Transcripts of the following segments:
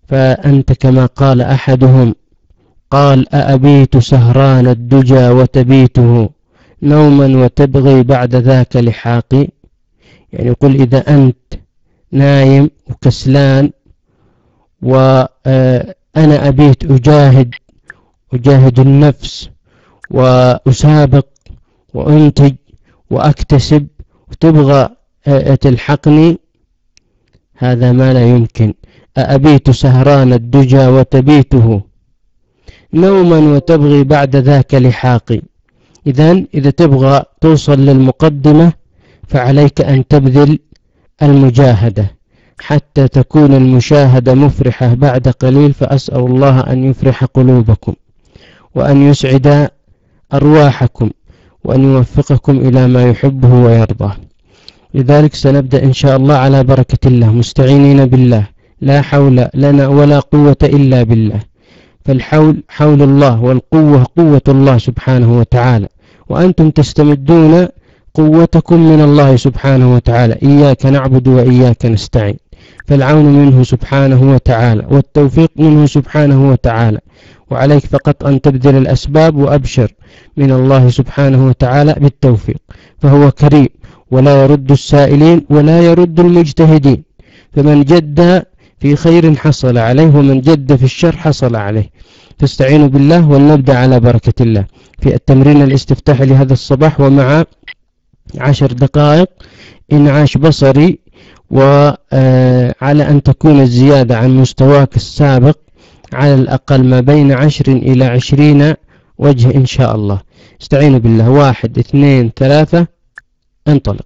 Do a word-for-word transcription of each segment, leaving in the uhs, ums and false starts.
فأنت كما قال أحدهم، قال: أأبيت سهران الدجى وتبيته نوما وتبغي بعد ذاك لحاقي. يعني يقول إذا أنت نايم وكسلان وأنا أبيت أجاهد أجاهد النفس وأسابق وأنتج وأكتسب وتبغى تلحقني، هذا ما لا يمكن. أأبيت سهران الدجى وتبيته نوما وتبغي بعد ذاك لحاقي. إذن إذا تبغى توصل للمقدمة فعليك أن تبذل المجاهدة حتى تكون المشاهدة مفرحة بعد قليل. فأسأل الله أن يفرح قلوبكم وأن يسعد أرواحكم وأن يوفقكم إلى ما يحبه ويرضاه. لذلك سنبدأ إن شاء الله على بركة الله مستعينين بالله، لا حول لنا ولا قوة إلا بالله. فالحول حول الله والقوة قوة الله سبحانه وتعالى، وأنتم تستمدون قوتكم من الله سبحانه وتعالى. إياك نعبد وإياك نستعين، فالعون منه سبحانه وتعالى والتوفيق منه سبحانه وتعالى، وعليك فقط أن تبذل الأسباب وأبشر من الله سبحانه وتعالى بالتوفيق، فهو كريم ولا يرد السائلين ولا يرد المجتهدين. فمن جد في خير حصل عليه ومن جد في الشر حصل عليه. فاستعينوا بالله ولنبدأ على بركة الله في التمرين الاستفتاحي لهذا الصباح، ومع عشر دقائق إنعاش بصري، وعلى أن تكون الزيادة عن مستواك السابق على الأقل ما بين عشر إلى عشرين وجه إن شاء الله. استعينوا بالله. واحد اثنين ثلاثة، انطلق.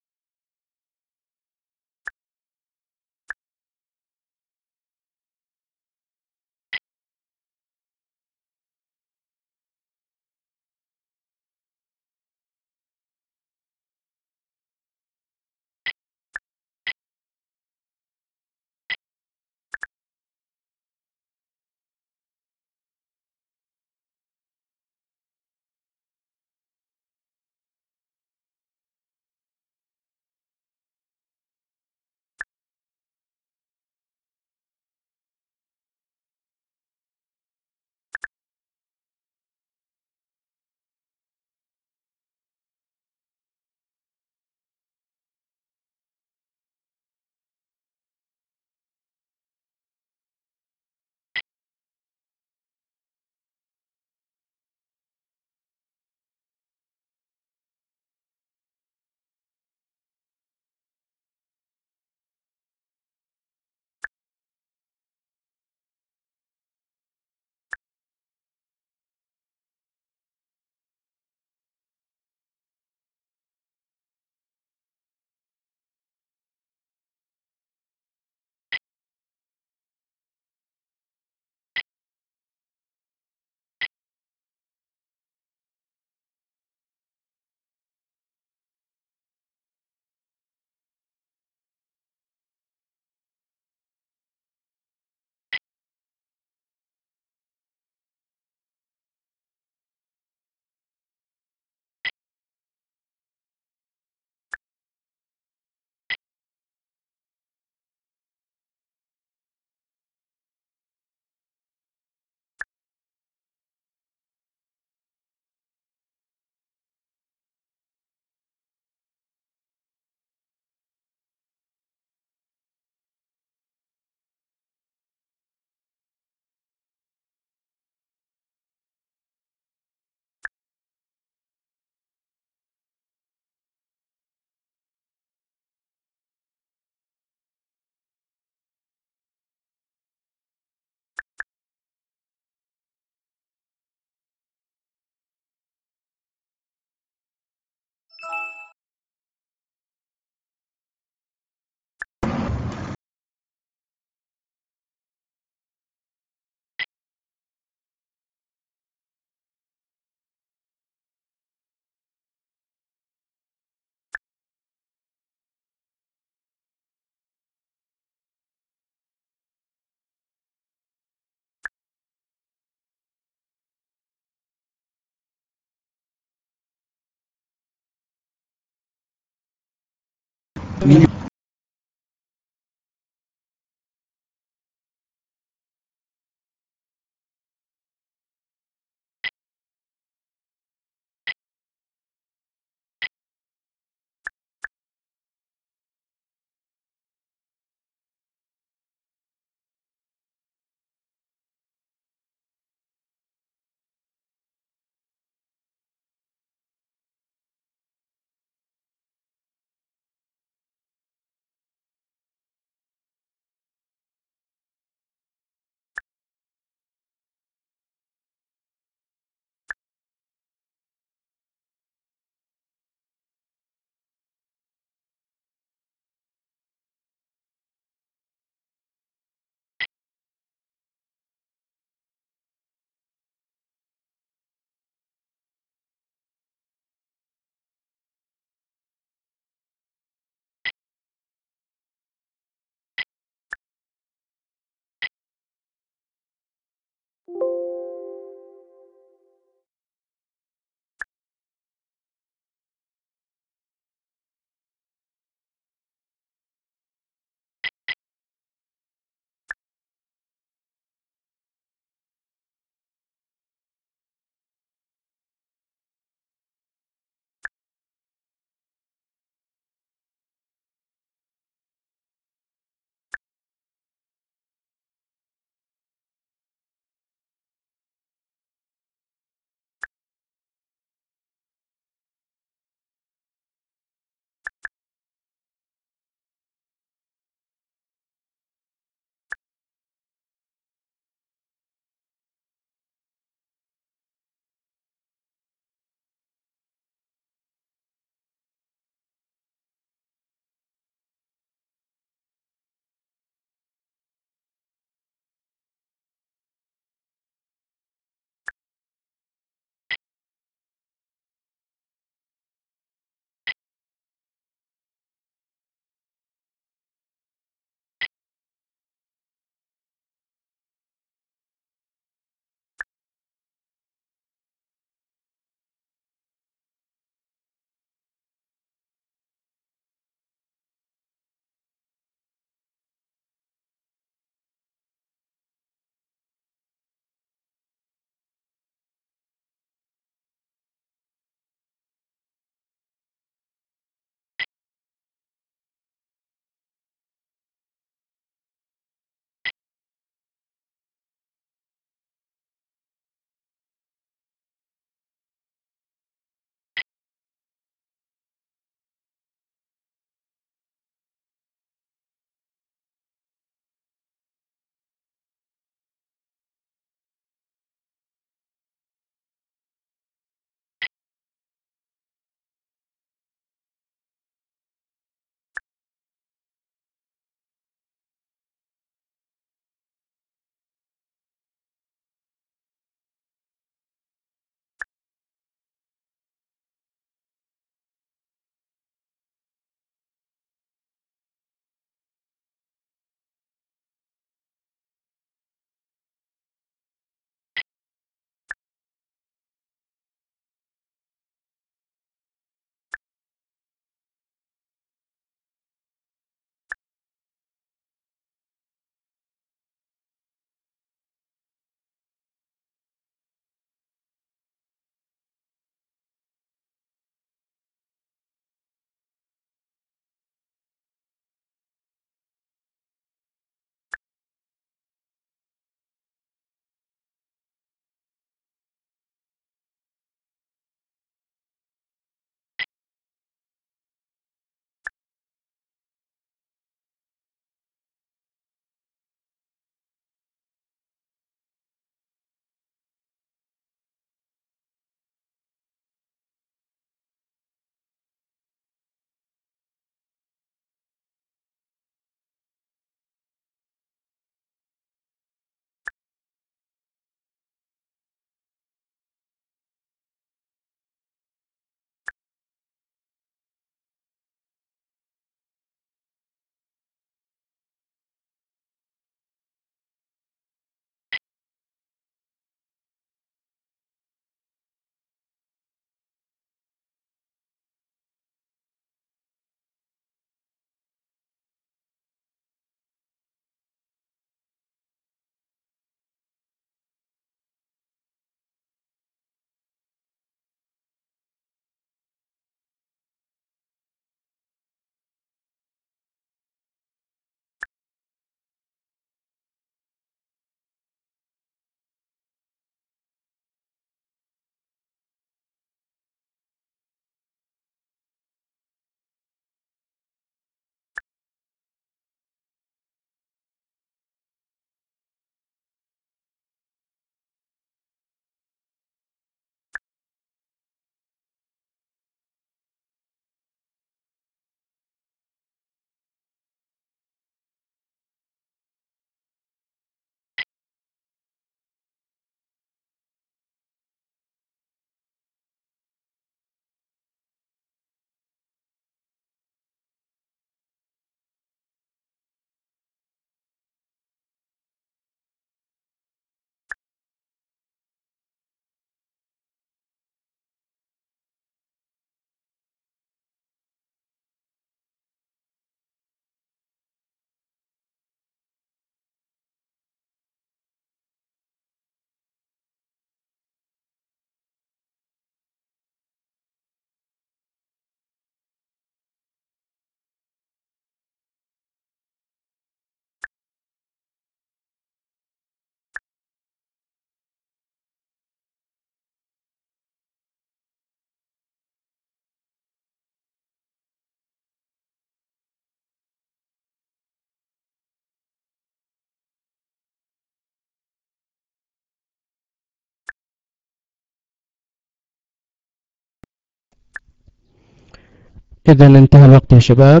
إذا انتهى الوقت يا شباب،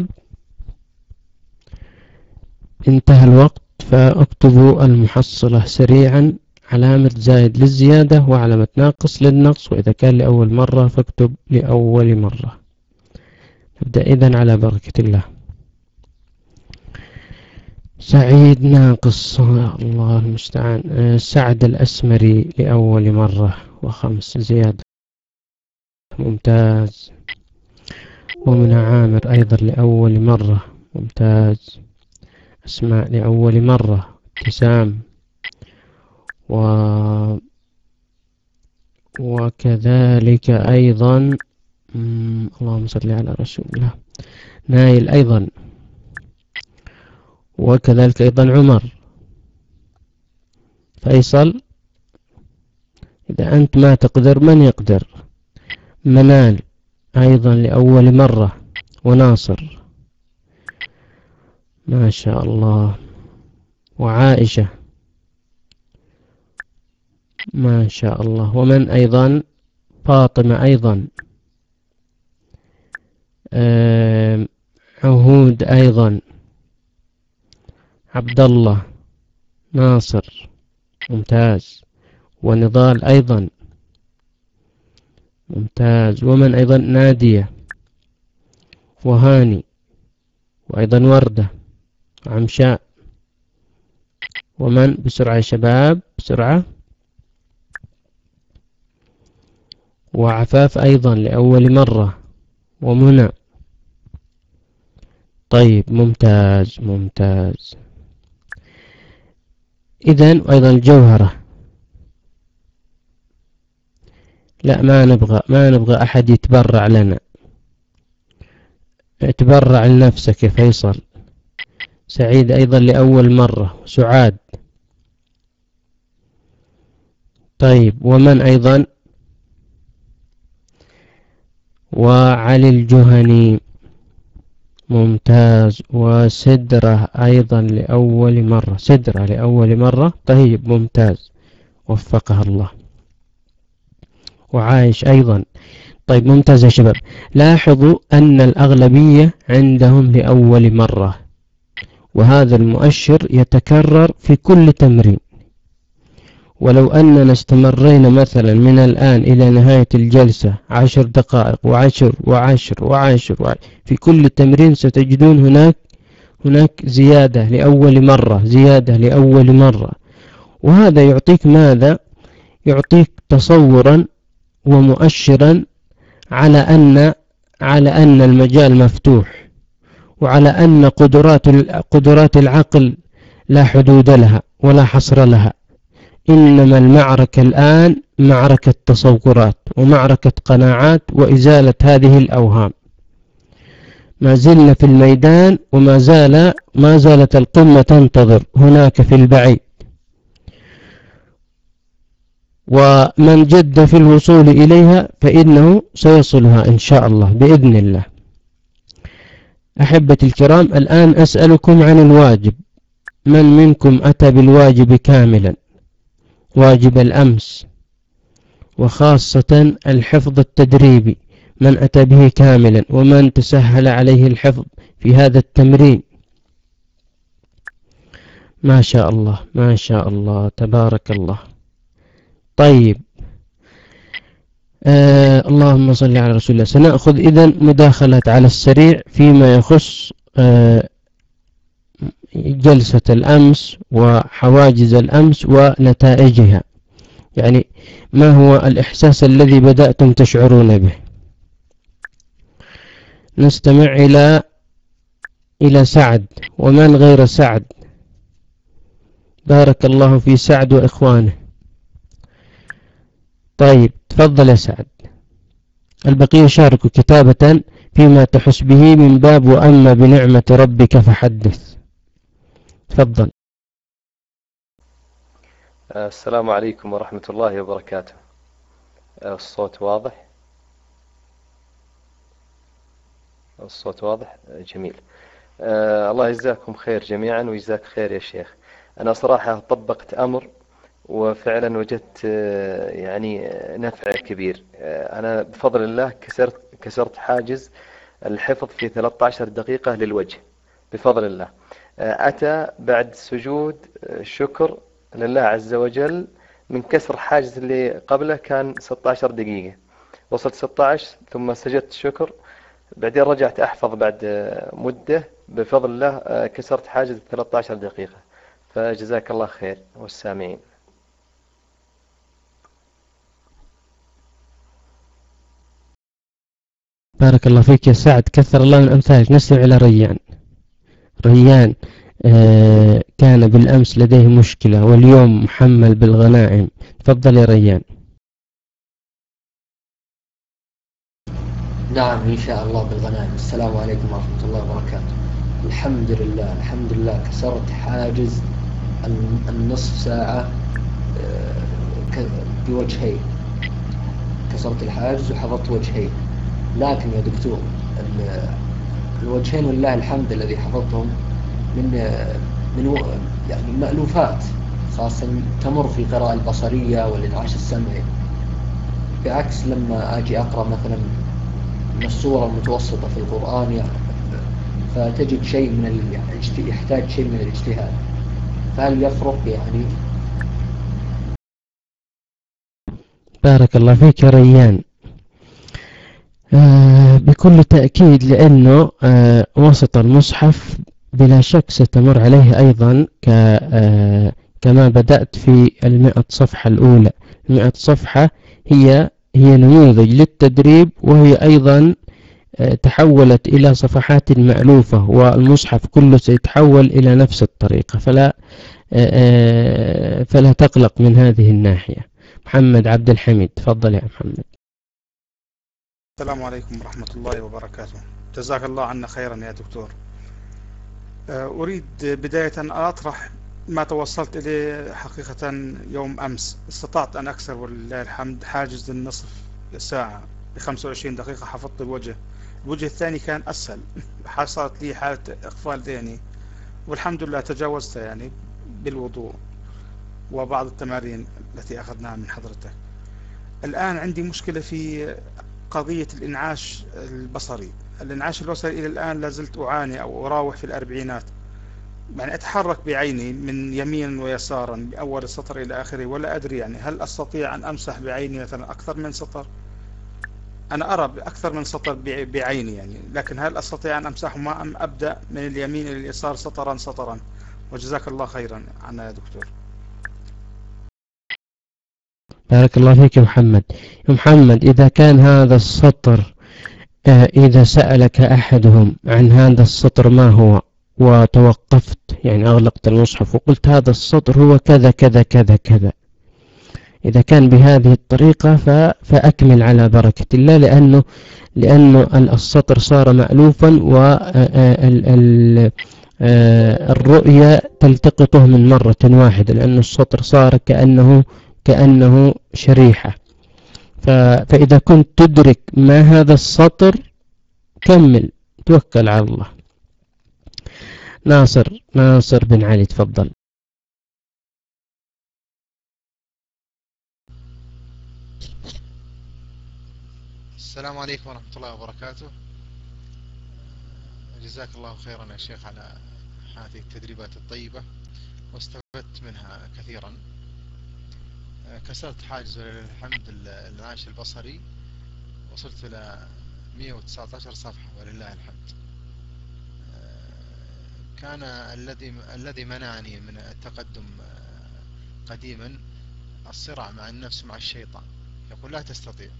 انتهى الوقت. فاكتبوا المحصلة سريعا، علامة زائد للزيادة وعلامة ناقص للنقص، وإذا كان لأول مرة فاكتب لأول مرة. نبدأ إذن على بركة الله. سعيد ناقص، الله المستعان. سعد الأسمري لأول مرة وخمس زيادة، ممتاز. ومن عامر أيضا لأول مرة، ممتاز. أسماء لأول مرة، ابتسام. و... وكذلك أيضا مم... اللهم صل على رسول الله، نايل أيضا. وكذلك أيضا عمر. فيصل، إذا أنت ما تقدر من يقدر؟ منال أيضا لأول مرة، وناصر ما شاء الله، وعائشة ما شاء الله. ومن أيضا؟ فاطمة أيضا، عهود أيضا، عبد الله، ناصر، ممتاز. ونضال أيضا، ممتاز. ومن أيضا؟ نادية، وهاني، وأيضا وردة، عمشاء. ومن؟ بسرعة يا شباب بسرعة. وعفاف أيضا لأول مرة، ومنى. طيب ممتاز ممتاز. إذن وأيضا الجوهرة. لا، ما نبغى ما نبغى أحد يتبرع لنا، اتبرع لنفسك يا فيصل. سعيد أيضا لأول مرة، سعاد. طيب ومن أيضا؟ وعلي الجهني، ممتاز. وسدرة أيضا لأول مرة، سدرة لأول مرة، طيب ممتاز، وفقها الله. وعايش أيضا. طيب ممتاز يا شباب. لاحظوا أن الأغلبية عندهم لأول مرة، وهذا المؤشر يتكرر في كل تمرين. ولو أننا استمرينا مثلا من الآن إلى نهاية الجلسة عشر دقائق وعشر وعشر وعشر, وعشر في كل تمرين ستجدون هناك هناك زيادة لأول مرة، زيادة لأول مرة. وهذا يعطيك ماذا؟ يعطيك تصورا ومؤشرا على أن على أن المجال مفتوح، وعلى أن قدرات قدرات العقل لا حدود لها ولا حصر لها. إنما المعركة الآن معركة تصورات ومعركة قناعات وإزالة هذه الأوهام. ما زلنا في الميدان، وما زال ما زالت القمة تنتظر هناك في البعيد. ومن جد في الوصول إليها فإنه سيصلها إن شاء الله بإذن الله. أحبتي الكرام، الآن أسألكم عن الواجب. من منكم أتى بالواجب كاملا؟ واجب الأمس، وخاصة الحفظ التدريبي، من أتى به كاملا، ومن تسهل عليه الحفظ في هذا التمرين؟ ما شاء الله ما شاء الله تبارك الله. طيب آه اللهم صل على رسول الله. سنأخذ إذن مداخلات على السريع فيما يخص آه جلسة الأمس وحواجز الأمس ونتائجها. يعني ما هو الإحساس الذي بدأتم تشعرون به؟ نستمع إلى إلى سعد. ومن غير سعد؟ بارك الله في سعد وإخوانه. طيب تفضل يا سعد. البقية شاركوا كتابة فيما تحس به من باب وأما بنعمة ربك فحدث. تفضل. السلام عليكم ورحمة الله وبركاته. الصوت واضح؟ الصوت واضح؟ جميل. آه الله يجزاكم خير جميعا ويجزاك خير يا شيخ. أنا صراحة طبقت أمر وفعلا وجدت آه يعني نفع كبير. آه أنا بفضل الله كسرت كسرت حاجز الحفظ في ثلاثة عشر دقيقة للوجه بفضل الله. أتى بعد سجود شكر لله عز وجل من كسر حاجز اللي قبله كان ستة عشر دقيقة، وصلت ستة عشر ثم سجدت شكر، بعدين رجعت أحفظ بعد مدة بفضل الله كسرت حاجز ثلاثة عشر دقيقة. فجزاك الله خير والسامعين. بارك الله فيك يا سعد، كثر الله من أمثالك. نستمع إلى ريان. ريان آه كان بالأمس لديه مشكلة واليوم محمل بالغنائم. تفضل يا ريان. نعم إن شاء الله بالغنائم. السلام عليكم ورحمة الله وبركاته. الحمد لله الحمد لله كسرت حاجز النصف ساعة بوجهين، كسرت الحاجز وحفظت وجهين. لكن يا دكتور الوجهين ولله الحمد الذي حفظتهم من من يعني مألوفات، خاصة تمر في القراءة البصرية والإنعاش السمعي، بعكس لما أجي أقرأ مثلا من السورة المتوسطة في القرآن يعني فتجد شيء من ال... يحتاج شيء من الاجتهاد. فهل يفرق يعني؟ بارك الله فيك يا ريان. آه بكل تأكيد، لأنه آه وسط المصحف بلا شك ستمر عليه أيضا ك آه كما بدأت في المئة صفحة الأولى. المئة صفحة هي هي نموذج للتدريب، وهي أيضا آه تحولت إلى صفحات مألوفة، والمصحف كله سيتحول إلى نفس الطريقة. فلا آه فلا تقلق من هذه الناحية. محمد عبد الحميد، تفضل يا محمد. السلام عليكم ورحمة الله وبركاته. جزاك الله عنا خيرا يا دكتور. أريد بداية أن أطرح ما توصلت إليه حقيقة. يوم أمس استطعت أن أكسر ولله الحمد حاجز النصف ساعة بخمسة وعشرين دقيقة، حفظت الوجه. الوجه الثاني كان أسهل، حصلت لي حالة إقفال ذهني والحمد لله تجاوزتها يعني بالوضوء وبعض التمارين التي أخذناها من حضرتك. الآن عندي مشكلة في قضية الإنعاش البصري. الإنعاش البصري إلى الآن لازلت أعاني أو أراوح في الأربعينات، يعني أتحرك بعيني من يمين ويسارا من أول السطر إلى آخره، ولا أدري يعني هل أستطيع أن أمسح بعيني مثلا أكثر من سطر؟ أنا أرى أكثر من سطر بعيني يعني، لكن هل أستطيع أن أمسحهما أم أبدأ من اليمين إلى اليسار سطرا سطرا؟ وجزاك الله خيرا عنا يا دكتور. بارك الله فيك يا محمد. يا محمد، إذا كان هذا السطر آه إذا سألك أحدهم عن هذا السطر ما هو، وتوقفت يعني أغلقت المصحف وقلت هذا السطر هو كذا كذا كذا كذا، إذا كان بهذه الطريقة فأكمل على بركة الله، لأنه لأنه السطر صار مألوفا، والرؤية تلتقطه من مرة واحدة، لأن السطر صار كأنه كأنه شريحة. فإذا كنت تدرك ما هذا السطر كمل، توكل على الله. ناصر ناصر بن علي، تفضل. السلام عليكم ورحمة الله وبركاته. جزاك الله خيرا يا شيخ على هذه التدريبات الطيبة، واستفدت منها كثيرا. كسرت حاجز ولله الحمد الإنعاش البصري، وصلت إلى مئة وتسعة عشر صفحة ولله الحمد. كان الذي الذي منعني من التقدم قديما الصراع مع النفس مع الشيطان، يقول لا تستطيع،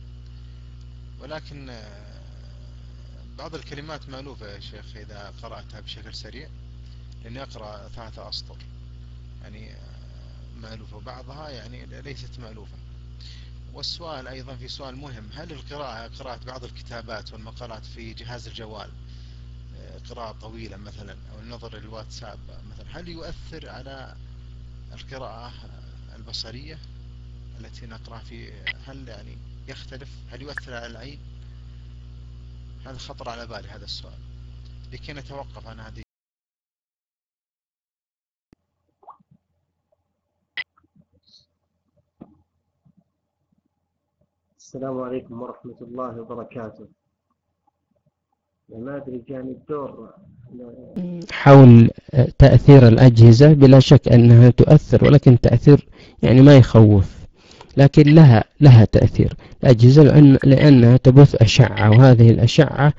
ولكن بعض الكلمات مألوفة يا شيخ إذا قرأتها بشكل سريع، لأني أقرأ ثلاثة أسطر يعني مألوفة، بعضها يعني ليست مألوفة. والسؤال أيضا في سؤال مهم: هل القراءة قراءة بعض الكتابات والمقالات في جهاز الجوال قراءة طويلة مثلا، أو النظر للواتساب مثلا، هل يؤثر على القراءة البصرية التي نقرأ في، هل يعني يختلف، هل يؤثر على العين؟ هذا خطر على بالي هذا السؤال لكي نتوقف عن هذه. السلام عليكم ورحمة الله وبركاته. ما أدري جاني الدور حول تأثير الأجهزة، بلا شك أنها تؤثر، ولكن تأثير يعني ما يخوف، لكن لها لها تأثير الأجهزة لأن لأنها تبث أشعة، وهذه الأشعة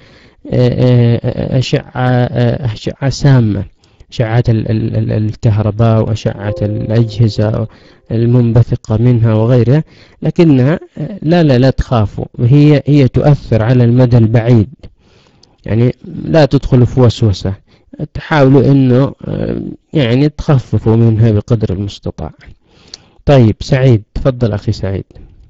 أشعة أشعة سامة، أشعة الكهرباء وأشعة الأجهزة المنبثقة منها وغيرها، لكنها لا لا لا تخافوا، هي هي تؤثر على المدى البعيد، يعني لا تدخل في وسوسة، تحاولوا إنه يعني تخففوا منها بقدر المستطاع. طيب سعيد، تفضل أخي سعيد.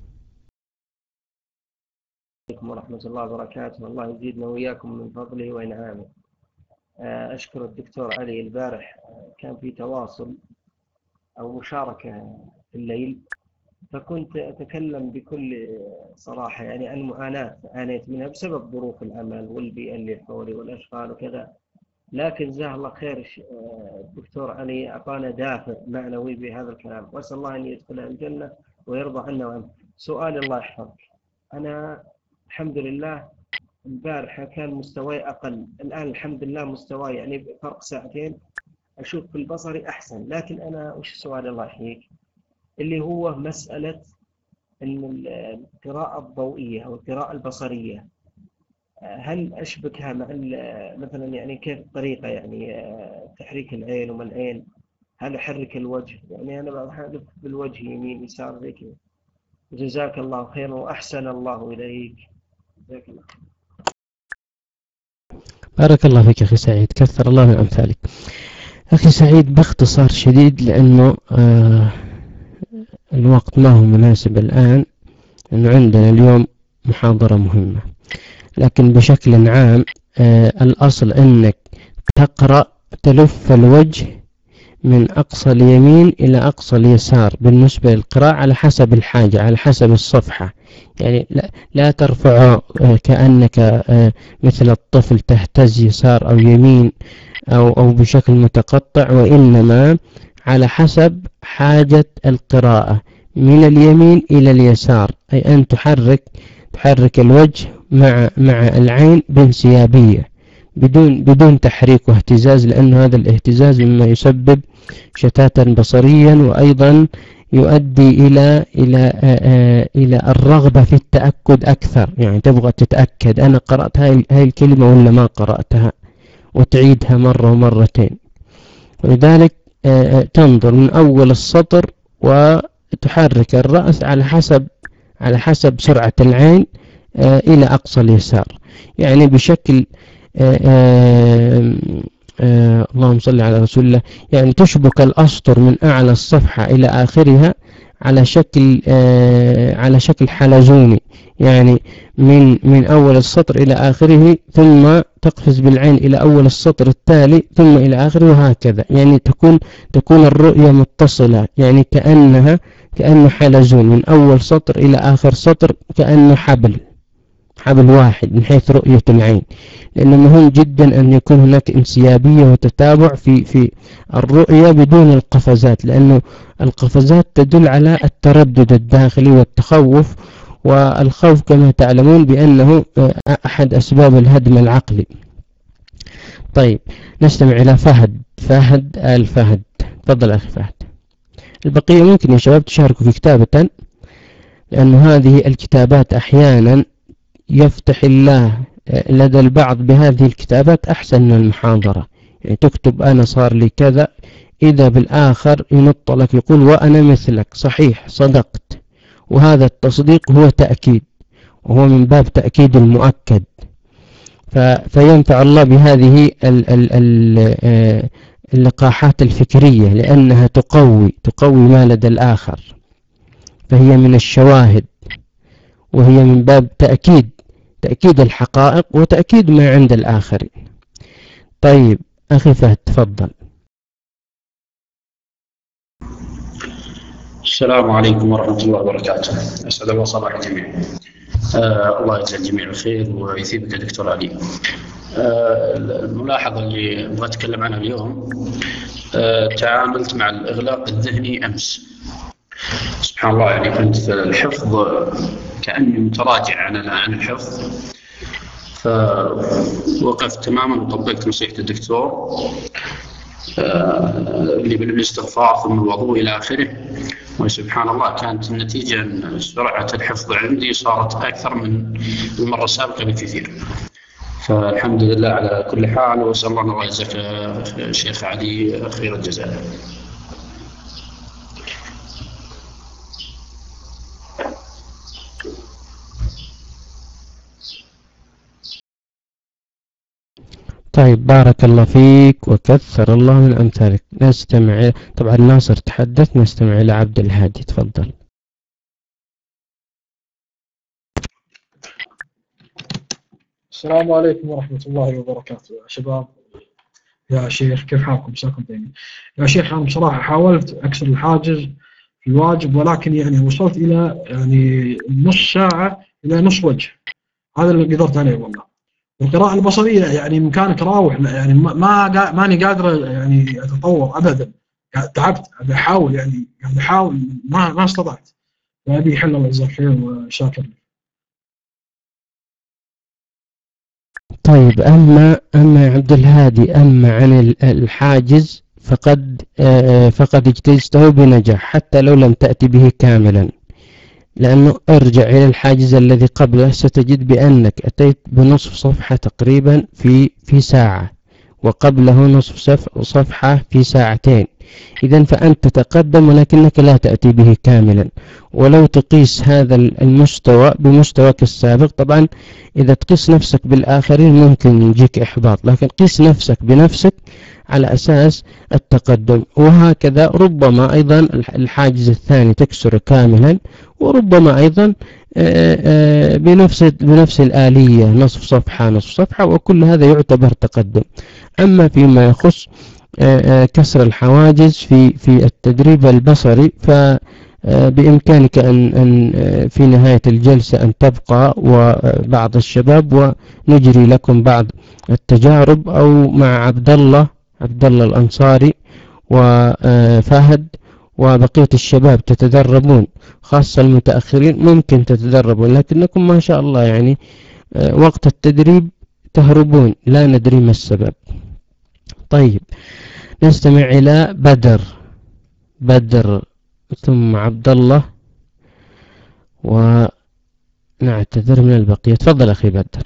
عليكم ورحمة الله وبركاته، الله يزيدنا وإياكم من فضله وإنعامه. أشكر الدكتور علي، البارح كان في تواصل أو مشاركة في الليل، فكنت أتكلم بكل صراحة يعني عن معاناة عانيت منها بسبب ظروف العمل والبيئة اللي حولي والأشغال وكذا، لكن جزاه الله خير الدكتور علي أعطانا دافع معنوي بهذا الكلام، وأسأل الله أن يدخلنا الجنة ويرضى عنا وعنه. سؤال الله يحفظك، أنا الحمد لله البارحة كان مستواي أقل، الآن الحمد لله مستواي يعني بفرق ساعتين أشوف في البصري أحسن، لكن أنا وش سؤال الله يحييك اللي هو مسألة أن القراءة الضوئية أو القراءة البصرية، هل أشبكها مع مثلا يعني كيف الطريقة، يعني تحريك العين وما العين، هل أحرك الوجه، يعني أنا بحرك بالوجه يمين يسار ذيك. جزاك الله خيرا وأحسن الله إليك. جزاك الله. بارك الله فيك أخي سعيد، كثر الله من أمثالك. أخي سعيد باختصار شديد، لأنه آه الوقت ما هو مناسب الآن، أنه عندنا اليوم محاضرة مهمة، لكن بشكل عام آه الأصل أنك تقرأ تلف الوجه من أقصى اليمين إلى أقصى اليسار بالنسبة للقراءة على حسب الحاجة، على حسب الصفحة، يعني لا, لا ترفع آه كأنك آه مثل الطفل تهتز يسار أو يمين أو, أو بشكل متقطع، وإنما على حسب حاجة القراءة من اليمين إلى اليسار، أي أن تحرك تحرك الوجه مع مع العين بانسيابية بدون بدون تحريك واهتزاز، لأن هذا الاهتزاز مما يسبب شتاتا بصريا، وأيضا يؤدي إلى إلى إلى الرغبة في التأكد أكثر، يعني تبغى تتأكد أنا قرأت هاي هاي الكلمة ولا ما قرأتها، وتعيدها مرة ومرتين. ولذلك تنظر من أول السطر وتحرك الرأس على حسب على حسب سرعة العين إلى أقصى اليسار، يعني بشكل آآ آآ اللهم صل على رسول الله، يعني تشبك الأسطر من أعلى الصفحة إلى آخرها على شكل على شكل حلزوني، يعني من من أول السطر إلى آخره، ثم تقفز بالعين إلى أول السطر التالي ثم إلى آخره، وهكذا، يعني تكون تكون الرؤية متصلة، يعني كأنها كأنه حلزون من أول سطر إلى آخر سطر، كأنه حبل حبل واحد من حيث رؤية العين، لأنه مهم جدا أن يكون هناك انسيابية وتتابع في في الرؤية بدون القفزات، لأنه القفزات تدل على التردد الداخلي والتخوف، والخوف كما تعلمون بأنه أحد أسباب الهدم العقلي. طيب نستمع إلى فهد فهد آل فهد، تفضل أخي فهد. البقية ممكن يا شباب تشاركوا في كتابة، لأن هذه الكتابات أحيانا يفتح الله لدى البعض بهذه الكتابات أحسن من المحاضرة، يعني تكتب أنا صار لي كذا، إذا بالآخر ينط لك يقول وأنا مثلك، صحيح صدقت، وهذا التصديق هو تأكيد، وهو من باب تأكيد المؤكد، فينفع الله بهذه اللقاحات الفكرية، لأنها تقوي تقوي ما لدى الآخر، فهي من الشواهد، وهي من باب تأكيد تأكيد الحقائق وتأكيد ما عند الآخرين. طيب أخي فهد تفضل. السلام عليكم ورحمة الله وبركاته، أسعد الله صباح الجميع. آه الله يجزي الجميع الخير ويثيبك يا دكتور علي. آه الملاحظة اللي أبغى أتكلم عنها اليوم، آه تعاملت مع الإغلاق الذهني أمس، سبحان الله، يعني كنت في الحفظ كأني متراجع عن عن الحفظ، فوقفت تماما وطبقت نصيحة الدكتور اللي بالاستغفار ثم الوضوء إلى آخره. وسبحان الله كانت النتيجة أن سرعة الحفظ عندي صارت أكثر من المرة السابقة بكثير. فالحمد لله على كل حال، وأسأل الله أن يجزاك الشيخ علي خير الجزاء. طيب بارك الله فيك وكثر الله من أمثالك. نستمع، طبعا ناصر تحدث، نستمع إلى عبد الهادي، تفضل. السلام عليكم ورحمة الله وبركاته يا شباب. يا شيخ كيف حالكم؟ مساكم طيبين. يا شيخ أنا بصراحة حاولت أكسر الحاجز في الواجب، ولكن يعني وصلت إلى يعني نص ساعة إلى نص وجه، هذا اللي قدرت عليه والله. القراءة البصرية يعني مكانك راوح، يعني ما ماني قادر يعني أتطور أبدا، تعبت أبي أحاول يعني يعني أحاول ما ما استطعت. فأبي حل الله يجزاك خير وشاكر. طيب أما أما عبد الهادي، أما عن الحاجز فقد فقد اجتزته بنجاح حتى لو لم تأتي به كاملا، لأنه ارجع إلى الحاجز الذي قبله ستجد بأنك أتيت بنصف صفحة تقريبا في في ساعة، وقبله نصف صفحة في ساعتين. إذن فأنت تتقدم ولكنك لا تأتي به كاملا. ولو تقيس هذا المستوى بمستواك السابق، طبعا إذا تقيس نفسك بالآخرين ممكن يجيك إحباط، لكن قيس نفسك بنفسك على أساس التقدم. وهكذا ربما أيضا الحاجز الثاني تكسر كاملا، وربما أيضا بنفس بنفس الآلية، نصف صفحة نصف صفحة، وكل هذا يعتبر تقدم. أما فيما يخص كسر الحواجز في في التدريب البصري، فبإمكانك أن أن في نهاية الجلسة أن تبقى وبعض الشباب ونجري لكم بعض التجارب، أو مع عبد الله عبد الله الأنصاري وفهد وبقية الشباب تتدربون، خاصة المتأخرين ممكن تتدربون، لكنكم ما شاء الله يعني وقت التدريب تهربون، لا ندري ما السبب. طيب نستمع إلى بدر بدر ثم عبد الله، ونعتذر من البقية. تفضل أخي بدر.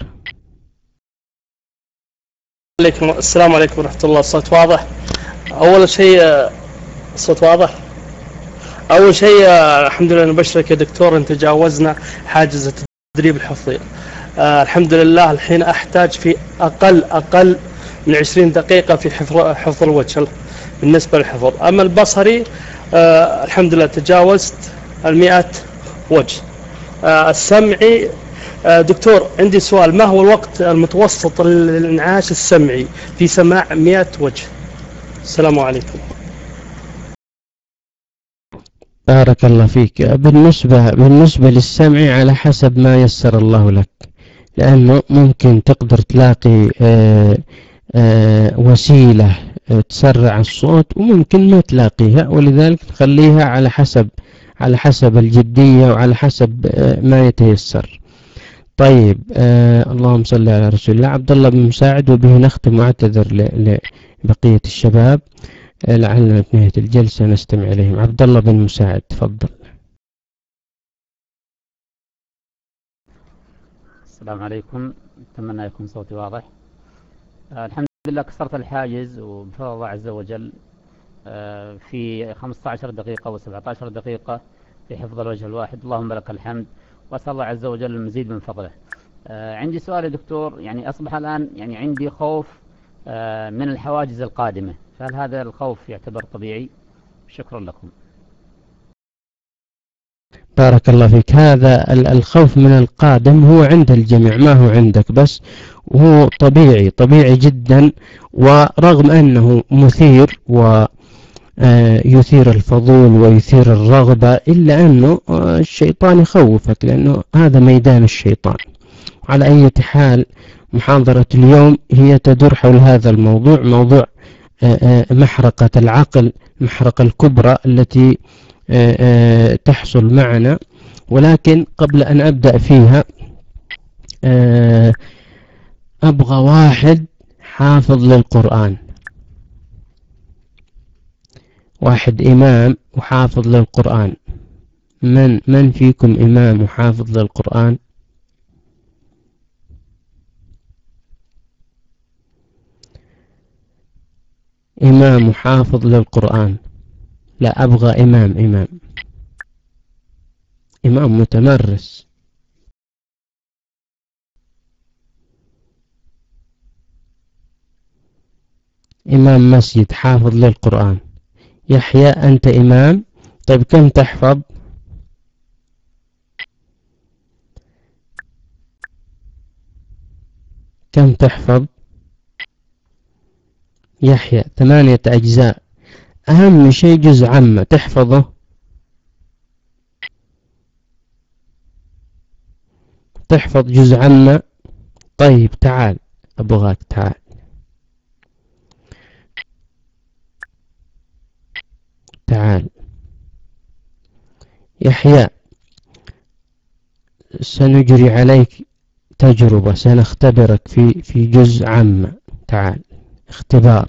عليكم السلام عليكم ورحمة الله. الصوت واضح؟ أول شيء الصوت واضح؟ أول شيء الحمد لله نبشرك يا دكتور، أن تجاوزنا حاجز التدريب الحفظي. آه الحمد لله الحين أحتاج في أقل أقل من عشرين دقيقة في حفظ حفظ الوجه بالنسبة للحفظ. أما البصري آه الحمد لله تجاوزت المئة وجه. آه السمعي آه دكتور عندي سؤال، ما هو الوقت المتوسط للإنعاش السمعي في سماع مئة وجه؟ السلام عليكم. بارك الله فيك. بالنسبة بالنسبة للسمع على حسب ما يسر الله لك، لأنه ممكن تقدر تلاقي آآ آآ وسيلة تسرع الصوت، وممكن ما تلاقيها، ولذلك تخليها على حسب على حسب الجدية وعلى حسب ما يتيسر. طيب اللهم صل على رسول الله. عبد الله بن مساعد، وبه نختم، واعتذر لبقية الشباب لعلنا في نهاية الجلسة نستمع إليهم. عبد الله بن مساعد تفضل. السلام عليكم، أتمنى يكون صوتي واضح. آه الحمد لله كسرت الحاجز وبفضل الله عز وجل آه في خمسة عشر دقيقة وسبعة عشر دقيقة في حفظ الوجه الواحد، اللهم لك الحمد، وأسأل الله عز وجل المزيد من فضله. آه عندي سؤال يا دكتور، يعني أصبح الآن يعني عندي خوف آه من الحواجز القادمة، فهل هذا الخوف يعتبر طبيعي؟ شكرا لكم. بارك الله فيك. هذا الخوف من القادم هو عند الجميع، ما هو عندك بس، وهو طبيعي طبيعي جدا، ورغم أنه مثير ويثير الفضول ويثير الرغبة، إلا أنه الشيطان يخوفك، لأنه هذا ميدان الشيطان. على أي حال محاضرة اليوم هي تدور حول هذا الموضوع، موضوع محرقة العقل، المحرقة الكبرى التي تحصل معنا. ولكن قبل أن أبدأ فيها أبغى واحد حافظ للقرآن، واحد إمام وحافظ للقرآن. من من فيكم إمام وحافظ للقرآن؟ إمام وحافظ للقرآن. لا، أبغى إمام إمام إمام متمرس. إمام مسجد حافظ للقرآن. يحيى أنت إمام، طيب كم تحفظ؟ كم تحفظ يحيى؟ ثمانية أجزاء. أهم شيء جزء عامة تحفظه. تحفظ جزء عامة. طيب تعال، أبغاك تعال. تعال يحيى، سنجري عليك تجربة، سنختبرك في في جزء عامة. تعال، اختبار.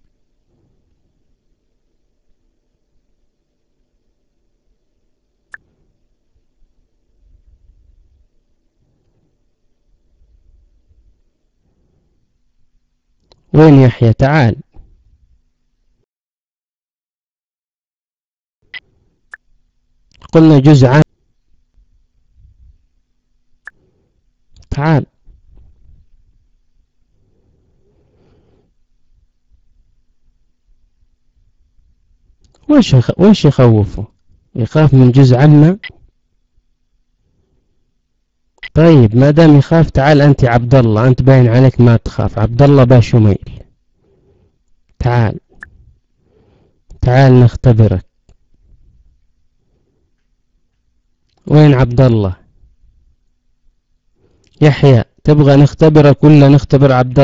وين يحيى؟ تعال. قلنا جزء عام. تعال. وش يخ... وش يخوفه؟ يخاف من جزء عامة؟ طيب ما دام يخاف، تعال أنت عبد الله، أنت باين عليك ما تخاف. عبد الله باشميل، تعال تعال نختبرك. وين عبد الله؟ يحيى، تبغى نختبرك ولا نختبر عبد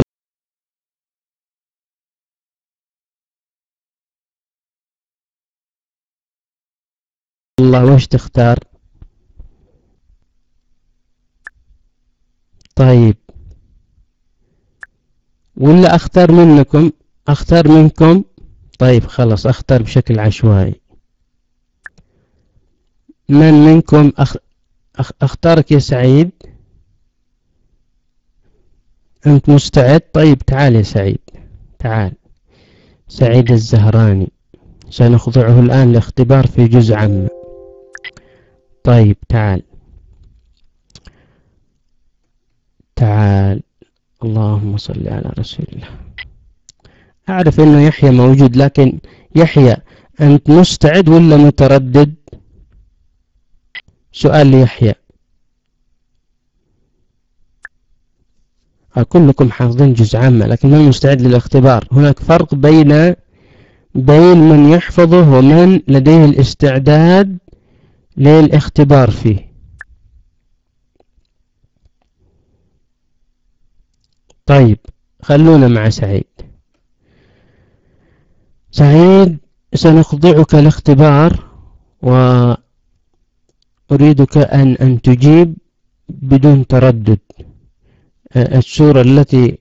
الله؟ وش تختار؟ طيب ولا أختار منكم؟ أختار منكم. طيب خلاص، أختار بشكل عشوائي. من منكم أخ... أخ... أختارك يا سعيد. أنت مستعد؟ طيب تعال يا سعيد، تعال. سعيد الزهراني، سنخضعه الآن لاختبار في جزء عامة. طيب تعال تعال. اللهم صل على رسول الله. أعرف أنه يحيى موجود، لكن يحيى أنت مستعد ولا متردد؟ سؤال ليحيى. كلكم حافظين جزء عامة لكن ما مستعد للاختبار. هناك فرق بين بين من يحفظه ومن لديه الاستعداد للاختبار فيه. طيب خلونا مع سعيد. سعيد، سنخضعك لاختبار وأريدك أن أن تجيب بدون تردد. السورة التي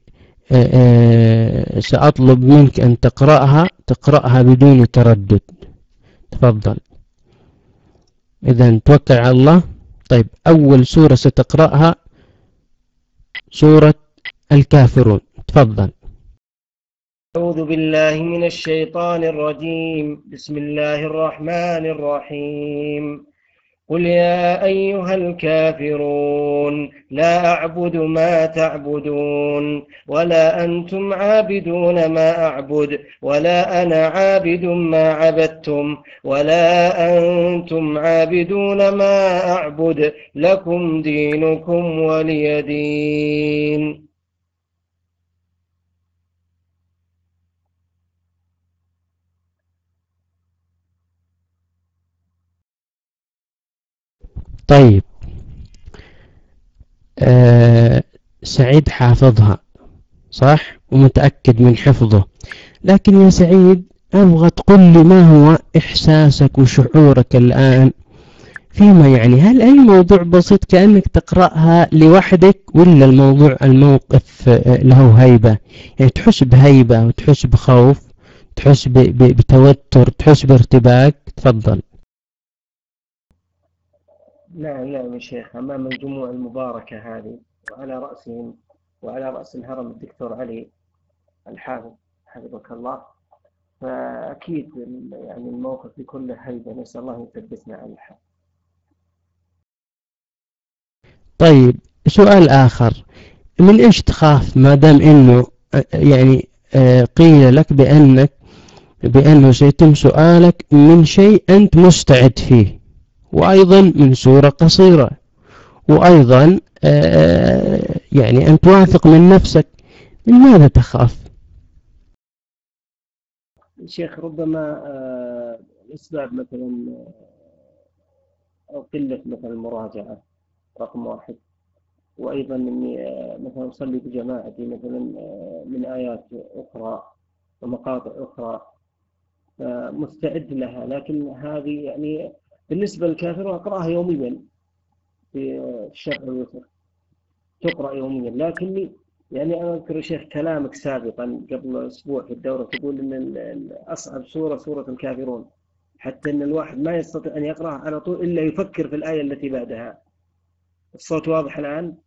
سأطلب منك أن تقرأها تقرأها بدون تردد. تفضل. إذن توكل على الله. طيب أول سورة ستقرأها سورة الكافرون. تفضل. أعوذ بالله من الشيطان الرجيم. بسم الله الرحمن الرحيم. قل يا أيها الكافرون لا أعبد ما تعبدون ولا أنتم عابدون ما أعبد ولا أنا عابد ما عبدتم ولا أنتم عابدون ما أعبد لكم دينكم ولي دين. طيب آه سعيد حافظها صح ومتأكد من حفظه، لكن يا سعيد أبغى تقول لي ما هو إحساسك وشعورك الآن فيما يعني هل أي موضوع بسيط كأنك تقرأها لوحدك، ولا الموضوع الموقف له هيبة؟ يعني تحس بهيبة وتحس بخوف، تحس بتوتر، تحس بارتباك؟ تفضل. نعم نعم يا شيخ، أمام الجموع المباركة هذه وعلى رأسهم وعلى رأس الهرم الدكتور علي الحافظ حفظك الله، فأكيد يعني الموقف بكل هيبة، نسأل الله يثبتنا على الحق. طيب سؤال آخر، من إيش تخاف ما دام إنه يعني قيل لك بأنك بأنه سيتم سؤالك من شيء أنت مستعد فيه، وأيضا من سورة قصيرة، وأيضا يعني أنت واثق من نفسك، من ماذا تخاف؟ شيخ ربما الأسباب مثلا أو قلة مثلا المراجعة رقم واحد، وأيضا إني مثلا أصلي بجماعتي مثلا من آيات أخرى ومقاطع أخرى مستعد لها، لكن هذه يعني بالنسبة للكافر أقرأها يوميا في الشرع والوتر، تقرأ يوميا. لكني يعني أنا أذكر شيخ كلامك سابقا قبل أسبوع في الدورة تقول إن أصعب سورة سورة الكافرون، حتى إن الواحد ما يستطيع أن يقرأها على طول إلا يفكر في الآية التي بعدها. الصوت واضح الآن؟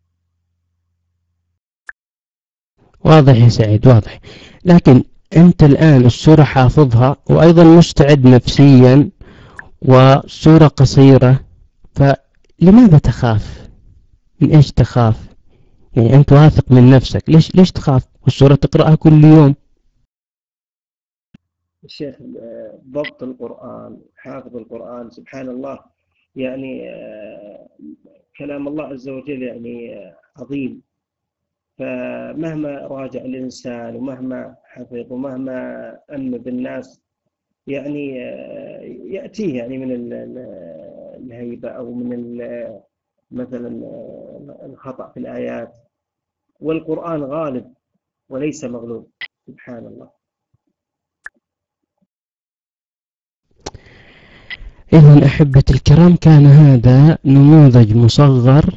واضح يا سعيد، واضح. لكن أنت الآن السورة حافظها وأيضا مستعد نفسيا وسورة قصيرة، فلماذا تخاف؟ من إيش تخاف؟ يعني أنت واثق من نفسك، ليش ليش تخاف؟ والسورة تقرأها كل يوم. الشيخ ضبط القرآن، حافظ القرآن، سبحان الله، يعني كلام الله عز وجل يعني عظيم، فمهما راجع الإنسان ومهما حفظ ومهما أم بالناس يعني يأتيه يعني من الهيبة أو من مثلا الخطأ في الآيات، والقرآن غالب وليس مغلوب، سبحان الله. إذن أحبة الكرام، كان هذا نموذج مصغر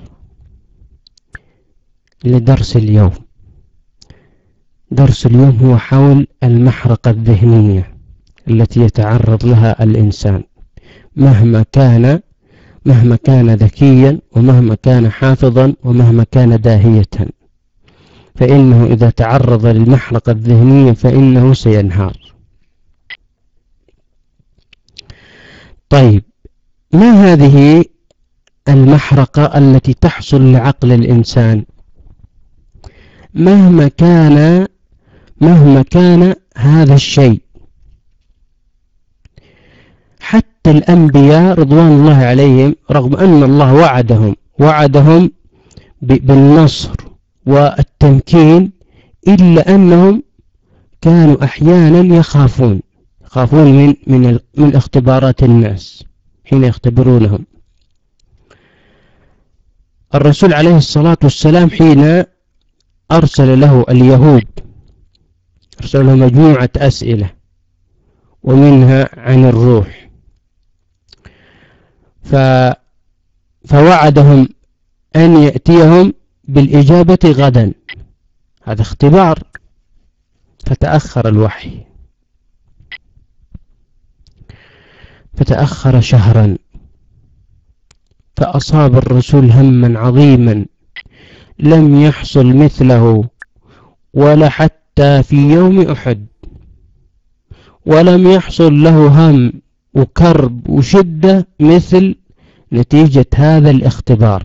لدرس اليوم. درس اليوم هو حول المحرقة الذهنية التي يتعرض لها الإنسان مهما كان مهما كان ذكيا ومهما كان حافظا ومهما كان داهية، فإنه إذا تعرض للمحرقة الذهنية فإنه سينهار. طيب، ما هذه المحرقة التي تحصل لعقل الإنسان؟ مهما كان مهما كان هذا الشيء، حتى الأنبياء رضوان الله عليهم رغم أن الله وعدهم وعدهم بالنصر والتمكين، إلا أنهم كانوا أحيانا يخافون يخافون من من من اختبارات الناس حين يختبرونهم. الرسول عليه الصلاة والسلام حين أرسل له اليهود أرسل له مجموعة أسئلة ومنها عن الروح، ف فوعدهم أن يأتيهم بالإجابة غدا، هذا اختبار، فتأخر الوحي، فتأخر شهرا، فأصاب الرسول هما عظيما لم يحصل مثله ولا حتى في يوم أحد، ولم يحصل له هم وكرب وشدة مثل نتيجة هذا الاختبار.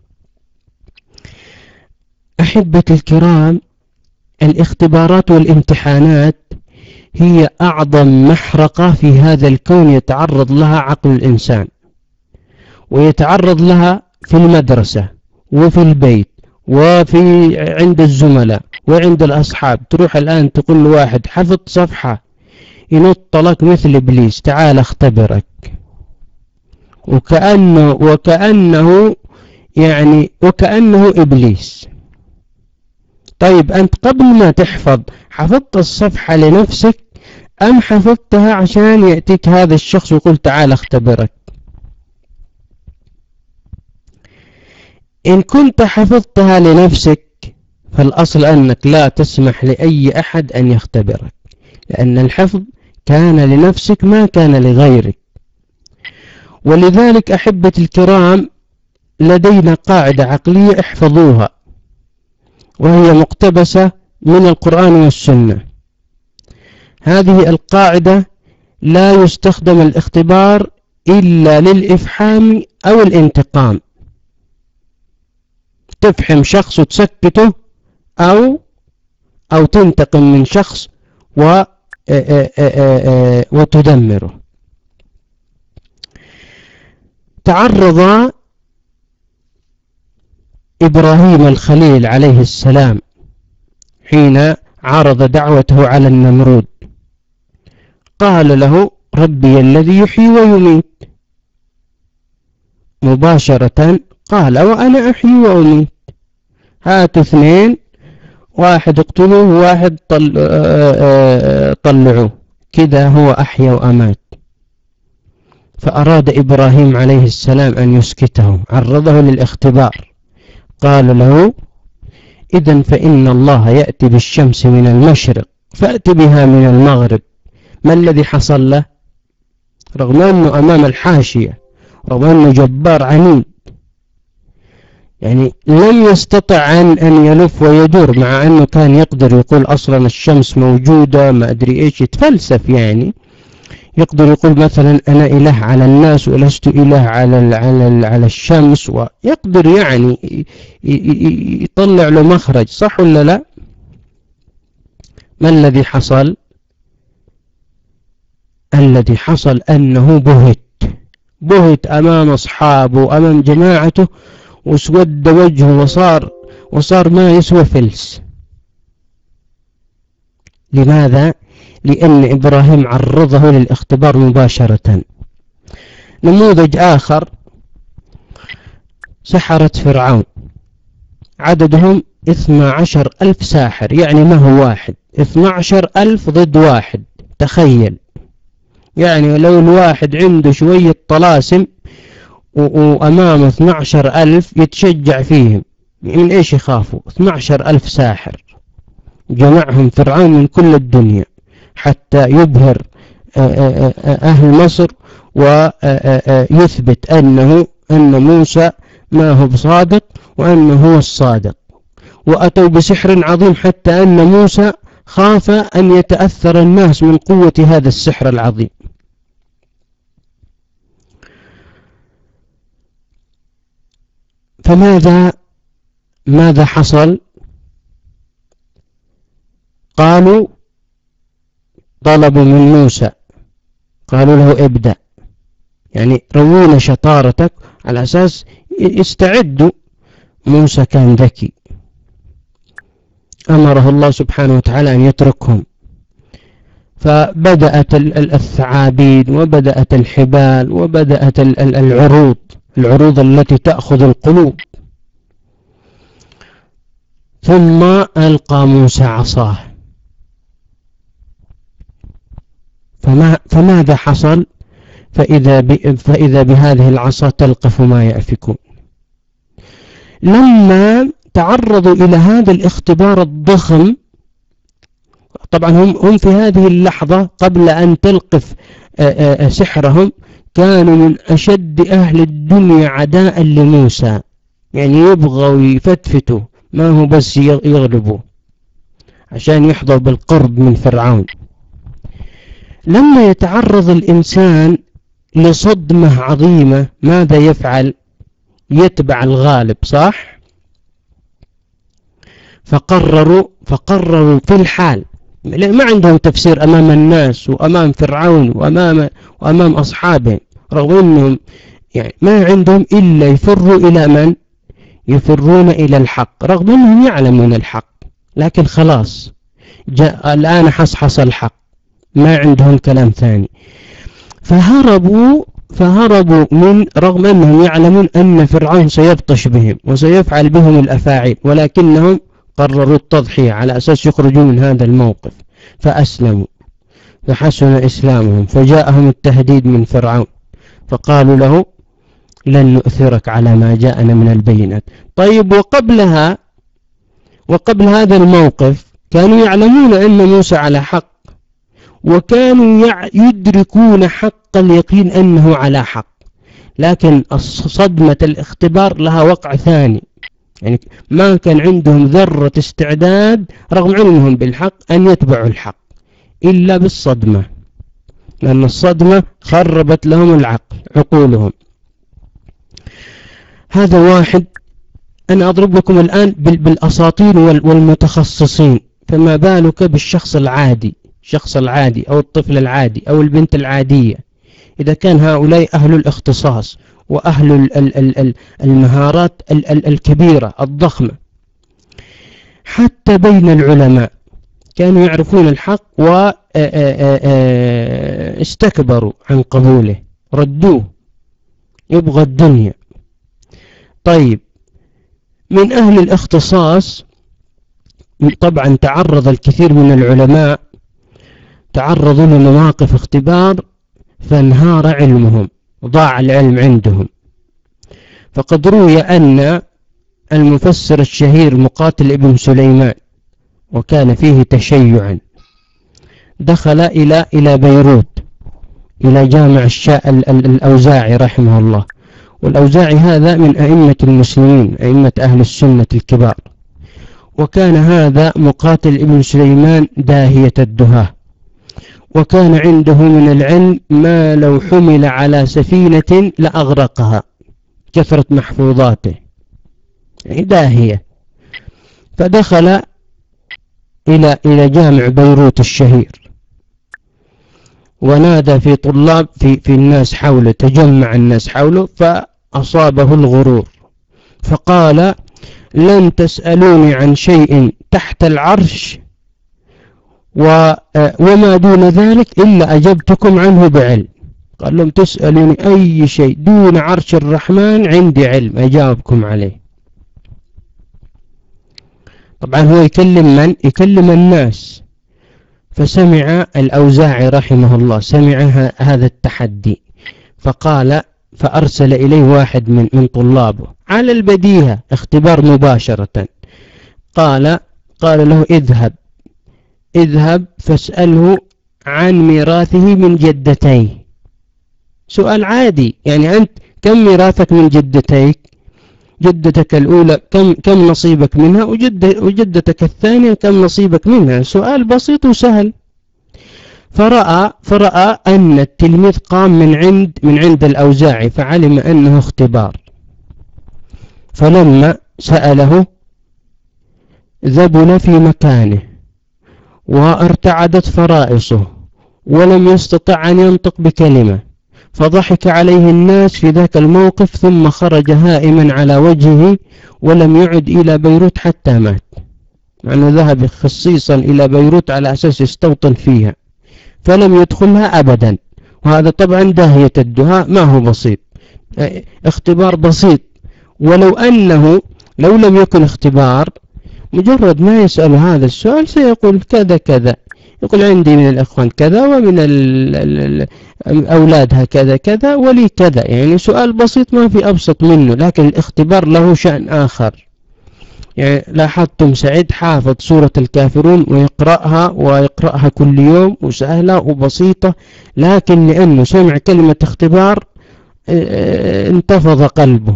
أحبة الكرام، الاختبارات والامتحانات هي أعظم محرقة في هذا الكون يتعرض لها عقل الإنسان، ويتعرض لها في المدرسة وفي البيت وفي عند الزملاء وعند الأصحاب. تروح الآن تقول لواحد حفظ صفحة ينط لك مثل إبليس، تعال اختبرك، وكأنه وكأنه يعني وكأنه إبليس. طيب أنت قبل ما تحفظ حفظت الصفحة لنفسك أم حفظتها عشان يأتيك هذا الشخص ويقول تعال اختبرك؟ إن كنت حفظتها لنفسك فالأصل أنك لا تسمح لأي أحد أن يختبرك، لأن الحفظ كان لنفسك ما كان لغيرك. ولذلك أحبة الكرام لدينا قاعدة عقلية احفظوها، وهي مقتبسة من القرآن والسنة. هذه القاعدة: لا يستخدم الاختبار إلا للإفحام أو الانتقام. تفحم شخص وتسكته أو أو تنتقم من شخص و وتدمره. تعرض إبراهيم الخليل عليه السلام حين عرض دعوته على النمرود، قال له: ربي الذي يحيي ويميت. مباشرة قال: وأنا أحيي وأميت، هاتوا اثنين، واحد اقتلوه وواحد طل... طلعوه، كذا هو أحيا وأمات. فأراد إبراهيم عليه السلام أن يسكته، عرضه للاختبار، قال له: إذن فإن الله يأتي بالشمس من المشرق فأتي بها من المغرب. ما الذي حصل له؟ رغم أنه أمام الحاشية، رغم أنه جبار عنيد، يعني لم يستطع أن يلف ويدور، مع أنه كان يقدر يقول أصلا الشمس موجودة، ما أدري إيش، يتفلسف يعني. يقدر يقول مثلا أنا إله على الناس ولست إله على على على الشمس، ويقدر يعني يطلع له مخرج، صح ولا لا؟ ما الذي حصل؟ الذي حصل أنه بهت بهت أمام أصحابه وأمام جماعته، واسود وجهه وصار وصار ما يسوى فلس. لماذا؟ لأن إبراهيم عرضه للاختبار مباشرة. نموذج آخر: سحرة فرعون، عددهم اثنى عشر ألف ساحر، يعني ما هو واحد، اثنى عشر ألف ضد واحد. تخيل، يعني لو الواحد عنده شوية طلاسم وأمام اثنى عشر ألف يتشجع فيهم، من إيش يخافوا؟ اثنى عشر ألف ساحر جمعهم فرعون من كل الدنيا حتى يبهر أهل مصر ويثبت أنه أن موسى ما هو بصادق وأنه هو الصادق. وأتوا بسحر عظيم حتى أن موسى خاف أن يتأثر الناس من قوة هذا السحر العظيم. فماذا ماذا حصل؟ قالوا طلبوا من موسى، قالوا له ابدأ، يعني روينا شطارتك على أساس يستعدوا. موسى كان ذكي، أمره الله سبحانه وتعالى أن يتركهم، فبدأت الثعابين وبدأت الحبال وبدأت العروض العروض التي تأخذ القلوب. ثم ألقى موسى عصاه، فما فماذا حصل؟ فإذا, فإذا بهذه العصا تلقف ما يأفكون. لما تعرضوا إلى هذا الاختبار الضخم، طبعا هم, هم في هذه اللحظة قبل أن تلقف سحرهم كانوا من أشد أهل الدنيا عداء لموسى، يعني يبغوا يفتفتوا، ما هو بس يغلبوا عشان يحظوا بالقرب من فرعون. لما يتعرض الإنسان لصدمة عظيمة ماذا يفعل؟ يتبع الغالب، صح؟ فقرروا فقرروا في الحال، ما عندهم تفسير أمام الناس وأمام فرعون وأمام وأمام أصحابهم، رغم أنهم يعني ما عندهم إلا يفروا إلى من؟ يفرون إلى الحق، رغم أنهم يعلمون الحق، لكن خلاص جاء الآن حصحص الحق، ما عندهم كلام ثاني. فهربوا فهربوا من رغم أنهم يعلمون أن فرعون سيبطش بهم وسيفعل بهم الأفاعيل، ولكنهم قرروا التضحية على أساس يخرجوا من هذا الموقف، فأسلموا فحسن إسلامهم. فجاءهم التهديد من فرعون، فقالوا له لن نؤثرك على ما جاءنا من البينات، طيب وقبلها وقبل هذا الموقف كانوا يعلمون أن موسى على حق، وكانوا يدركون حق اليقين أنه على حق، لكن صدمة الاختبار لها وقع ثاني، يعني ما كان عندهم ذرة استعداد رغم علمهم بالحق أن يتبعوا الحق إلا بالصدمة، لأن الصدمة خربت لهم العقل عقولهم. هذا واحد. أنا أضرب لكم الآن بالأساطير والمتخصصين، فما بالك بالشخص العادي، الشخص العادي أو الطفل العادي أو البنت العادية. إذا كان هؤلاء أهل الاختصاص وأهل المهارات الكبيرة الضخمة، حتى بين العلماء كانوا يعرفون الحق واستكبروا عن قبوله، ردوه، يبغى الدنيا. طيب من أهل الاختصاص طبعا تعرض الكثير من العلماء، تعرضوا لمواقف اختبار فانهار علمهم، ضاع العلم عندهم. فقد روي أن المفسر الشهير مقاتل ابن سليمان، وكان فيه تشيعا، دخل إلى إلى بيروت إلى جامع الشاء الأوزاعي رحمه الله، والأوزاعي هذا من أئمة المسلمين، أئمة أهل السنة الكبار. وكان هذا مقاتل ابن سليمان داهية الدهاه، وكان عنده من العلم ما لو حمل على سفينة لأغرقها، كثرة محفوظاته، يعني داهية. فدخل إلى إلى جامع بيروت الشهير، ونادى في طلاب في في الناس حوله، تجمع الناس حوله، فأصابه الغرور، فقال: لن تسألوني عن شيء تحت العرش وما دون ذلك إلا أجبتكم عنه بعلم. قال لهم: تسألوني أي شيء دون عرش الرحمن عندي علم أجاوبكم عليه. طبعا هو يكلم من؟ يكلم الناس. فسمع الأوزاعي رحمه الله، سمع هذا التحدي، فقال، فأرسل إليه واحد من من طلابه على البديهة، اختبار مباشرة. قال قال له: اذهب اذهب فاسأله عن ميراثه من جدتيه. سؤال عادي، يعني أنت كم ميراثك من جدتيك؟ جدتك الأولى كم كم نصيبك منها، وجد وجدتك الثانية كم نصيبك منها؟ سؤال بسيط وسهل. فرأى فرأى أن التلميذ قام من عند من عند الأوزاعي، فعلم أنه اختبار. فلما سأله ذبل في مكانه وارتعدت فرائصه ولم يستطع أن ينطق بكلمة، فضحك عليه الناس في ذاك الموقف، ثم خرج هائما على وجهه ولم يعد إلى بيروت حتى مات، مع أنه ذهب خصيصا إلى بيروت على أساس يستوطن فيها، فلم يدخلها أبدا. وهذا طبعا داهية الدهاء، ما هو بسيط، اختبار بسيط. ولو أنه لو لم يكن اختبار، مجرد ما يسأل هذا السؤال سيقول كذا كذا، يقول عندي من الأخوان كذا ومن أولادها كذا كذا ولي كذا، يعني سؤال بسيط ما في أبسط منه. لكن الاختبار له شأن آخر. يعني لاحظتم سعيد حافظ سورة الكافرون ويقرأها ويقرأها كل يوم وسهلة وبسيطة، لكن لأنه سمع كلمة اختبار انتفض قلبه.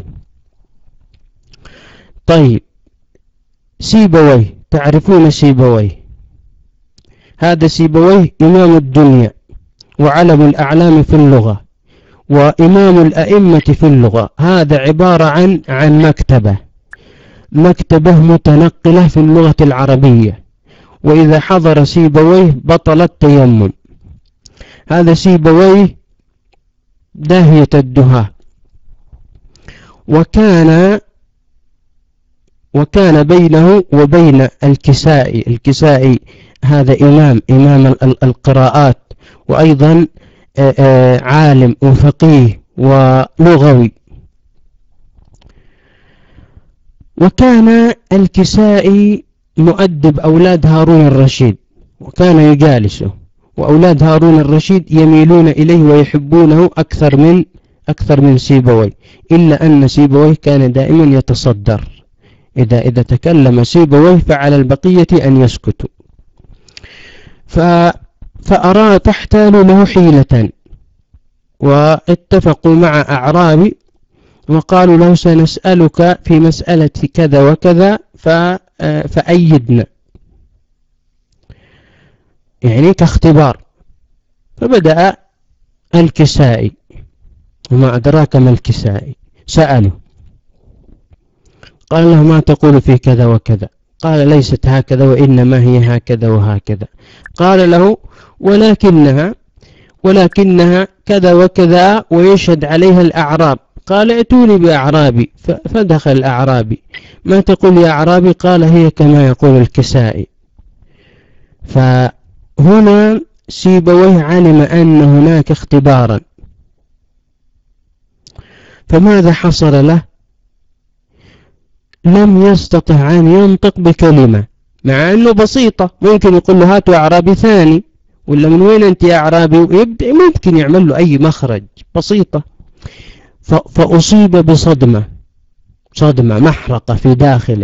طيب سيبويه، تعرفون سيبويه؟ هذا سيبويه إمام الدنيا وعلم الأعلام في اللغة وإمام الأئمة في اللغة. هذا عبارة عن عن مكتبة مكتبة متنقلة في اللغة العربية، وإذا حضر سيبويه بطل التيمم. هذا سيبويه داهية الدهاء، وكان وكان بينه وبين الكسائي الكسائي هذا إمام إمام القراءات، وأيضا عالم وفقيه ولغوي. وكان الكسائي مؤدب أولاد هارون الرشيد، وكان يجالسه، وأولاد هارون الرشيد يميلون إليه ويحبونه أكثر من أكثر من سيبويه، إلا أن سيبويه كان دائما يتصدر إذا إذا تكلم سيبويه فعلى البقية أن يسكتوا. ف فأراد فاحتالوا له حيلة، واتفقوا مع أعرابي وقالوا له سنسألك في مسألة كذا وكذا فأيدنا، يعني كاختبار. فبدأ الكسائي، وما أدراك ما الكسائي، سأله قال له ما تقول في كذا وكذا؟ قال ليست هكذا وإنما هي هكذا وهكذا. قال له ولكنها ولكنها كذا وكذا ويشهد عليها الأعراب. قال ائتوني بأعرابي، فدخل الأعرابي. ما تقول يا أعرابي؟ قال هي كما يقول الكسائي. فهنا سيبويه علم أن هناك اختبارا، فماذا حصل له؟ لم يستطع أن ينطق بكلمة، مع أنه بسيطة. ممكن يقول له هاتوا أعرابي ثاني، ولا من وين أنت يا أعرابي، ويبدأ ممكن يعمل له أي مخرج، بسيطة. فأصيب بصدمة، صدمة محرقة في داخله،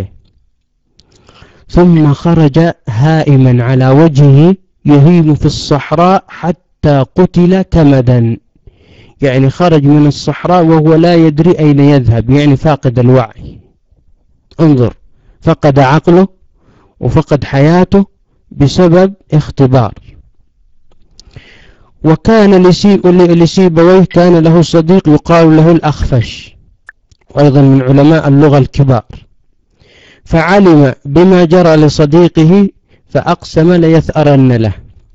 ثم خرج هائما على وجهه يهيم في الصحراء حتى قتل كمدا. يعني خرج من الصحراء وهو لا يدري أين يذهب، يعني فاقد الوعي. انظر، فقد عقله وفقد حياته بسبب اختبار. وكان لسيبويه كان له صديق يقال له الأخفش، وأيضا من علماء اللغة الكبار، فعلم بما جرى لصديقه فأقسم ليثأرن له،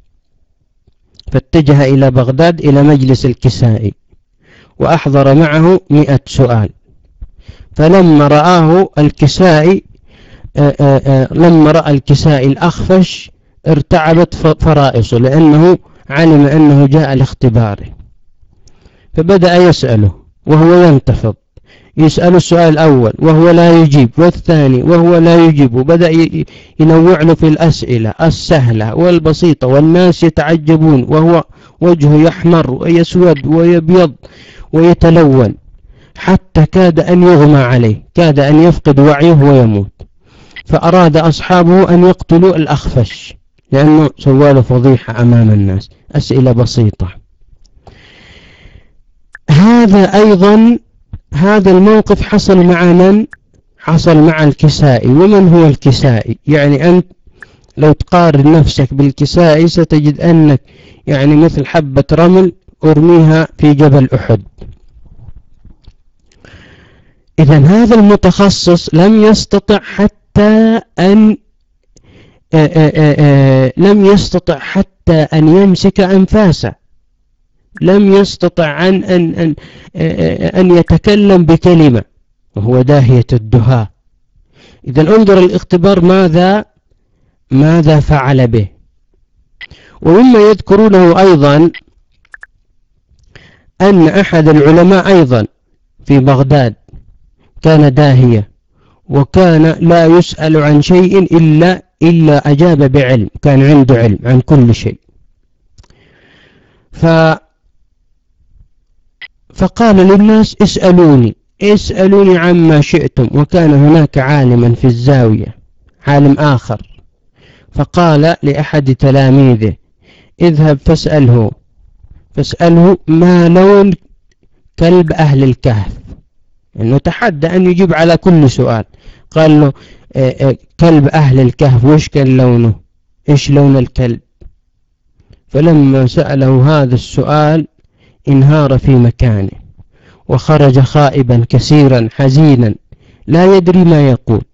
فاتجه إلى بغداد إلى مجلس الكسائي، وأحضر معه مئة سؤال. فلما رآه الكسائي آآ آآ لما رأى الكسائي الأخفش ارتعبت فرائصه، لأنه علم أنه جاء لاختباره. فبدأ يسأله وهو ينتفض، يسأل السؤال الأول وهو لا يجيب، والثاني وهو لا يجيب، وبدأ ينوع له في الأسئلة السهلة والبسيطة، والناس يتعجبون، وهو وجهه يحمر ويسود ويبيض ويتلون، حتى كاد أن يغمى عليه، كاد أن يفقد وعيه ويموت. فأراد أصحابه أن يقتلوا الأخفش، لأنه سوى له فضيحة أمام الناس، أسئلة بسيطة. هذا أيضا هذا الموقف حصل مع من؟ حصل مع الكسائي. ومن هو الكسائي؟ يعني أنت لو تقارن نفسك بالكسائي ستجد أنك يعني مثل حبة رمل أرميها في جبل أحد. إذن هذا المتخصص لم يستطع حتى أن آآ آآ لم يستطع حتى أن يمسك أنفاسه، لم يستطع أن, أن, أن, أن يتكلم بكلمة، وهو داهية الدهاء. إذن انظر الاختبار ماذا ماذا فعل به. ومما يذكرونه أيضا أن أحد العلماء أيضا في بغداد كان داهية، وكان لا يسأل عن شيء إلا إلا أجاب بعلم، كان عنده علم عن كل شيء. ف فقال للناس اسألوني اسألوني عما شئتم. وكان هناك عالما في الزاوية، عالم آخر، فقال لأحد تلاميذه اذهب فاسأله فاسأله ما لون كلب أهل الكهف، إنه تحدى أن يجيب على كل سؤال. قال له كلب أهل الكهف وش كان لونه، إيش لون الكلب؟ فلما سأله هذا السؤال انهار في مكانه، وخرج خائبا كثيرا حزينا لا يدري ما يقول.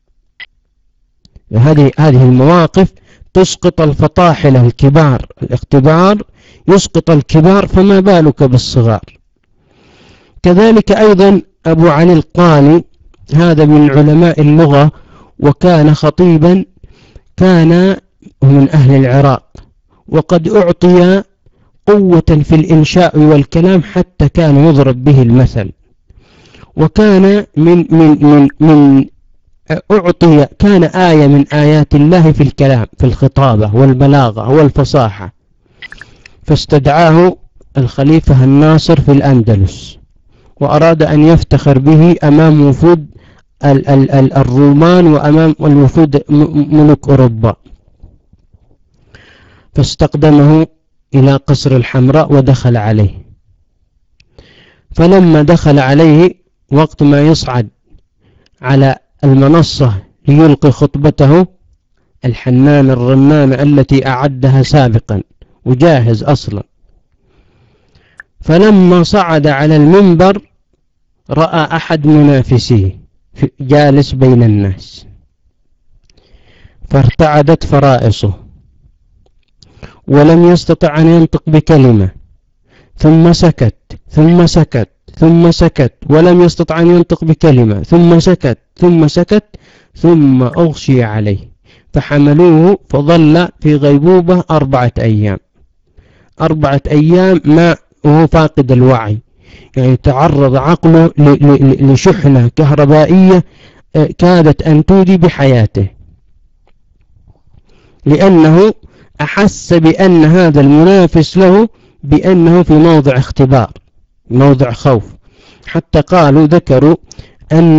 هذه هذه المواقف تسقط الفطاحل الكبار، الاختبار يسقط الكبار، فما بالك بالصغار. كذلك أيضا أبو علي القاني، هذا من علماء اللغة وكان خطيبا، كان من أهل العراق، وقد أعطي قوة في الإنشاء والكلام حتى كان يضرب به المثل. وكان من من من من أعطي كان آية من آيات الله في الكلام، في الخطابة والبلاغة والفصاحة. فاستدعاه الخليفة الناصر في الأندلس، وأراد أن يفتخر به أمام وفود ال ال ال الرومان وأمام الوفود ملوك أوروبا، فاستقدمه إلى قصر الحمراء ودخل عليه. فلما دخل عليه وقت ما يصعد على المنصة ليلقي خطبته، الحنان الرنانة التي أعدها سابقا وجاهز أصلا، فلما صعد على المنبر رأى أحد منافسيه جالس بين الناس، فارتعدت فرائصه ولم يستطع أن ينطق بكلمة، ثم سكت ثم سكت ثم سكت ولم يستطع أن ينطق بكلمة، ثم سكت ثم سكت ثم أغشي عليه، فحملوه فظل في غيبوبة أربعة أيام أربعة أيام ما وهو فاقد الوعي، يعني تعرض عقله لشحنة كهربائية كادت أن تودي بحياته، لأنه أحس بأن هذا المنافس له بأنه في موضع اختبار، موضع خوف. حتى قالوا ذكروا أن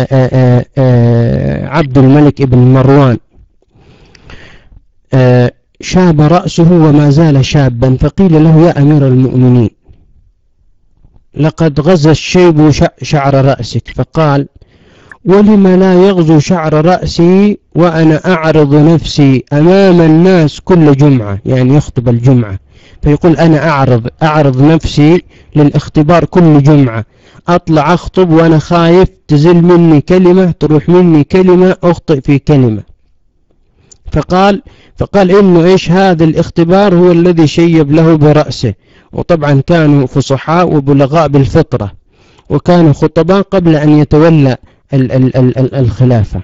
عبد الملك ابن مروان شاب رأسه وما زال شابا، فقيل له يا أمير المؤمنين لقد غزا الشيب شعر رأسك، فقال ولم لا يغزو شعر رأسي وأنا أعرض نفسي أمام الناس كل جمعة، يعني يخطب الجمعة، فيقول أنا أعرض أعرض نفسي للاختبار كل جمعة، أطلع أخطب وأنا خايف تزل مني كلمة، تروح مني كلمة، أخطئ في كلمة. فقال فقال إنه إيش هذا الاختبار هو الذي شيب له برأسه. وطبعا كانوا فصحاء وبلغاء بالفطرة، وكانوا خطباء قبل أن يتولى ال ال ال الخلافة.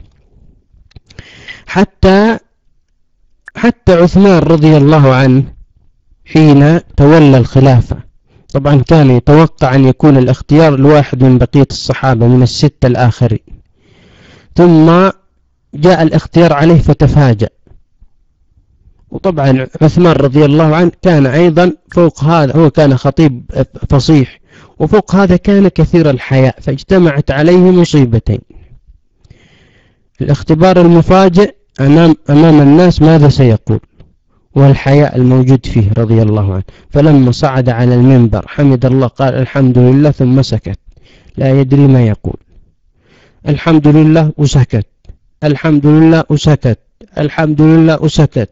حتى حتى عثمان رضي الله عنه حين تولى الخلافة، طبعا كان يتوقع أن يكون الاختيار الواحد من بقية الصحابة من الستة الآخرين، ثم جاء الاختيار عليه فتفاجأ. وطبعا عثمان رضي الله عنه كان أيضا فوق هذا، هو كان خطيب فصيح، وفوق هذا كان كثير الحياء، فاجتمعت عليه مصيبتين: الاختبار المفاجئ أمام, أمام الناس ماذا سيقول، والحياء الموجود فيه رضي الله عنه. فلما صعد على المنبر حمد الله، قال الحمد لله، ثم سكت لا يدري ما يقول. الحمد لله وسكت، الحمد لله وسكت، الحمد لله وسكت،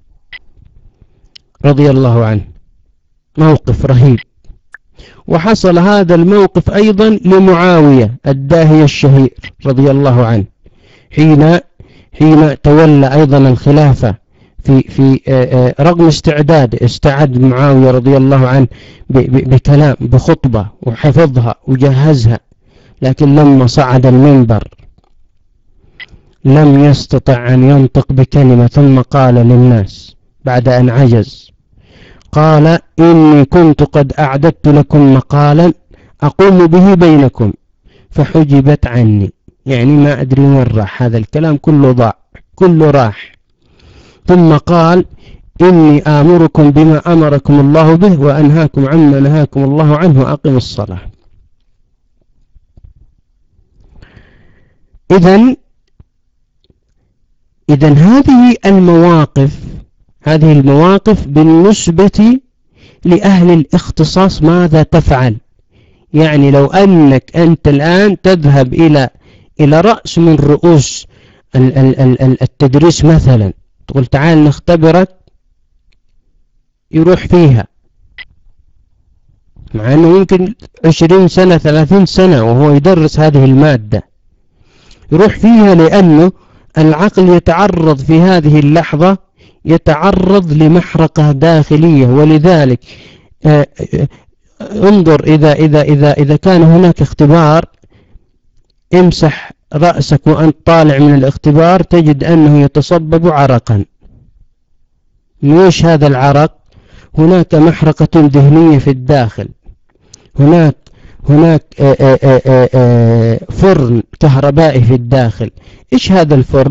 رضي الله عنه. موقف رهيب. وحصل هذا الموقف أيضا لمعاوية الداهية الشهير رضي الله عنه، حين حين تولى أيضا الخلافة في في رغم استعداد استعد معاوية رضي الله عنه بكلام بخطبة وحفظها وجهزها، لكن لما صعد المنبر لم يستطع أن ينطق بكلمة، ثم قال للناس بعد أن عجز، قال إني كنت قد أعددت لكم مقالا أقوم به بينكم فحجبت عني، يعني ما أدري وين راح هذا الكلام، كله ضاع كله راح. ثم قال إني آمركم بما أمركم الله به وأنهاكم عما نهاكم الله عنه وأقم الصلاة. إذن إذن هذه المواقف هذه المواقف بالنسبة لأهل الاختصاص ماذا تفعل؟ يعني لو أنك أنت الآن تذهب إلى إلى رأس من رؤوس التدريس مثلا، تقول تعال نختبرك، يروح فيها مع أنه يمكن عشرين سنة ثلاثين سنة وهو يدرس هذه المادة، يروح فيها لأنه العقل يتعرض في هذه اللحظة يتعرض لمحرقة داخلية. ولذلك انظر إذا إذا إذا إذا كان هناك اختبار، امسح رأسك وأنت طالع من الاختبار تجد أنه يتصبب عرقا. وش هذا العرق؟ هناك محرقة ذهنية في الداخل، هناك هناك آآ آآ آآ فرن كهربائي في الداخل. إيش هذا الفرن؟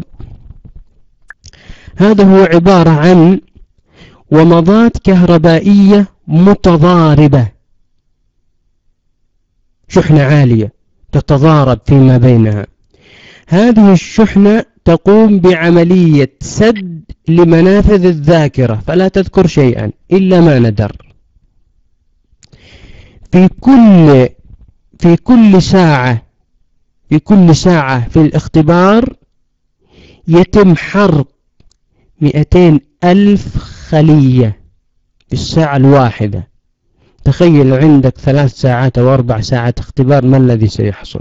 هذا هو عبارة عن ومضات كهربائية متضاربة، شحنة عالية تتضارب فيما بينها. هذه الشحنة تقوم بعملية سد لمنافذ الذاكرة فلا تذكر شيئا إلا ما ندر. في كل في كل ساعة في كل ساعة في الاختبار يتم حرق مئتين ألف خلية في الساعة الواحدة. تخيل عندك ثلاث ساعات أو أربع ساعات اختبار، ما الذي سيحصل؟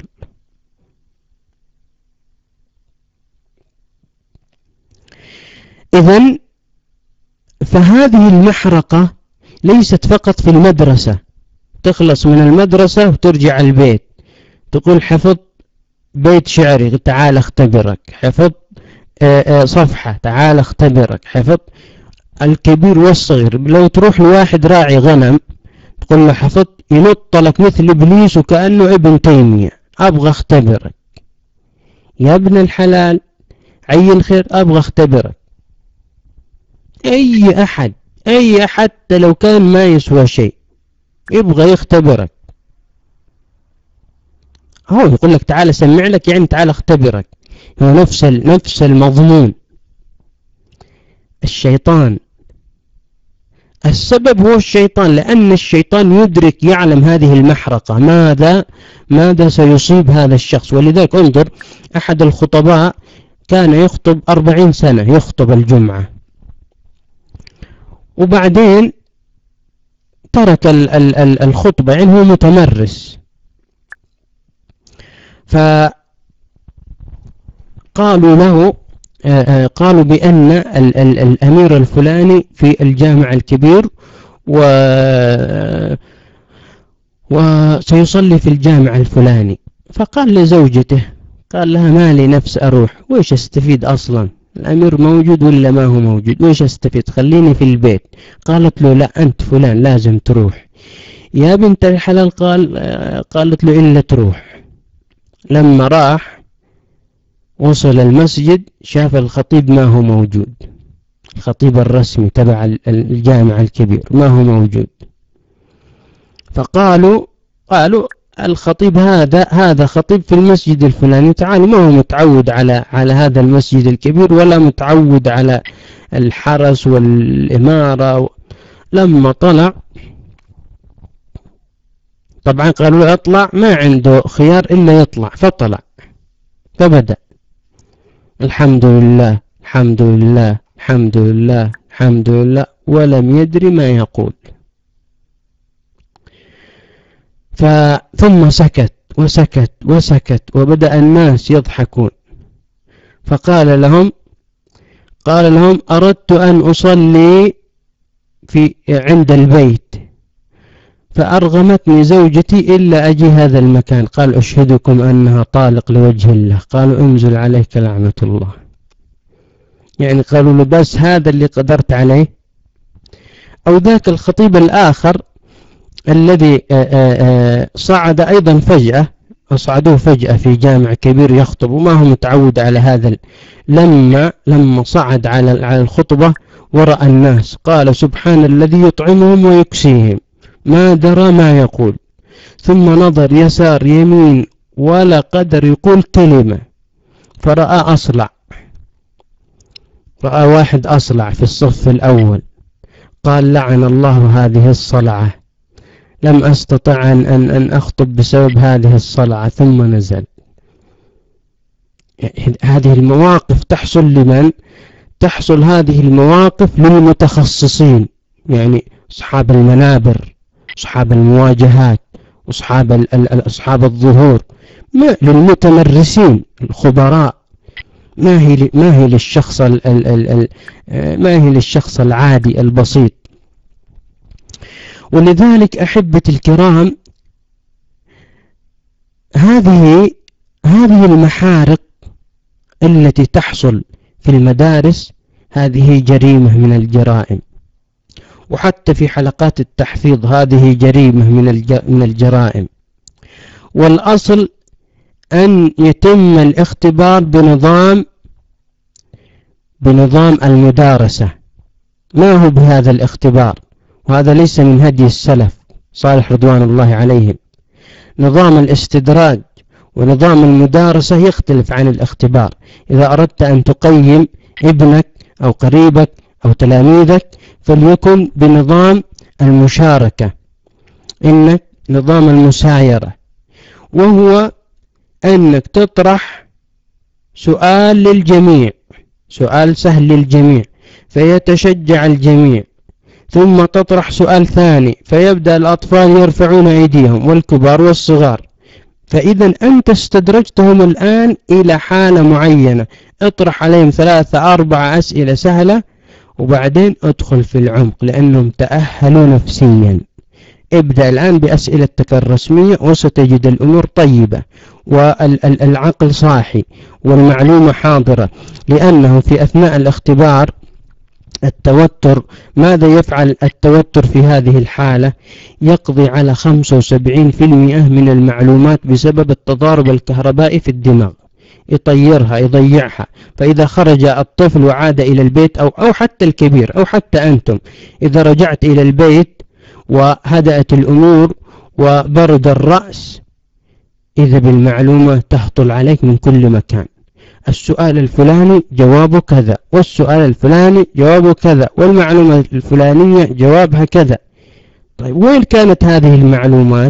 إذن فهذه المحرقة ليست فقط في المدرسة، تخلص من المدرسة وترجع البيت تقول حفظ بيت شعري تعال اختبرك، حفظ صفحة تعال اختبرك، حفظ الكبير والصغير. لو تروح لواحد راعي غنم تقول له حفظ ينط لك مثل إبليس وكأنه ابن تيمية، أبغى اختبرك يا ابن الحلال عين خير، أبغى اختبرك. أي أحد أي أحد حتى لو كان ما يسوى شيء يبغى يختبرك. هو يقول لك تعال أسمع لك، يعني تعال اختبرك. هو نفس نفس المضمون. الشيطان السبب هو الشيطان، لأن الشيطان يدرك يعلم هذه المحرقة ماذا ماذا سيصيب هذا الشخص. ولذلك انظر أحد الخطباء كان يخطب أربعين سنة، يخطب الجمعة، وبعدين ترك ال ال ال الخطبة، يعني هو متمرس. فقالوا له قالوا بأن ال ال الأمير الفلاني في الجامع الكبير و وسيصلي في الجامع الفلاني. فقال لزوجته، قال لها ما لي نفس أروح، وإيش استفيد أصلا؟ الأمير موجود ولا ما هو موجود، وإيش استفيد؟ خليني في البيت. قالت له لا أنت فلان لازم تروح. يا بنت الحلال قال قالت له إلا تروح. لما راح وصل المسجد شاف الخطيب ما هو موجود، الخطيب الرسمي تبع الجامع الكبير ما هو موجود. فقالوا قالوا الخطيب هذا هذا خطيب في المسجد الفلاني، تعالوا ما هو متعود على على هذا المسجد الكبير ولا متعود على الحرس والإمارة. لما طلع طبعا قالوا له اطلع، ما عنده خيار إلا يطلع، فطلع فبدأ الحمد لله الحمد لله الحمد لله الحمد لله، ولم يدري ما يقول. ثم سكت وسكت وسكت وبدأ الناس يضحكون. فقال لهم قال لهم أردت أن أصلي في عند البيت فأرغمتني زوجتي إلا أجي هذا المكان. قال أشهدكم أنها طالق لوجه الله. قالوا انزل عليك لعنة الله. يعني قالوا له بس هذا اللي قدرت عليه. أو ذاك الخطيب الآخر الذي صعد أيضا فجأة، أصعدوه فجأة في جامع كبير يخطب وما هو متعود على هذا. لما لما صعد على الخطبة ورأى الناس قال سبحان الذي يطعمهم ويكسيهم، ما درى ما يقول. ثم نظر يسار يمين ولا قدر يقول كلمة، فرأى أصلع، رأى واحد أصلع في الصف الأول. قال لعن الله هذه الصلعة، لم أستطع أن, أن, أن أخطب بسبب هذه الصلعة. ثم نزل. هذه المواقف تحصل لمن؟ تحصل هذه المواقف للمتخصصين، يعني أصحاب المنابر، أصحاب المواجهات، أصحاب, أصحاب الظهور، ما للمتمرسين الخبراء، ما هي ما هي للشخص ال ال ال ما هي للشخص العادي البسيط. ولذلك أحبتي الكرام، هذه هذه المحارق التي تحصل في المدارس هذه جريمة من الجرائم، وحتى في حلقات التحفيظ هذه جريمة من من الجرائم. والأصل أن يتم الاختبار بنظام بنظام المدارسة، ما هو بهذا الاختبار، وهذا ليس من هدي السلف صالح رضوان الله عليهم. نظام الاستدراج ونظام المدارسة يختلف عن الاختبار. إذا أردت أن تقيم ابنك أو قريبك أو تلاميذك فليكن بنظام المشاركة، إنك نظام المسايرة، وهو أنك تطرح سؤال للجميع، سؤال سهل للجميع فيتشجع الجميع، ثم تطرح سؤال ثاني فيبدأ الأطفال يرفعون أيديهم والكبار والصغار. فإذا أنت استدرجتهم الآن إلى حالة معينة، اطرح عليهم ثلاثة أربعة أسئلة سهلة وبعدين ادخل في العمق لأنهم تأهلوا نفسيا. ابدأ الآن بأسئلتك الرسمية وستجد الأمور طيبة والعقل صاحي والمعلومة حاضرة، لأنه في أثناء الاختبار التوتر، ماذا يفعل التوتر في هذه الحالة؟ يقضي على خمسة وسبعين بالمئة من المعلومات بسبب التضارب الكهربائي في الدماغ، يطيرها يضيعها. فإذا خرج الطفل وعاد إلى البيت أو, أو حتى الكبير أو حتى أنتم إذا رجعت إلى البيت وهدأت الأمور وبرد الرأس، إذا بالمعلومة تهطل عليك من كل مكان. السؤال الفلاني جوابه كذا، والسؤال الفلاني جوابه كذا، والمعلومة الفلانية جوابها كذا. طيب وين كانت هذه المعلومات؟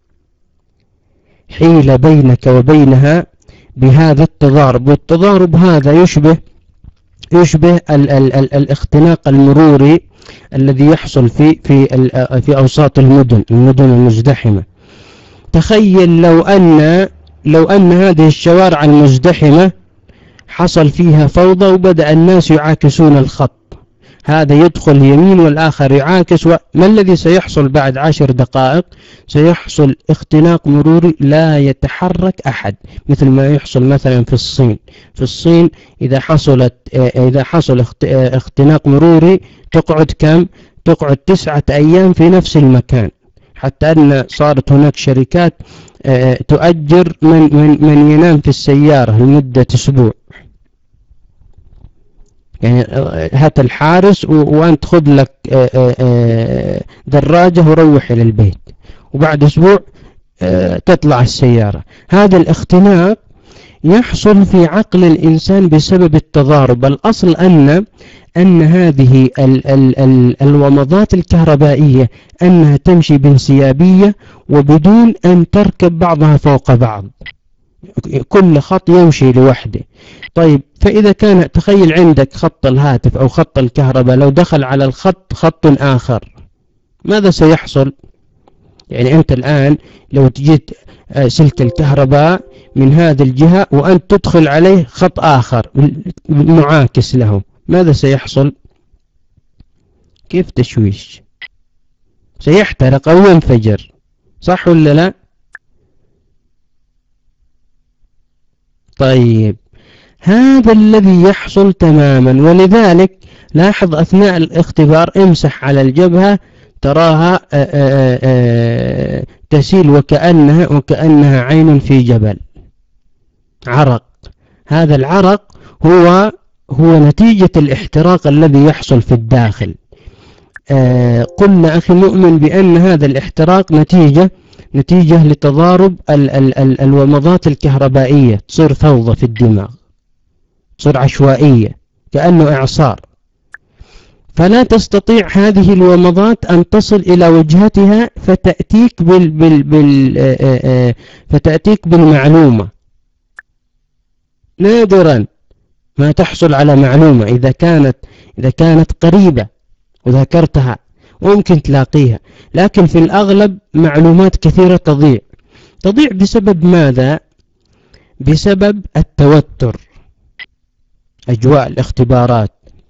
حيل بينك وبينها بهذا التضارب، والتضارب هذا يشبه يشبه ال ال ال الاختناق المروري الذي يحصل في في في أوساط المدن المدن المزدحمة. تخيل لو أن لو أن هذه الشوارع المزدحمة حصل فيها فوضى وبدأ الناس يعاكسون الخط، هذا يدخل يمين والآخر يعاكس، وما الذي سيحصل بعد عشر دقائق؟ سيحصل اختناق مروري لا يتحرك أحد، مثل ما يحصل مثلا في الصين. في الصين إذا حصلت إذا حصل اختناق مروري تقعد كم؟ تقعد تسعة أيام في نفس المكان، حتى أن صارت هناك شركات تؤجر من من من ينام في السيارة لمدة أسبوع. يعني هات الحارس وأنت خذ لك دراجة وروح إلى البيت، وبعد أسبوع تطلع السيارة. هذا الاختناق يحصل في عقل الإنسان بسبب التضارب. الأصل أن أن هذه ال ال ال الومضات الكهربائية أنها تمشي بانسيابية وبدون أن تركب بعضها فوق بعض، كل خط يمشي لوحده. طيب فإذا كان تخيل عندك خط الهاتف أو خط الكهرباء، لو دخل على الخط خط آخر ماذا سيحصل؟ يعني أنت الآن لو تجيت سلك الكهرباء من هذه الجهة وأنت تدخل عليه خط آخر معاكس له، ماذا سيحصل؟ كيف تشويش؟ سيحترق أو ينفجر، صح ولا لا؟ طيب هذا الذي يحصل تماما. ولذلك لاحظ أثناء الاختبار امسح على الجبهة تراها آآ آآ تسيل وكأنها وكأنها عين في جبل، عرق. هذا العرق هو هو نتيجة الاحتراق الذي يحصل في الداخل. قلنا أخي مؤمن بأن هذا الاحتراق نتيجة نتيجة لتضارب ال ال ال الومضات الكهربائية، تصير فوضى في الدماغ، تصير عشوائية كأنه إعصار، فلا تستطيع هذه الومضات أن تصل إلى وجهتها فتأتيك بال بال بال فتأتيك بالمعلومة. نادرا ما تحصل على معلومة إذا كانت إذا كانت قريبة وذكرتها وممكن تلاقيها، لكن في الأغلب معلومات كثيرة تضيع. تضيع بسبب ماذا؟ بسبب التوتر، أجواء الاختبارات.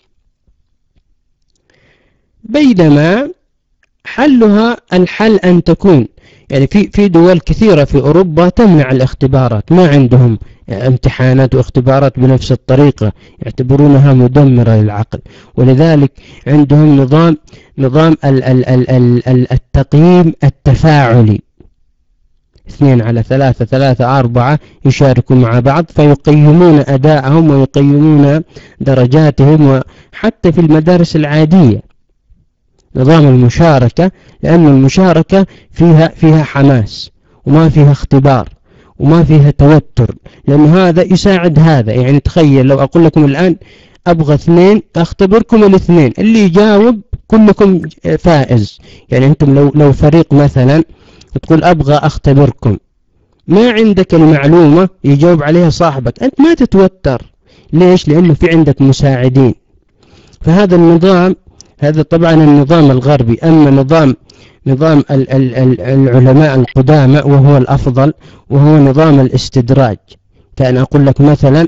بينما حلها الحل أن تكون يعني في في دول كثيرة في أوروبا تمنع الاختبارات، ما عندهم امتحانات واختبارات بنفس الطريقة، يعتبرونها مدمرة للعقل. ولذلك عندهم نظام نظام ال ال ال ال التقييم التفاعلي، اثنين على ثلاثة ثلاثة أربعة يشاركوا مع بعض فيقيمون أداءهم ويقيمون درجاتهم. وحتى في المدارس العادية نظام المشاركة، لأن المشاركة فيها فيها حماس وما فيها اختبار، وما فيها توتر، لأن هذا يساعد هذا. يعني تخيل لو أقول لكم الآن أبغى اثنين، أختبركم الاثنين، اللي يجاوب كلكم فائز. يعني أنتم لو لو فريق مثلا تقول أبغى أختبركم، ما عندك المعلومة يجاوب عليها صاحبك، أنت ما تتوتر. ليش؟ لأنه في عندك مساعدين. فهذا النظام، هذا طبعا النظام الغربي. أما نظام نظام ال ال ال العلماء القدامى وهو الأفضل، وهو نظام الاستدراج. كان أقول لك مثلا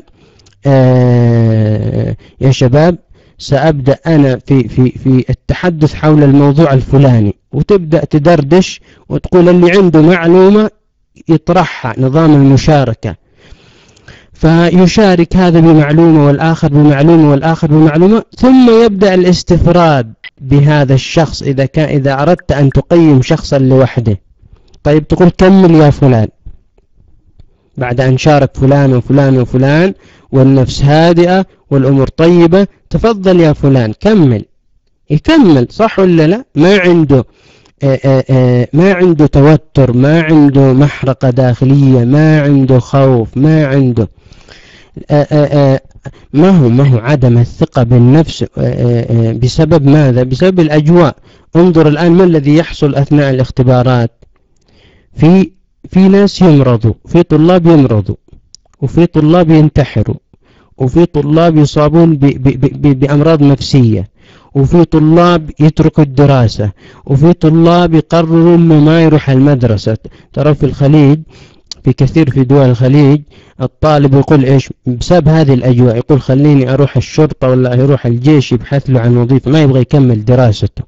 آه يا شباب سأبدأ أنا في, في, في التحدث حول الموضوع الفلاني، وتبدأ تدردش وتقول اللي عنده معلومة يطرحها، نظام المشاركة. فيشارك هذا بمعلومة والآخر بمعلومة والآخر بمعلومة، ثم يبدأ الاستفراد بهذا الشخص. إذا كان إذا أردت أن تقيم شخصا لوحده، طيب تقول كمل يا فلان، بعد أن شارك فلان وفلان وفلان والنفس هادئة والأمور طيبة، تفضل يا فلان كمل. يكمل، صح ولا لا؟ ما عنده آآ آآ ما عنده توتر، ما عنده محرقة داخلية، ما عنده خوف، ما عنده آآ آآ ما هو ما هو عدم الثقة بالنفس. آآ بسبب ماذا؟ بسبب الأجواء. انظر الآن ما الذي يحصل أثناء الاختبارات. في في ناس يمرضوا، في طلاب يمرضوا، وفي طلاب ينتحروا، وفي طلاب يصابون ب ب ب بأمراض نفسية، وفي طلاب يتركوا الدراسة، وفي طلاب يقرروا انه ما يروح المدرسة. ترى في الخليج، في كثير في دول الخليج، الطالب يقول ايش بسبب هذه الأجواء؟ يقول خليني اروح الشرطة ولا يروح الجيش، يبحث له عن وظيفة، ما يبغى يكمل دراسته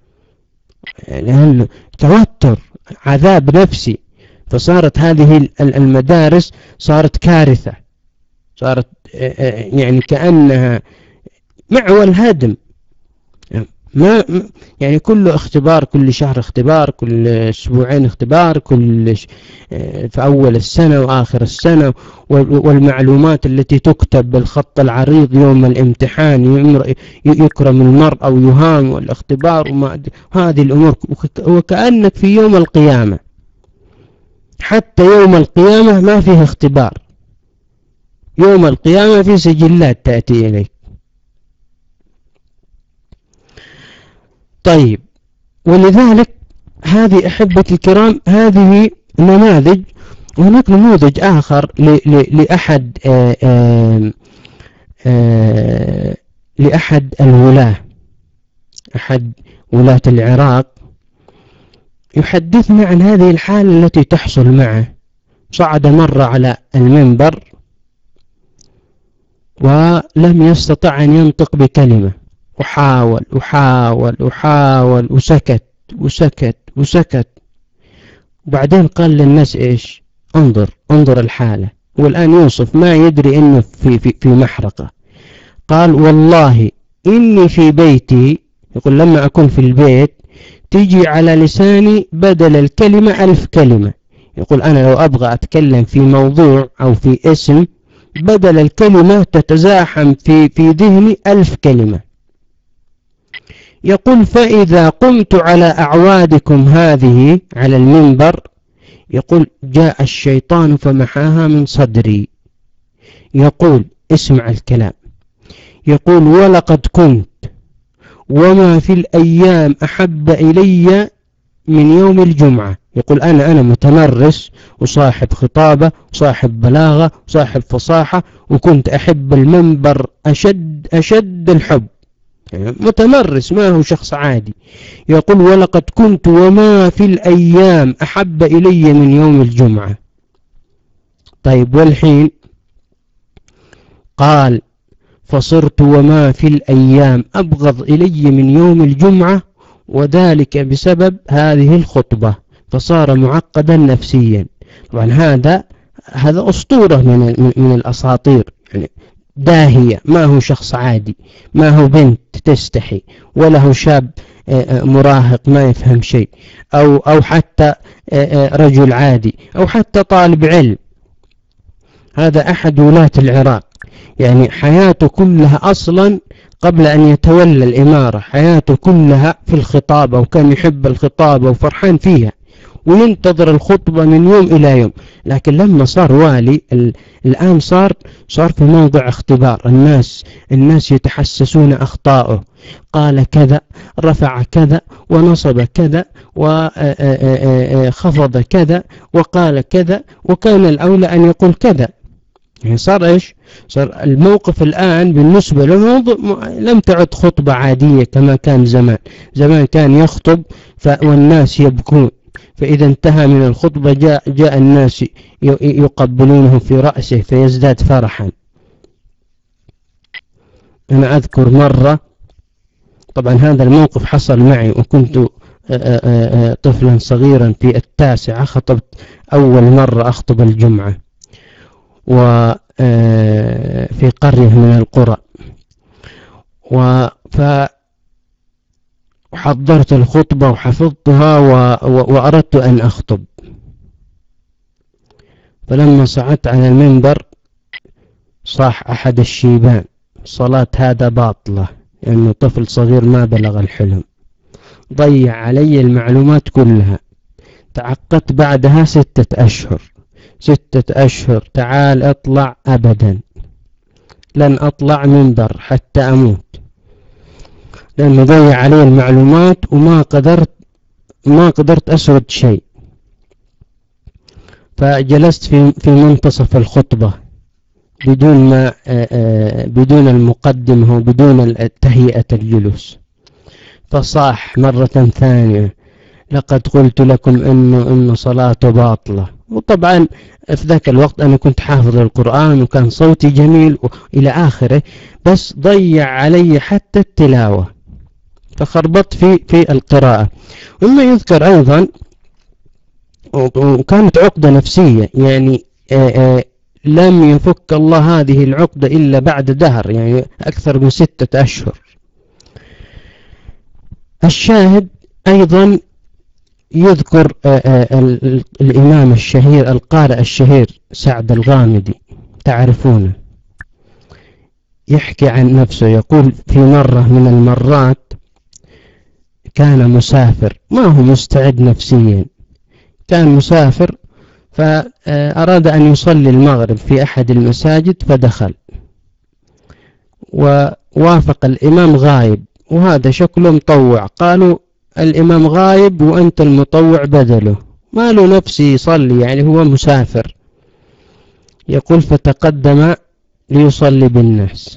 لأنه توتر، عذاب نفسي. فصارت هذه المدارس صارت كارثة، صارت يعني كأنها معول هدم. ما يعني كله اختبار، كل شهر اختبار، كل اسبوعين اختبار، كل في اول السنة واخر السنة، والمعلومات التي تكتب بالخط العريض يوم الامتحان، يكرم المرء او يهان، والاختبار وما هذه الامور، وكأنك في يوم القيامة. حتى يوم القيامة ما فيه اختبار، يوم القيامة في سجلات تأتي إليك. طيب، ولذلك هذه أحبتي الكرام هذه نماذج. وهناك نموذج آخر ل ل لأحد آآ آآ آآ لأحد الولاة، أحد ولاة العراق، يحدثنا عن هذه الحالة التي تحصل معه. صعد مرة على المنبر ولم يستطع أن ينطق بكلمة، وحاول وحاول وحاول وسكت وسكت وسكت. وبعدين قال للناس إيش؟ انظر انظر الحالة. والآن يوصف ما يدري إنه في, في, في محرقة. قال والله إني في بيتي، يقول لما أكون في البيت تيجي على لساني بدل الكلمة ألف كلمة. يقول أنا لو أبغى أتكلم في موضوع أو في اسم، بدل الكلمة تتزاحم في في ذهني ألف كلمة. يقول فإذا قمت على أعوادكم هذه على المنبر، يقول جاء الشيطان فمحاها من صدري. يقول اسمع الكلام، يقول ولقد كنت وما في الأيام أحب إلي من يوم الجمعة. يقول أنا أنا متمرس وصاحب خطابة وصاحب بلاغة وصاحب فصاحة، وكنت أحب المنبر أشد أشد الحب، يعني متمرس، ما هو شخص عادي. يقول ولقد كنت وما في الأيام أحب إلي من يوم الجمعة. طيب والحين؟ قال فصرت وما في الأيام أبغض إلي من يوم الجمعة، وذلك بسبب هذه الخطبة، فصار معقدا نفسيا. طبعا هذا هذا أسطورة من من الأساطير، يعني داهية، ما هو شخص عادي، ما هو بنت تستحي، ولا هو شاب مراهق ما يفهم شيء، أو أو حتى رجل عادي، أو حتى طالب علم. هذا أحد ولاة العراق، يعني حياته كلها أصلا قبل أن يتولى الإمارة حياته كلها في الخطابة، وكان يحب الخطابة وفرحان فيها، وينتظر الخطبة من يوم إلى يوم. لكن لما صار والي الآن صار صار في موضع اختبار. الناس الناس يتحسسون أخطائه، قال كذا، رفع كذا، ونصب كذا، وخفض كذا، وقال كذا، وكان الأولى أن يقول كذا. يعني صار إيش؟ صار الموقف الآن بالنسبة له لم تعد خطبة عادية كما كان زمان. زمان كان يخطب والناس يبكون، فإذا انتهى من الخطبة جاء, جاء الناس يقبلونه في رأسه فيزداد فرحا. أنا أذكر مرة، طبعا هذا الموقف حصل معي وكنت طفلا صغيرا في التاسعة، خطبت أول مرة أخطب الجمعة وفي قرية من القرى، وحضرت الخطبة وحفظتها وأردت أن أخطب. فلما صعدت على المنبر صاح أحد الشيبان: صلاة هذا باطلة، لأنه يعني طفل صغير ما بلغ الحلم. ضيع علي المعلومات كلها. تعقدت بعدها ستة أشهر ستة أشهر تعال اطلع، أبدا لن أطلع منبر حتى أموت، لأنه ضيع علي المعلومات وما قدرت ما قدرت أسرد شيء. فجلست في في منتصف الخطبة بدون ما بدون المقدمة وبدون تهيئة الجلوس، فصاح مرة ثانية: لقد قلت لكم إنه إنه صلاته باطلة. وطبعا في ذاك الوقت أنا كنت حافظ القرآن وكان صوتي جميل إلى آخره، بس ضيع علي حتى التلاوة، فخربطت في في القراءة. وما يذكر أيضا، وكانت عقدة نفسية، يعني آآ آآ لم يفك الله هذه العقدة إلا بعد دهر، يعني أكثر من ستة أشهر. الشاهد أيضا يذكر الإمام الشهير القارئ الشهير سعد الغامدي، تعرفونه، يحكي عن نفسه، يقول: في مرة من المرات كان مسافر، ما هو مستعد نفسيا، كان مسافر، فأراد أن يصلي المغرب في أحد المساجد، فدخل ووافق الإمام غايب، وهذا شكله مطوع. قالوا: الإمام غايب وأنت المطوع بدله، ما له نفسي يصلي، يعني هو مسافر. يقول: فتقدم ليصلي بالناس،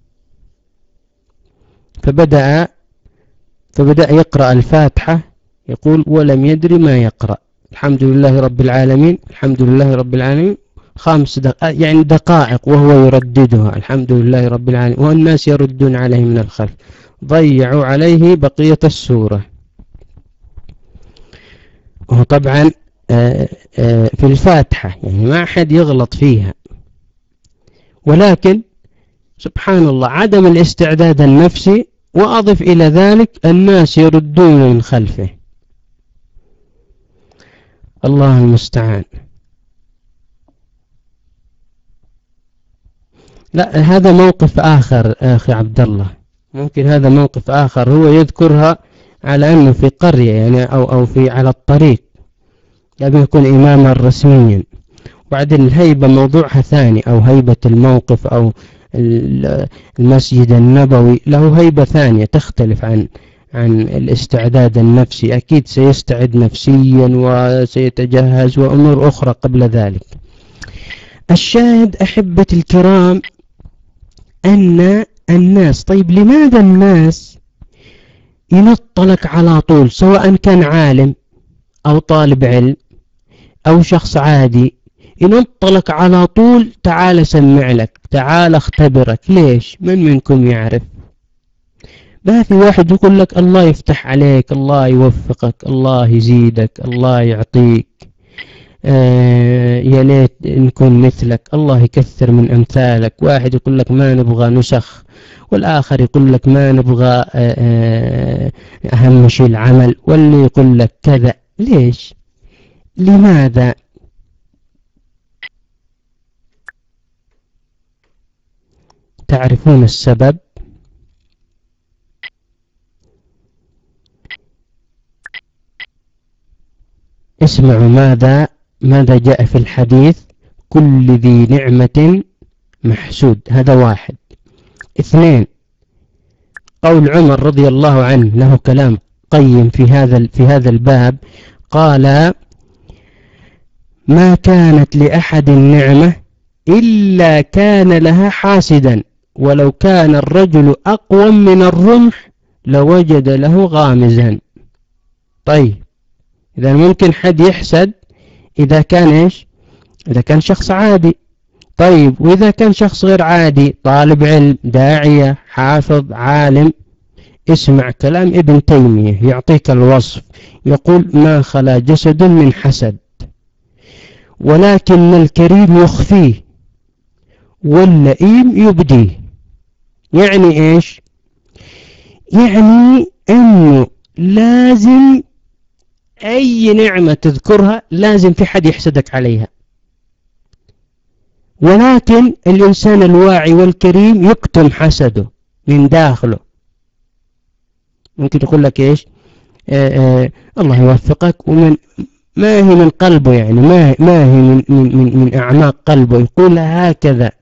فبدأ فبدأ يقرأ الفاتحة، يقول: ولم يدري ما يقرأ. الحمد لله رب العالمين، الحمد لله رب العالمين، خمس دقائق يعني دقائق وهو يرددها: الحمد لله رب العالمين، والناس يردون عليه من الخلف. ضيعوا عليه بقية السورة. وهو طبعا في الفاتحة يعني ما أحد يغلط فيها، ولكن سبحان الله عدم الاستعداد النفسي، وأضف إلى ذلك الناس يردون من خلفه. الله المستعان. لا، هذا موقف آخر أخي عبد الله، ممكن هذا موقف آخر هو يذكرها على أنه في قرية يعني أو أو في على الطريق، يبي يكون إماما رسميا. وبعدين الهيبة موضوعها ثاني، أو هيبة الموقف أو المسجد النبوي له هيبة ثانية تختلف عن عن الاستعداد النفسي. أكيد سيستعد نفسيا وسيتجهز وأمور أخرى قبل ذلك. الشاهد أحبتي الكرام أن الناس، طيب لماذا الناس ينطلق على طول، سواء كان عالم أو طالب علم أو شخص عادي، ينطلق على طول: تعال سمع لك، تعال اختبرك. ليش؟ من منكم يعرف؟ ما في واحد يقول لك الله يفتح عليك، الله يوفقك، الله يزيدك، الله يعطيك، آه يا ليت نكون مثلك، الله يكثر من أمثالك. واحد يقول لك ما نبغى نسخ، والآخر يقول لك ما نبغى آه آه أهم شيء العمل، واللي يقول لك كذا. ليش؟ لماذا؟ تعرفون السبب؟ اسمعوا ماذا ماذا جاء في الحديث: كل ذي نعمة محسود. هذا واحد. اثنين، قول عمر رضي الله عنه له كلام قيم في هذا في هذا الباب. قال: ما كانت لأحد نعمة إلا كان لها حاسدا، ولو كان الرجل أقوى من الرمح لوجد له غامزا. طيب إذا ممكن حد يحسد إذا كان إيش؟ إذا كان شخص عادي. طيب وإذا كان شخص غير عادي، طالب علم، داعية، حافظ، عالم، اسمع كلام ابن تيمية يعطيك الوصف. يقول: ما خلا جسد من حسد، ولكن الكريم يخفيه واللئيم يبديه. يعني إيش؟ يعني أنه لازم أي نعمة تذكرها لازم في حد يحسدك عليها، ولكن الإنسان الواعي والكريم يكتم حسده من داخله. ممكن يقول لك إيش؟ آآ آآ الله يوفقك، ومن ما هي من قلبه، يعني ما ما هي من من من, من أعماق قلبه يقول هكذا،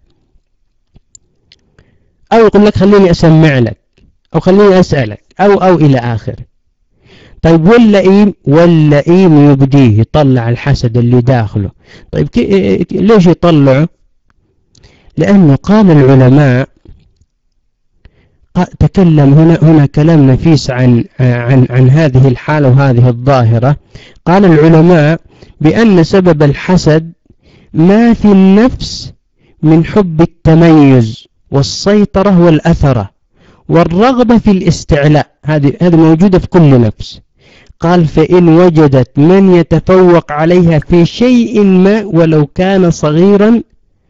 أو يقول لك خليني أسمع لك، أو خليني أسألك، أو أو إلى آخر. طيب واللئيم واللئيم يبديه، يطلع الحسد اللي داخله. طيب ليش يطلعه؟ لأنه قال العلماء، تكلم هنا هنا كلام نفيس عن عن عن هذه الحالة وهذه الظاهرة. قال العلماء بأن سبب الحسد ما في النفس من حب التميز والسيطرة والأثرة والرغبة في الاستعلاء. هذه هذه موجودة في كل نفس. قال: فإن وجدت من يتفوق عليها في شيء ما ولو كان صغيرا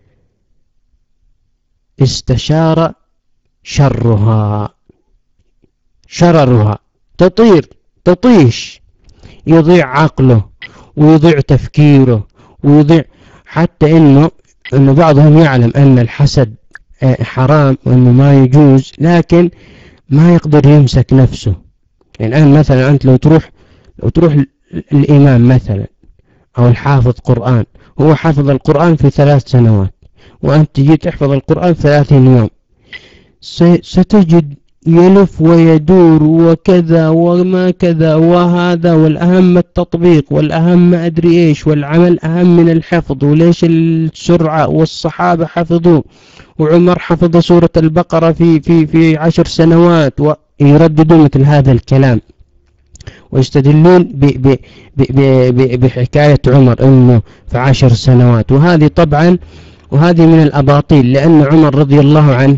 استشار شرها شررها، تطير تطيش، يضيع عقله ويضيع تفكيره ويضيع، حتى إنه إنه بعضهم يعلم أن الحسد حرام وإنه ما يجوز، لكن ما يقدر يمسك نفسه. يعني الآن مثلا أنت لو تروح لو تروح الإمام مثلا أو الحافظ قرآن، هو حافظ القرآن في ثلاث سنوات وأنت تجي تحفظ القرآن في ثلاثين يوم، ستجد يلف ويدور وكذا وما كذا وهذا، والأهم التطبيق، والأهم ما أدري إيش، والعمل أهم من الحفظ، وليش السرعة، والصحابة حفظوا، وعمر حفظ سورة البقرة في في في عشر سنوات، ويرددون مثل هذا الكلام ويستدلون ب ب ب ب بحكاية عمر إنه في عشر سنوات. وهذه طبعا وهذه من الأباطيل، لأن عمر رضي الله عنه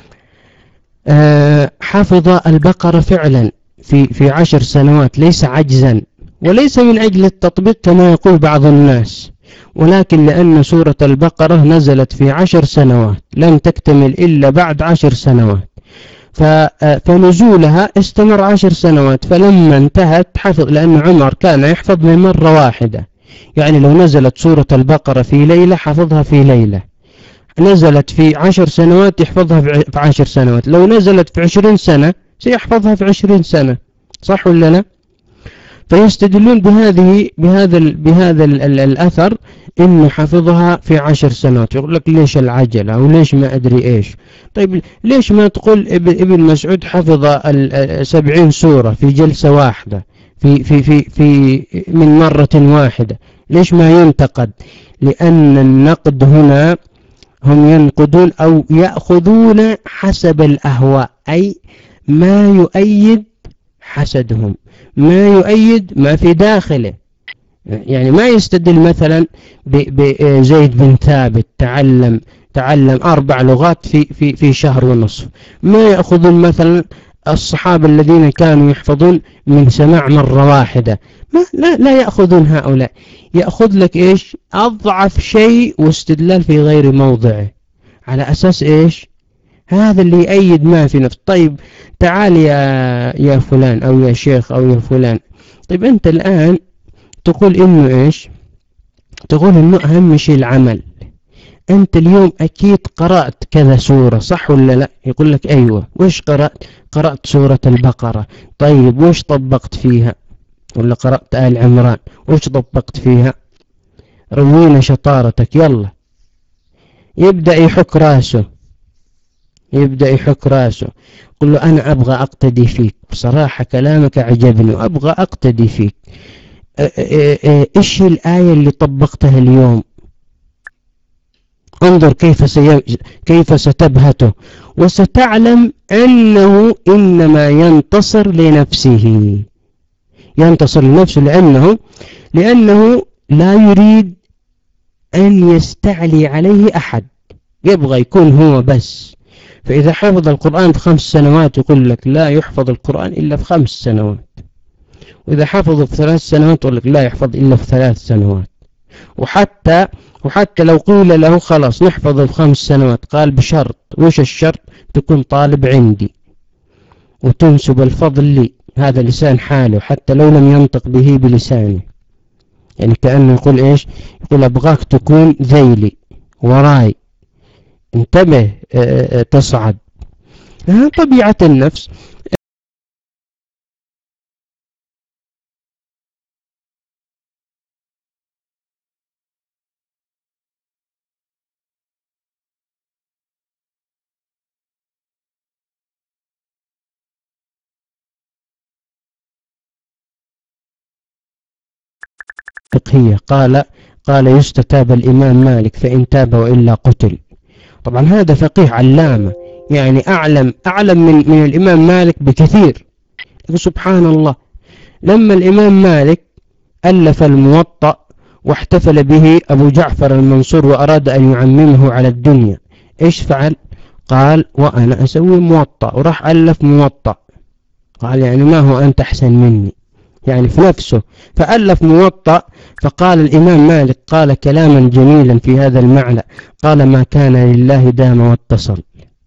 حفظ البقرة فعلا في في عشر سنوات، ليس عجزا وليس من أجل التطبيق كما يقول بعض الناس، ولكن لأن سورة البقرة نزلت في عشر سنوات لم تكتمل إلا بعد عشر سنوات، فنزولها استمر عشر سنوات، فلما انتهت حفظ، لأن عمر كان يحفظ من مرة واحدة. يعني لو نزلت سورة البقرة في ليلة حفظها في ليلة، نزلت في عشر سنوات يحفظها في عشر سنوات، لو نزلت في عشرين سنة سيحفظها في عشرين سنة، صح ولا لا؟ فيستدلون بهذه بهذا ال بهذا ال ال الأثر إنه حفظها في عشر سنوات. يقول لك ليش العجلة أو ليش ما أدري إيش؟ طيب ليش ما تقول ابن مسعود حفظ سبعين سورة في جلسة واحدة في في في في من مرة واحدة؟ ليش ما ينتقد؟ لأن النقد هنا هم ينقدون أو يأخذون حسب الأهواء، أي ما يؤيد حسدهم، ما يؤيد ما في داخله. يعني ما يستدل مثلا بزيد بن ثابت تعلم تعلم أربع لغات في في في شهر ونصف، ما يأخذون مثلا الصحابة الذين كانوا يحفظون من سماع مرة واحدة، ما لا لا يأخذون هؤلاء. يأخذ لك إيش؟ أضعف شيء واستدلال في غير موضعه، على أساس إيش؟ هذا اللي يأيد ما في نفس. طيب تعال يا يا فلان أو يا شيخ أو يا فلان، طيب أنت الآن تقول إنه إيش؟ تقول إنه أهم شيء العمل. أنت اليوم أكيد قرأت كذا سورة، صح ولا لا؟ يقول لك أيوة. وإيش قرأت؟ قرأت سورة البقرة. طيب وإيش طبقت فيها؟ ولا قرأت آل عمران، وش طبقت فيها؟ روينا شطارتك يلا. يبدأ يحك راسه يبدأ يحك راسه قل له أنا أبغى أقتدي فيك، بصراحة كلامك عجبني وأبغى أقتدي فيك. إيش الآية اللي طبقتها اليوم؟ انظر كيف سي... كيف ستبهته، وستعلم أنه إنما ينتصر لنفسه ينتصر لنفسه لأنه لأنه لا يريد أن يستعلي عليه أحد، يبغى يكون هو بس. فإذا حفظ القرآن في خمس سنوات يقول لك لا يحفظ القرآن إلا في خمس سنوات، وإذا حفظ في ثلاث سنوات يقول لك لا يحفظ إلا في ثلاث سنوات. وحتى وحتى لو قيل له خلاص نحفظ في خمس سنوات قال بشرط، وش الشرط؟ تكون طالب عندي وتنسب الفضل لي، هذا لسان حاله حتى لو لم ينطق به بلسانه. يعني كأنه يقول إيش؟ يقول أبغاك تكون ذيلي وراي، انتبه تصعد. ها طبيعة النفس. فقهية قال قال يستتاب الإمام مالك فإن تاب وإلا قتل. طبعا هذا فقيه علامة، يعني أعلم أعلم من, من الإمام مالك بكثير. سبحان الله، لما الإمام مالك ألف الموطأ واحتفل به أبو جعفر المنصور وأراد أن يعممه على الدنيا، إيش فعل؟ قال وأنا أسوي موطأ، وراح ألف موطأ. قال يعني ما هو أنت أحسن مني، يعني في نفسه، فألف موطأ. فقال الإمام مالك قال كلاما جميلا في هذا المعنى، قال ما كان لله دام واتصل.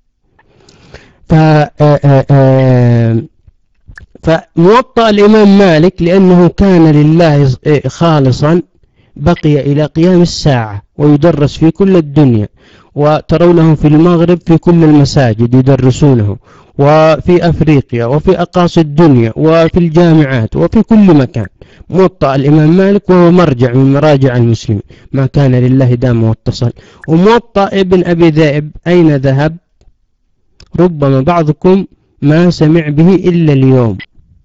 فموطأ الإمام مالك لأنه كان لله خالصا بقي إلى قيام الساعة ويدرس في كل الدنيا، وترونه في المغرب في كل المساجد يدرسونه، وفي أفريقيا وفي أقاصي الدنيا وفي الجامعات وفي كل مكان. موطأ الإمام مالك وهو مرجع من مراجع المسلمين، ما كان لله دام واتصل. وموطأ ابن أبي ذئب أين ذهب؟ ربما بعضكم ما سمع به إلا اليوم.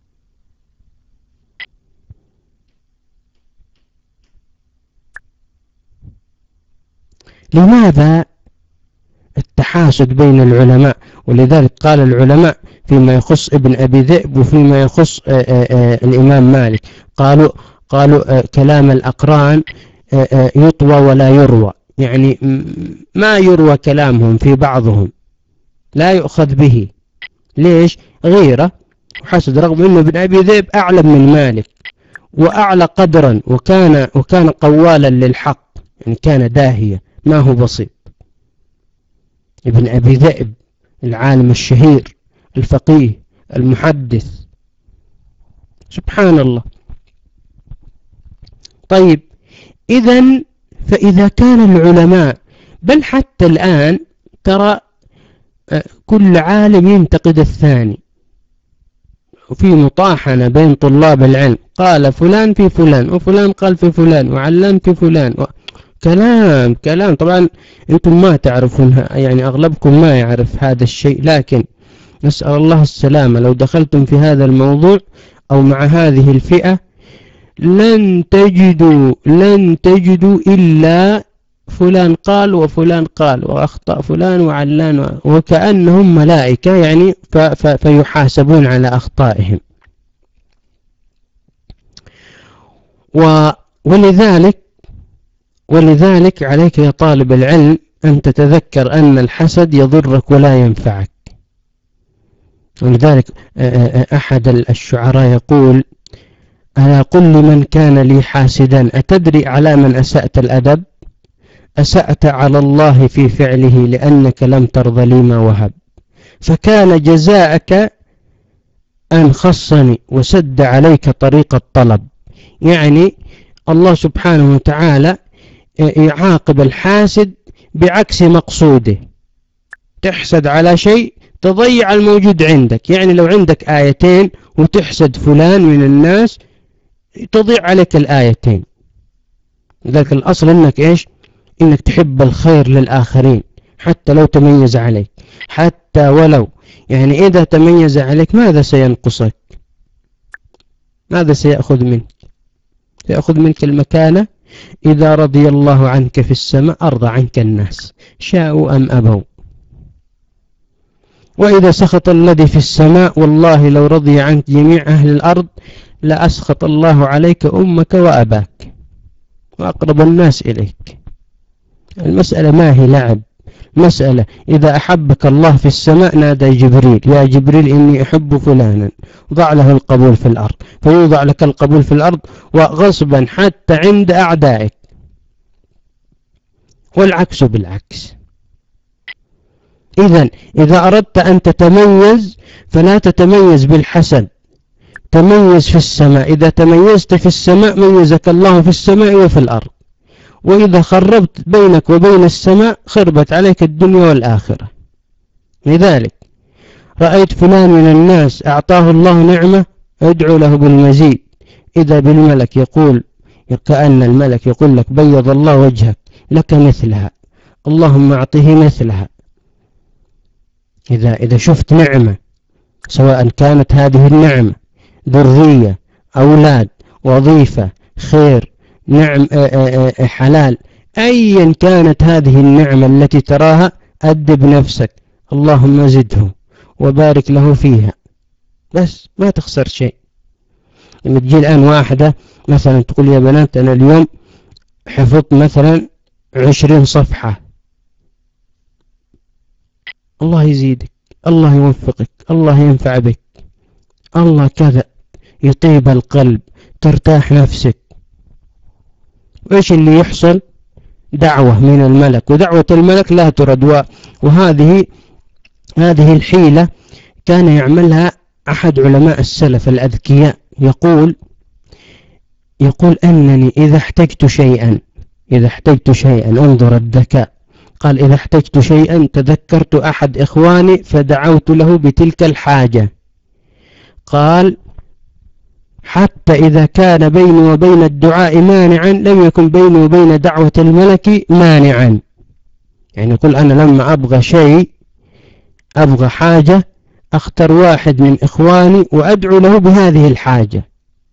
لماذا التحاسد بين العلماء؟ ولذلك قال العلماء فيما يخص ابن أبي ذئب وفيما يخص آآ آآ الإمام مالك، قالوا قالوا كلام الأقران يطوى ولا يروى، يعني ما يروى كلامهم في بعضهم، لا يؤخذ به. ليش؟ غيرة وحسد، رغم أنه ابن أبي ذئب أعلم من مالك وأعلى قدرا، وكان وكان قوالا للحق، يعني كان داهية ما هو بسيط. ابن أبي ذئب العالم الشهير الفقيه المحدث، سبحان الله. طيب إذن فإذا كان العلماء، بل حتى الآن ترى كل عالم ينتقد الثاني، وفي مطاحنة بين طلاب العلم، قال فلان في فلان وفلان قال في فلان وعلان في فلان و... كلام كلام. طبعا أنتم ما تعرفون، يعني أغلبكم ما يعرف هذا الشيء، لكن نسأل الله السلامة. لو دخلتم في هذا الموضوع أو مع هذه الفئة لن تجدوا لن تجدوا إلا فلان قال وفلان قال وأخطأ فلان وعلان، وكأنهم ملائكة، يعني ف ف فيحاسبون على أخطائهم. و ولذلك ولذلك عليك يا طالب العلم أن تتذكر أن الحسد يضرك ولا ينفعك. ولذلك أحد الشعراء يقول ألا قل لمن كان لي حاسدا أتدري على من أسأت الأدب؟ أسأت على الله في فعله لأنك لم ترضى لي ما وهب، فكان جزاءك أن خصني وسد عليك طريق الطلب. يعني الله سبحانه وتعالى يعاقب الحاسد بعكس مقصوده. تحسد على شيء تضيع الموجود عندك، يعني لو عندك آيتين وتحسد فلان من الناس تضيع عليك الآيتين. لذلك الأصل إنك إيش؟ إنك تحب الخير للآخرين حتى لو تميز عليك، حتى ولو يعني إذا تميز عليك ماذا سينقصك؟ ماذا سيأخذ منك؟ سيأخذ منك المكانة. إذا رضي الله عنك في السماء أرضى عنك الناس شاءوا أم أبوا. وإذا سخط الذي في السماء والله لو رضي عنك جميع أهل الأرض لأسخط الله عليك أمك وأباك وأقرب الناس إليك. المسألة ما هي لعب، مسألة إذا أحبك الله في السماء نادى جبريل يا جبريل إني أحب فلانا، ضع له القبول في الأرض، فيوضع لك القبول في الأرض وغصبا حتى عند أعدائك، والعكس بالعكس. إذن إذا أردت أن تتميز فلا تتميز بالحسد، تميز في السماء. إذا تميزت في السماء ميزك الله في السماء وفي الأرض. وإذا خربت بينك وبين السماء خربت عليك الدنيا والآخرة. لذلك رأيت فلان من الناس أعطاه الله نعمة ادعو له بالمزيد، إذا بالملك يقول كأن الملك يقول لك بيض الله وجهك لك مثلها، اللهم أعطيه مثلها. إذا إذا شفت نعمة سواء كانت هذه النعمة ذرية، أولاد، وظيفة، خير، نعم حلال، أيا كانت هذه النعمة التي تراها أدب نفسك اللهم زده وبارك له فيها، بس ما تخسر شيء. لما تجي الآن واحدة مثلا تقول يا بنات أنا اليوم حفظت مثلا عشرين صفحة، الله يزيدك، الله يوفقك، الله ينفع بك، الله كذا، يطيب القلب، ترتاح نفسك. وإيش اللي يحصل؟ دعوة من الملك، ودعوة الملك لا ترد. وهذه هذه الحيلة كان يعملها أحد علماء السلف الأذكياء، يقول يقول أنني إذا احتجت شيئا إذا احتجت شيئا انظر الذكاء، قال إذا احتجت شيئا تذكرت أحد إخواني فدعوت له بتلك الحاجة. قال حتى إذا كان بيني وبين الدعاء مانعا لم يكن بيني وبين دعوة الملك مانعا. يعني يقول أنا لما أبغى شيء أبغى حاجة أختار واحد من إخواني وأدعو له بهذه الحاجة،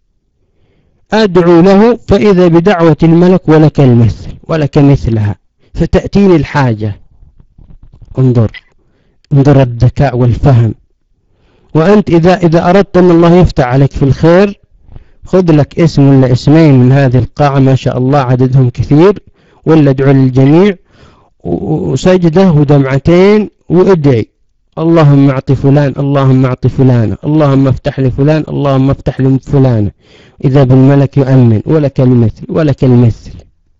أدعو له فإذا بدعوة الملك ولك المثل ولك مثلها فتأتيني الحاجة. انظر انظر الذكاء والفهم. وأنت إذا إذا أردت أن الله يفتح عليك في الخير خذ لك اسم ولا اسمين من هذه القاعة ما شاء الله عددهم كثير، ولا ادعو للجميع وسجده ودمعتين وادعي اللهم اعط فلان، اللهم اعط فلانة، اللهم افتح لفلان، اللهم افتح لفلانة، إذا بالملك يؤمن ولك المثل ولك المثل.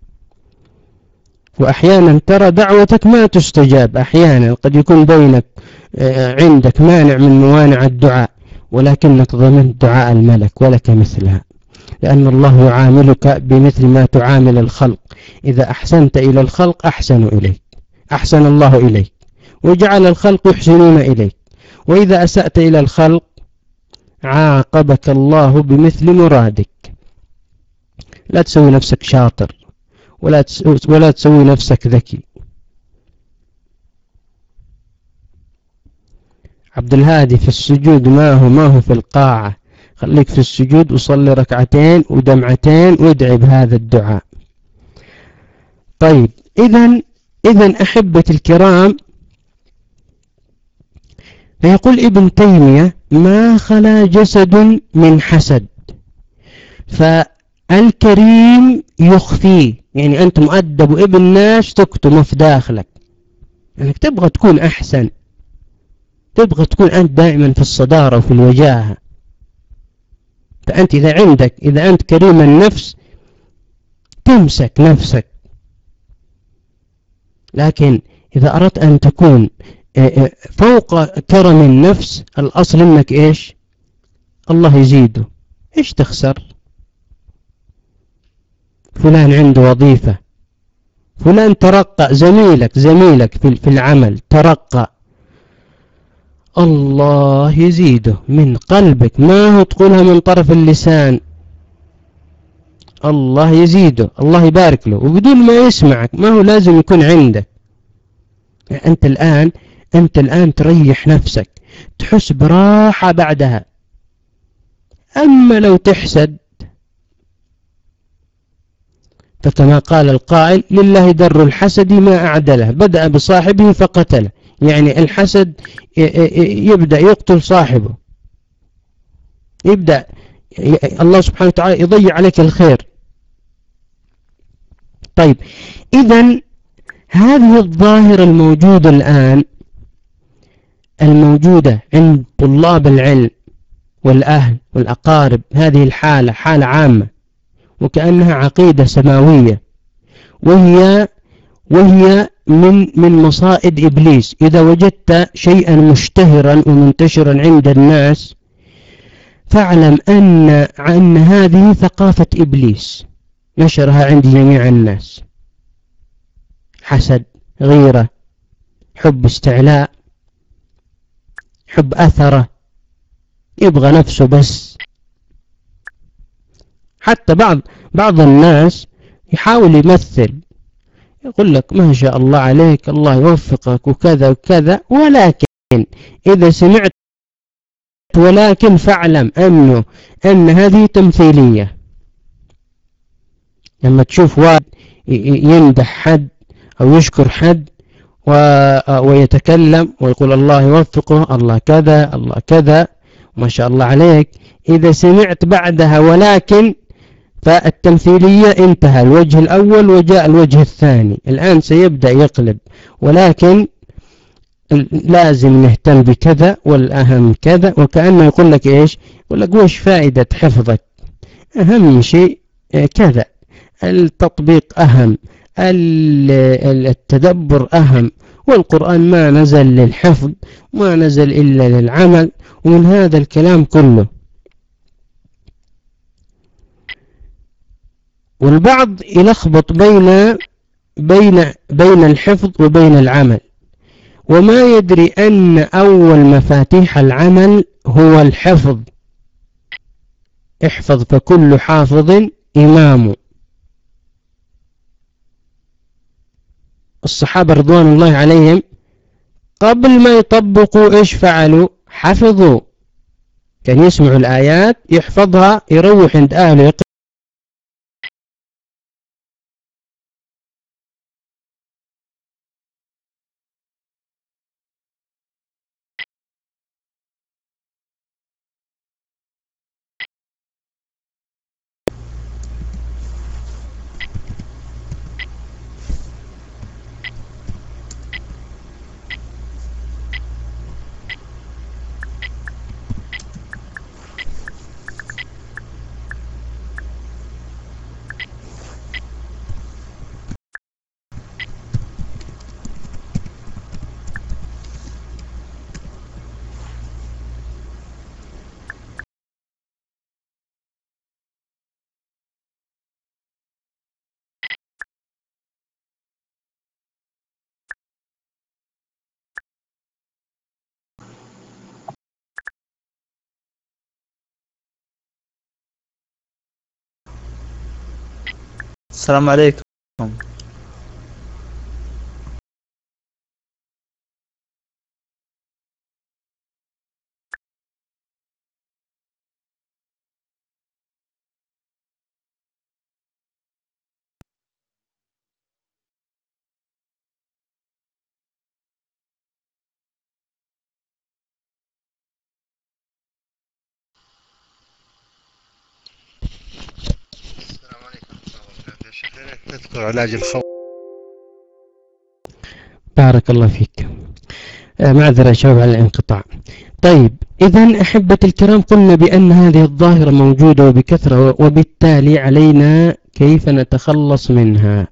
وأحيانا ترى دعوتك ما تستجاب، أحيانا قد يكون بينك عندك مانع من موانع الدعاء ولكنك ضمنت دعاء الملك ولك مثلها، لأن الله يعاملك بمثل ما تعامل الخلق. إذا أحسنت إلى الخلق أحسنوا إليك، أحسن الله إليك، وجعل الخلق يحسنون إليك. وإذا أسأت إلى الخلق عاقبك الله بمثل مرادك. لا تسوي نفسك شاطر ولا ولا تسوي نفسك ذكي. عبد الهادي في السجود ما هو ما هو في القاعة، خليك في السجود وصلي ركعتين ودمعتين وادعي بهذا الدعاء. طيب إذن إذن أحبة الكرام، فيقول ابن تيمية ما خلا جسد من حسد، فالكريم يخفيه. يعني أنت مؤدب وابن ناس تكتمه في داخلك، يعني تبغى تكون أحسن، تبغى تكون أنت دائما في الصدارة وفي الوجاهة. فأنت إذا عندك إذا أنت كريم النفس تمسك نفسك، لكن إذا أردت أن تكون فوق كرم النفس الأصل إنك إيش؟ الله يزيده. إيش تخسر؟ فلان عنده وظيفة، فلان ترقى، زميلك زميلك في العمل ترقى، الله يزيده من قلبك، ما هو تقولها من طرف اللسان. الله يزيده، الله يبارك له، وبدون ما يسمعك، ما هو لازم يكون عندك. أنت الآن أنت الآن تريح نفسك، تحس براحة بعدها. أما لو تحسد، فكما قال القائل: لله در الحسد ما أعدله، بدأ بصاحبه فقتله. يعني الحسد يبدأ يقتل صاحبه، يبدأ الله سبحانه وتعالى يضيع عليك الخير. طيب، إذن هذه الظاهرة الموجودة الآن، الموجودة عند طلاب العلم والأهل والأقارب، هذه الحالة حالة عامة وكأنها عقيدة سماوية، وهي وهي من من مصائد إبليس. إذا وجدت شيئا مشتهرا ومنتشرا عند الناس، فاعلم أن أن هذه ثقافة إبليس نشرها عند جميع الناس: حسد، غيرة، حب استعلاء، حب أثرة، يبغى نفسه بس. حتى بعض بعض الناس يحاول يمثل، يقول لك ما شاء الله عليك، الله يوفقك وكذا وكذا، ولكن إذا سمعت ولكن فاعلم أنه أن هذه تمثيلية. لما تشوف واحد يمدح حد أو يشكر حد ويتكلم ويقول الله يوفقه، الله كذا، الله كذا، ما شاء الله عليك، إذا سمعت بعدها ولكن، فالتمثيلية انتهى الوجه الأول وجاء الوجه الثاني. الآن سيبدأ يقلب، ولكن لازم نهتم بكذا، والأهم كذا، وكأنه يقول لك إيش؟ يقول لك وش فائدة حفظك؟ أهم شيء كذا، التطبيق أهم، التدبر أهم، والقرآن ما نزل للحفظ، ما نزل إلا للعمل، ومن هذا الكلام كله. والبعض يلخبط بين بين بين الحفظ وبين العمل، وما يدري أن أول مفاتيح العمل هو الحفظ. احفظ فكل حافظ إمام. الصحابة رضوان الله عليهم قبل ما يطبقوا إيش فعلوا؟ حفظوا. كان يسمعوا الآيات يحفظها، يروح عند أهله يقرأ. السلام عليكم. تذكر علاج الخوف. بارك الله فيك. آه معذرة شباب على الانقطاع. طيب، إذن أحبة الكرام، قلنا بأن هذه الظاهرة موجودة وبكثرة، وبالتالي علينا كيف نتخلص منها.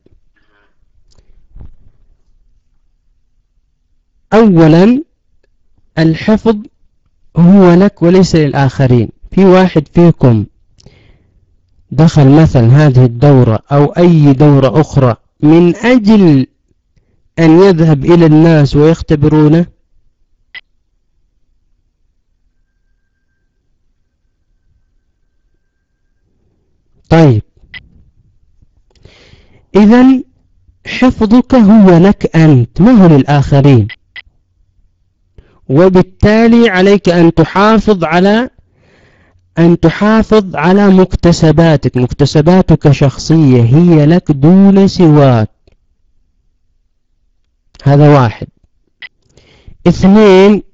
أولا، الحفظ هو لك وليس للآخرين. في واحد فيكم دخل مثل هذه الدورة أو أي دورة أخرى من أجل أن يذهب إلى الناس ويختبرونه؟ طيب، إذن حفظك هو لك أنت، ما هو للآخرين، وبالتالي عليك أن تحافظ على أن تحافظ على مكتسباتك. مكتسباتك شخصية هي لك دون سواك. هذا واحد. اثنين،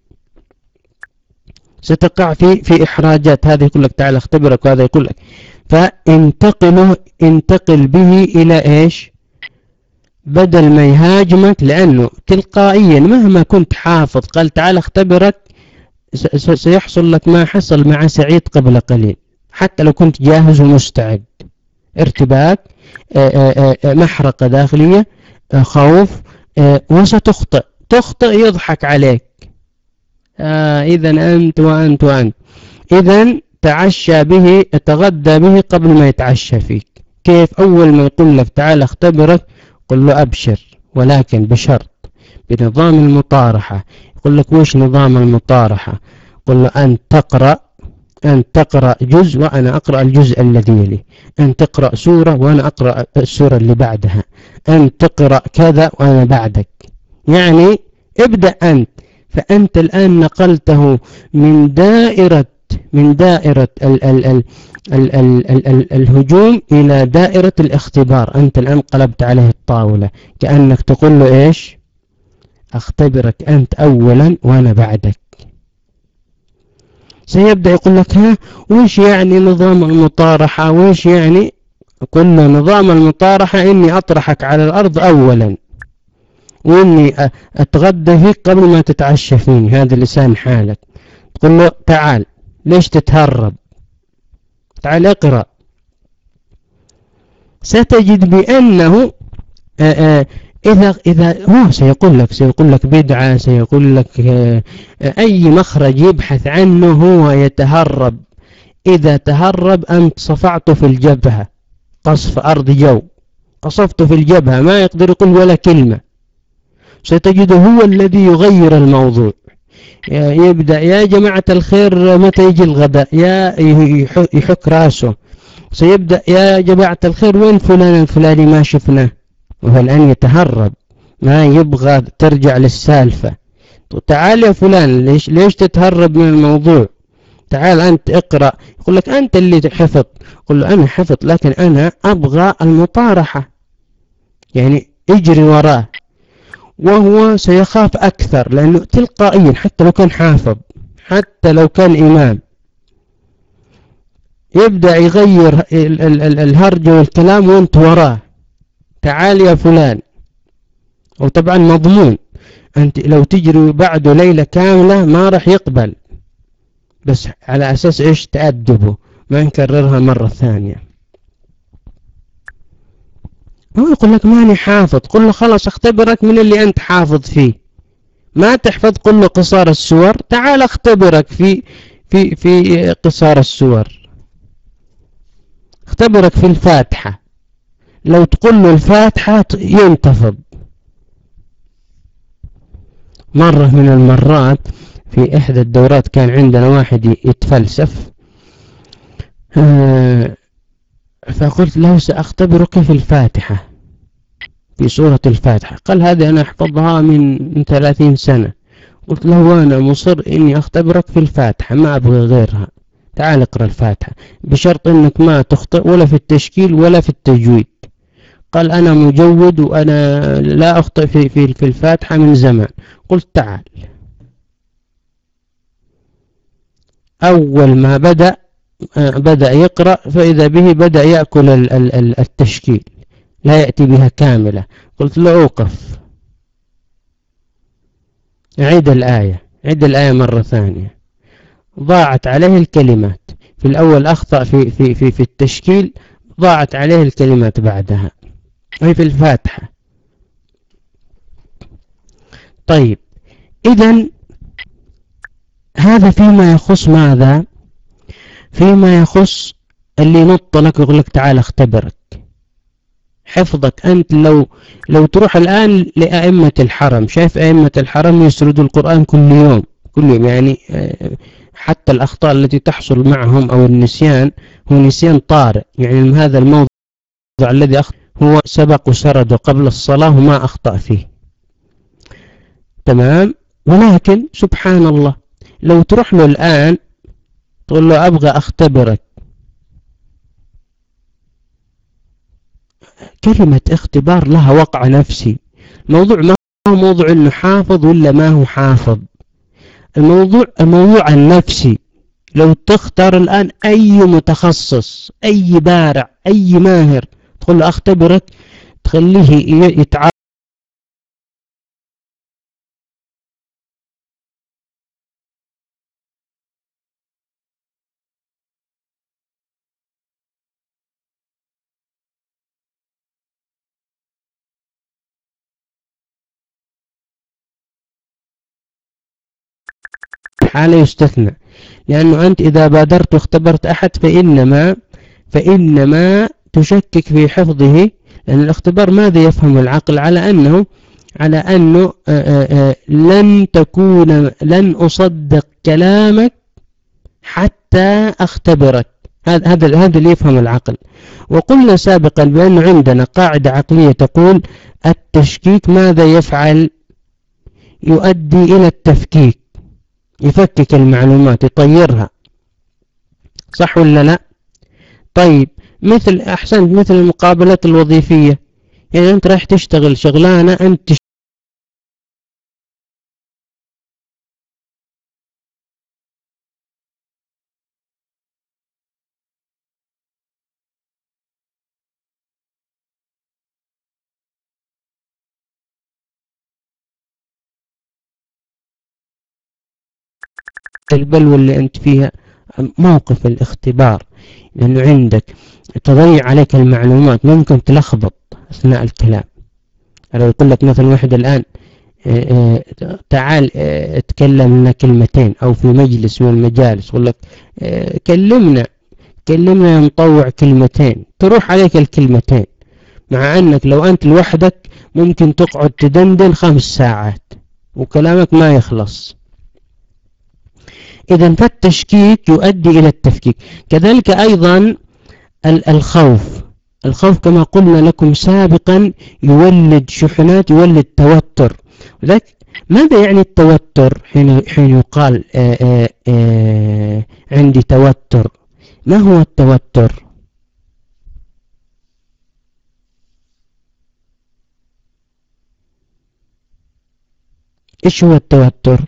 ستقع في في إحراجات. هذا يقول لك تعال اختبرك، وهذا يقول لك، فانتقله انتقل به إلى إيش؟ بدل ما يهاجمك، لأنه تلقائيا مهما كنت حافظ قال تعال اختبرك سيحصل لك ما حصل مع سعيد قبل قليل، حتى لو كنت جاهز ومستعد. ارتباك، محرقة داخلية، خوف، وستخطئ. تخطئ يضحك عليك. آه إذن أنت وأنت وأنت. إذن تعشى به، تغدى به قبل ما يتعشى فيك. كيف؟ أول ما يقول لك تعال اختبرك قل له أبشر، ولكن بشرط، بنظام المطارحة. يقول لك وش نظام المطارحة؟ قل له أن تقرأ أن تقرأ جزء وأنا أقرأ الجزء الذي يليه، أن تقرأ سورة وأنا أقرأ السورة اللي بعدها، أن تقرأ كذا وأنا بعدك. يعني ابدأ أنت. فأنت الآن نقلته من دائرة من دائرة ال ال ال ال ال ال ال الهجوم إلى دائرة الاختبار. أنت الآن قلبت عليه الطاولة، كأنك تقول له إيش؟ أختبرك أنت أولا وأنا بعدك. سيبدأ يقول لك ها وش يعني نظام المطارحة؟ وش يعني؟ قلنا نظام المطارحة إني أطرحك على الأرض أولا، وإني أتغدى فيك قبل ما تتعشى فيني. هذا لسان حالك. تقول له تعال، ليش تتهرب؟ تعال اقرأ. ستجد بأنه آآ آآ إذا إذا هو سيقول لك سيقول لك بدعة، سيقول لك أي مخرج يبحث عنه هو يتهرب. إذا تهرب أنت صفعته في الجبهة، قصف أرض جو، قصفته في الجبهة، ما يقدر يقول ولا كلمة. ستجده هو الذي يغير الموضوع. يبدأ يا جماعة الخير متى يجي الغداء، يا يحك راسه. سيبدأ يا جماعة الخير وين فلان الفلاني ما شفناه، وهو الآن يتهرب، ما يبغى ترجع للسالفة. تعال يا فلان، ليش ليش تتهرب من الموضوع؟ تعال أنت اقرأ. يقول لك أنت اللي حفظ. قل له أنا حفظ، لكن أنا أبغى المطارحة، يعني اجري وراه. وهو سيخاف أكثر، لأنه تلقائيا حتى لو كان حافظ، حتى لو كان إمام، يبدأ يغير ال ال ال الهرجة والكلام وانت وراه. تعال يا فلان. وطبعا مضمون أنت لو تجري بعده ليلة كاملة ما راح يقبل، بس على أساس إيش؟ تأدبه، ما نكررها مرة ثانية. هو يقول لك ماني حافظ. قل له خلاص اختبرك من اللي أنت حافظ فيه. ما تحفظ قل له قصار السور، تعال اختبرك في في في قصار السور. اختبرك في الفاتحة. لو تقول له الفاتحة ينتفض. مرة من المرات في إحدى الدورات كان عندنا واحد يتفلسف، فقلت له سأختبرك في الفاتحة، في سورة الفاتحة. قال هذه أنا أحفظها من ثلاثين سنة. قلت له وأنا مصر إني أختبرك في الفاتحة، ما أبغى غيرها. تعال اقرأ الفاتحة، بشرط إنك ما تخطئ ولا في التشكيل ولا في التجويد. قال أنا مجود وأنا لا أخطئ في في في الفاتحة من زمان. قلت تعال. أول ما بدأ بدأ يقرأ فإذا به بدأ يأكل التشكيل، لا يأتي بها كاملة. قلت له أوقف، عيد الآية، عيد الآية مرة ثانية. ضاعت عليه الكلمات. في الأول أخطأ في في في في التشكيل، ضاعت عليه الكلمات بعدها، أي في الفاتحة. طيب إذن هذا فيما يخص ماذا؟ فيما يخص اللي ينط لك يقول لك تعال اختبرك. حفظك أنت لو لو تروح الآن لأئمة الحرم، شايف أئمة الحرم يسردوا القرآن كل يوم كل يوم، يعني حتى الأخطاء التي تحصل معهم أو النسيان هو نسيان طارئ. يعني هذا الموضوع الذي أخطأ هو سبق وسرد قبل الصلاة وما أخطأ فيه، تمام. ولكن سبحان الله لو تروح له الآن تقول له أبغى أختبرك، كلمة اختبار لها وقع نفسي. الموضوع ما هو موضوع انه حافظ ولا ما هو حافظ، الموضوع الموضوع النفسي. لو تختار الآن أي متخصص، أي بارع، أي ماهر، تقول له أختبرك، تخليه يتعرض حالة يستثنى، لأنه أنت إذا بادرت واختبرت أحد فإنما فإنما تشكك في حفظه، لأن الاختبار ماذا يفهم العقل؟ على أنه على أنه آآ آآ لن تكون لن أصدق كلامك حتى أختبرك. هذا هذا هذا اللي يفهم العقل. وقلنا سابقا بأن عندنا قاعدة عقلية تقول التشكيك ماذا يفعل؟ يؤدي إلى التفكيك، يفكك المعلومات، يطيرها، صح ولا لا؟ طيب مثل أحسنت مثل المقابلات الوظيفية، يعني أنت رايح تشتغل شغلانة أنت البلوى اللي أنت فيها موقف الاختبار، لأنه عندك تضيع عليك المعلومات، ممكن تلخبط أثناء الكلام. لو يقول لك مثلا واحد الآن اه اه تعال اه اتكلم لنا كلمتين، أو في مجلس من المجالس يقول لك اه كلمنا كلمنا نطوع كلمتين، تروح عليك الكلمتين، مع أنك لو أنت لوحدك ممكن تقعد تدندن خمس ساعات وكلامك ما يخلص. إذن فالتشكيك يؤدي إلى التفكيك. كذلك أيضا الخوف الخوف كما قلنا لكم سابقا يولد شحنات، يولد توتر. ولذلك ماذا يعني التوتر؟ حين حين يقال آآ آآ آآ عندي توتر، ما هو التوتر؟ إيش هو التوتر؟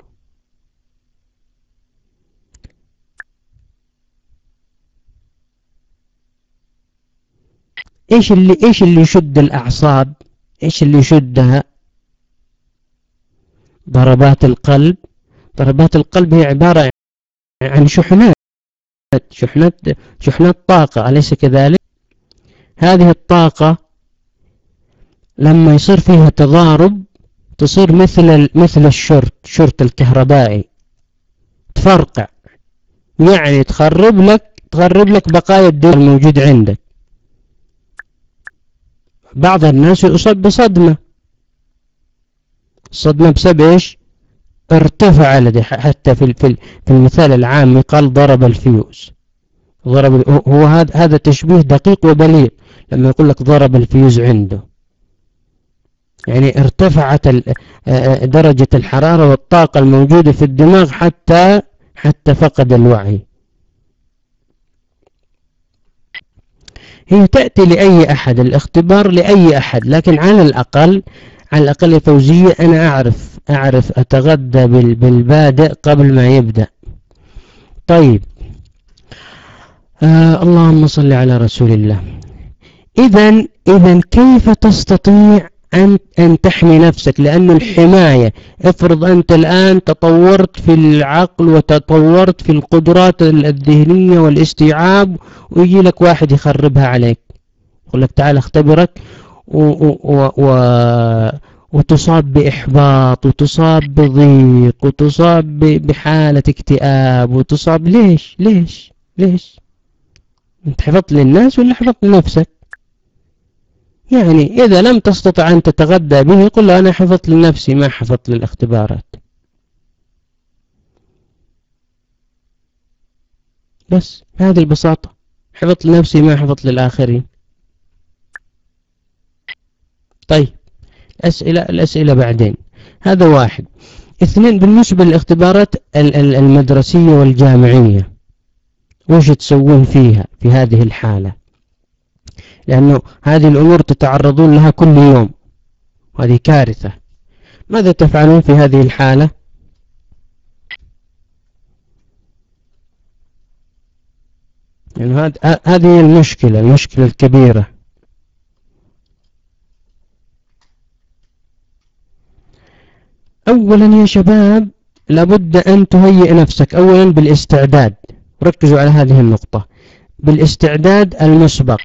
إيش اللي إيش اللي يشد الأعصاب؟ إيش اللي يشدها؟ ضربات القلب. ضربات القلب هي عبارة عن شحنات شحنات شحنات طاقة، أليس كذلك؟ هذه الطاقة لما يصير فيها تضارب تصير مثل مثل الشرط شرط الكهربائي، تفرقع، يعني تخرب لك تخرب لك بقايا الدم الموجود عندك. بعض الناس يصاب بصدمة، الصدمة بسبب إيش؟ ارتفع لديه، حتى في في المثال العام قال ضرب الفيوز. ضرب هو هذا هذا تشبيه دقيق وبليغ لما يقول لك ضرب الفيوز عنده، يعني ارتفعت درجة الحرارة والطاقة الموجودة في الدماغ حتى حتى فقد الوعي. هي تأتي لأي أحد، الاختبار لأي أحد، لكن على الأقل على الأقل يا فوزية أنا أعرف أعرف أتغذى بالبادئ قبل ما يبدأ. طيب آه اللهم صل على رسول الله. إذن إذن كيف تستطيع أن أن تحمي نفسك؟ لأن الحماية، افرض أنت الآن تطورت في العقل وتطورت في القدرات الذهنية والاستيعاب، ويجي لك واحد يخربها عليك، يقول لك تعال اختبرك و و و وتصاب بإحباط، وتصاب بضيق، وتصاب بحالة اكتئاب، وتصاب ليش ليش ليش انت حفظت للناس ولا حفظت لنفسك؟ يعني إذا لم تستطع أن تتغذى به قل له أنا حفظت لنفسي ما حفظت للاختبارات، بس هذه البساطة، حفظت لنفسي ما حفظت للآخرين. طيب أسئلة الأسئلة بعدين. هذا واحد. اثنين، بالنسبة للاختبارات المدرسية والجامعية وش تسوون فيها في هذه الحالة؟ لأنه هذه الأمور تتعرضون لها كل يوم وهذه كارثة. ماذا تفعلون في هذه الحالة؟ يعني هذه هي المشكلة المشكلة الكبيرة. أولا يا شباب لابد أن تهيئ نفسك أولا بالاستعداد، ركزوا على هذه النقطة، بالاستعداد المسبق.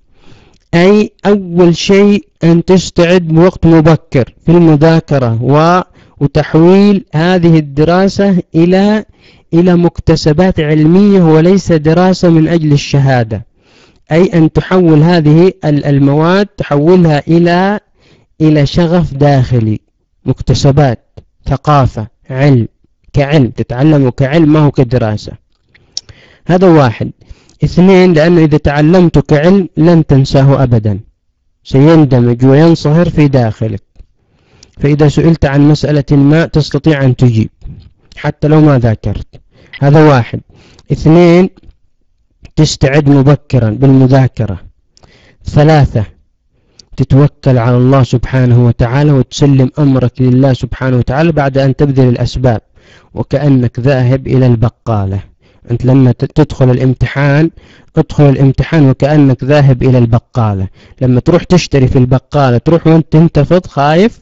أي أول شيء أن تستعد بوقت مبكر في المذاكرة وتحويل هذه الدراسة إلى إلى مكتسبات علمية وليس دراسة من أجل الشهادة. أي أن تحول هذه المواد تحولها إلى إلى شغف داخلي، مكتسبات، ثقافة، علم، كعلم تتعلمه كعلم ما هو كدراسة. هذا واحد. اثنين، لأنه إذا تعلمت كعلم لن تنساه أبدا، سيندمج وينصهر في داخلك، فإذا سئلت عن مسألة ما تستطيع أن تجيب حتى لو ما ذاكرت. هذا واحد. اثنين، تستعد مبكرا بالمذاكرة. ثلاثة، تتوكل على الله سبحانه وتعالى وتسلم أمرك لله سبحانه وتعالى بعد أن تبذل الأسباب، وكأنك ذاهب إلى البقالة. أنت لما تدخل الامتحان ادخل الامتحان وكأنك ذاهب إلى البقالة. لما تروح تشتري في البقالة تروح وانت تنتفض خايف؟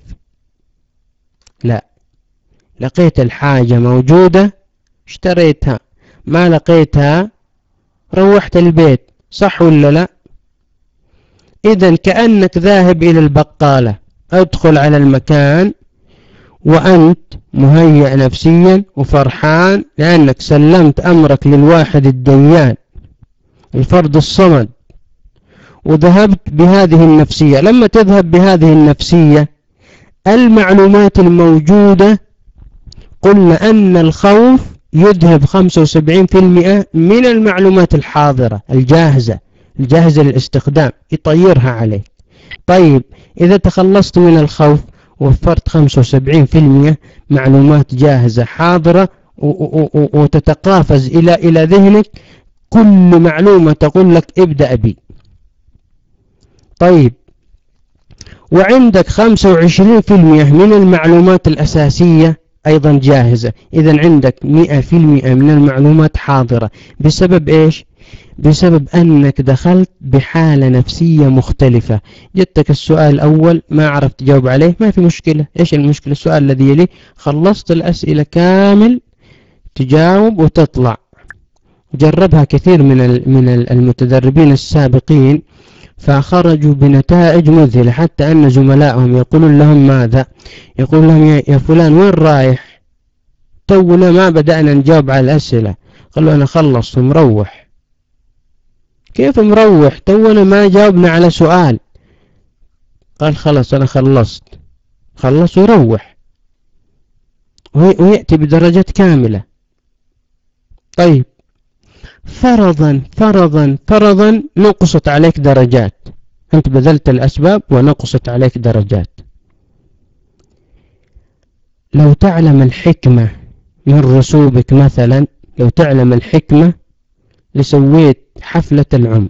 لا، لقيت الحاجة موجودة اشتريتها، ما لقيتها روحت البيت، صح ولا لا؟ إذن كأنك ذاهب إلى البقالة، ادخل على المكان وأنت مهيئ نفسيا وفرحان لأنك سلمت أمرك للواحد الديان الفرد الصمد، وذهبت بهذه النفسية. لما تذهب بهذه النفسية المعلومات الموجودة قلنا أن الخوف يذهب خمسة وسبعين بالمئة من المعلومات الحاضرة الجاهزة الجاهزة للاستخدام، يطيرها عليك. طيب إذا تخلصت من الخوف وفرت خمسة وسبعين بالمئة معلومات جاهزة حاضرة وتتقافز إلى إلى ذهنك، كل معلومة تقول لك ابدأ بي. طيب وعندك خمسة وعشرين بالمئة من المعلومات الأساسية أيضا جاهزة، إذن عندك مئة بالمئة من المعلومات حاضرة. بسبب إيش؟ بسبب أنك دخلت بحالة نفسية مختلفة. جدتك السؤال الأول ما عرفت تجاوب عليه، ما في مشكلة. إيش المشكلة؟ السؤال الذي يليه خلصت الأسئلة كامل تجاوب وتطلع. جربها كثير من من المتدربين السابقين فخرجوا بنتائج مذهلة، حتى أن زملائهم يقولون لهم ماذا؟ يقول لهم يا فلان وين رايح؟ تونا ما بدأنا نجاوب على الأسئلة. قالوا أنا خلصت ومروح. كيف مروح؟ تونا ما جاوبنا على سؤال. قال خلاص أنا خلصت. خلص ويروح ويأتي بدرجات كاملة. طيب فرضا فرضا فرضا نقصت عليك درجات، أنت بذلت الأسباب ونقصت عليك درجات. لو تعلم الحكمة من رسوبك مثلا، لو تعلم الحكمة لسويت حفلة العمر،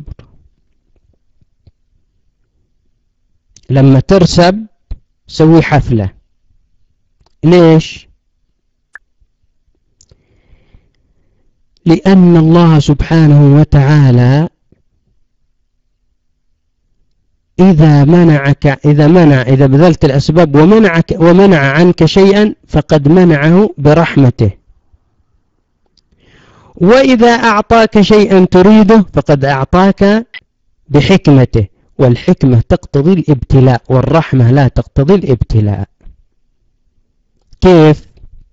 لما ترسب سوي حفلة. ليش؟ لأن الله سبحانه وتعالى إذا منعك إذا منع إذا بذلت الأسباب ومنعك ومنع عنك شيئا فقد منعه برحمته، وإذا أعطاك شيئا تريده فقد أعطاك بحكمته، والحكمة تقتضي الابتلاء والرحمة لا تقتضي الابتلاء. كيف؟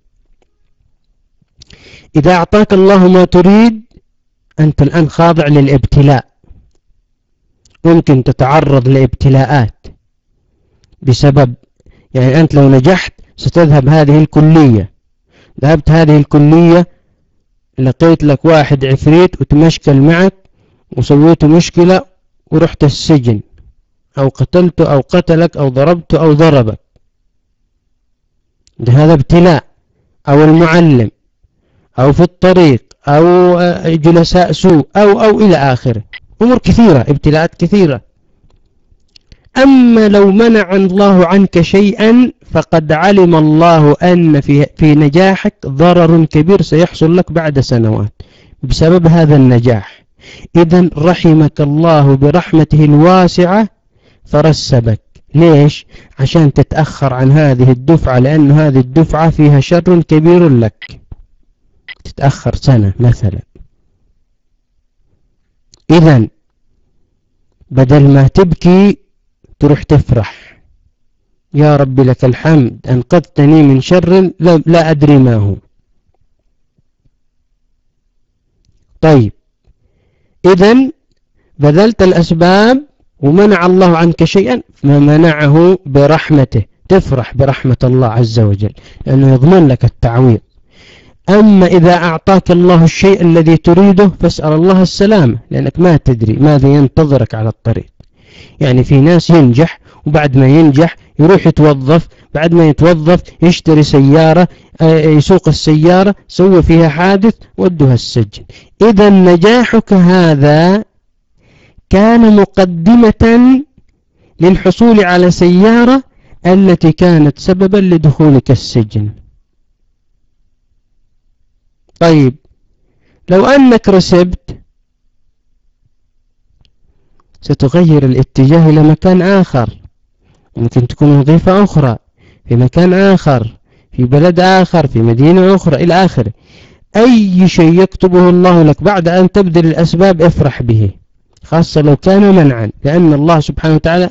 إذا أعطاك الله ما تريد أنت الآن خاضع للابتلاء، ممكن تتعرض لابتلاءات بسبب، يعني أنت لو نجحت ستذهب هذه الكلية، ذهبت هذه الكلية لقيت لك واحد عفريت وتمشكل معك وسويت مشكلة ورحت السجن أو قتلته أو قتلك أو ضربته أو ضربك، هذا ابتلاء. أو المعلم، أو في الطريق، أو جلساء سوء، أو أو إلى آخره، أمور كثيرة، ابتلاءات كثيرة. أما لو منع الله عنك شيئا فقد علم الله أن في في نجاحك ضرر كبير سيحصل لك بعد سنوات بسبب هذا النجاح. إذن رحمك الله برحمته الواسعة فرسبك. ليش؟ عشان تتأخر عن هذه الدفعة، لأن هذه الدفعة فيها شر كبير لك، تتأخر سنة مثلا. إذن بدل ما تبكي تروح تفرح، يا رب لك الحمد أنقذتني من شر لا أدري ما هو. طيب، إذن بذلت الأسباب ومنع الله عنك شيئا فمنعه برحمته، تفرح برحمة الله عز وجل لأنه يضمن لك التعويض. أما إذا أعطاك الله الشيء الذي تريده فاسأل الله السلامة، لأنك ما تدري ماذا ينتظرك على الطريق. يعني في ناس ينجح وبعد ما ينجح يروح يتوظف، بعد ما يتوظف يشتري سيارة، يسوق السيارة، سوى فيها حادث ودها السجن. إذا نجاحك هذا كان مقدمة للحصول على سيارة التي كانت سببا لدخولك السجن. طيب، لو أنك رسبت ستغير الاتجاه إلى مكان آخر، ممكن تكون وظيفة أخرى في مكان آخر، في بلد آخر، في مدينة أخرى إلى آخره. أي شيء يكتبه الله لك بعد أن تبذل الأسباب افرح به، خاصة لو كان منعا، لأن الله سبحانه وتعالى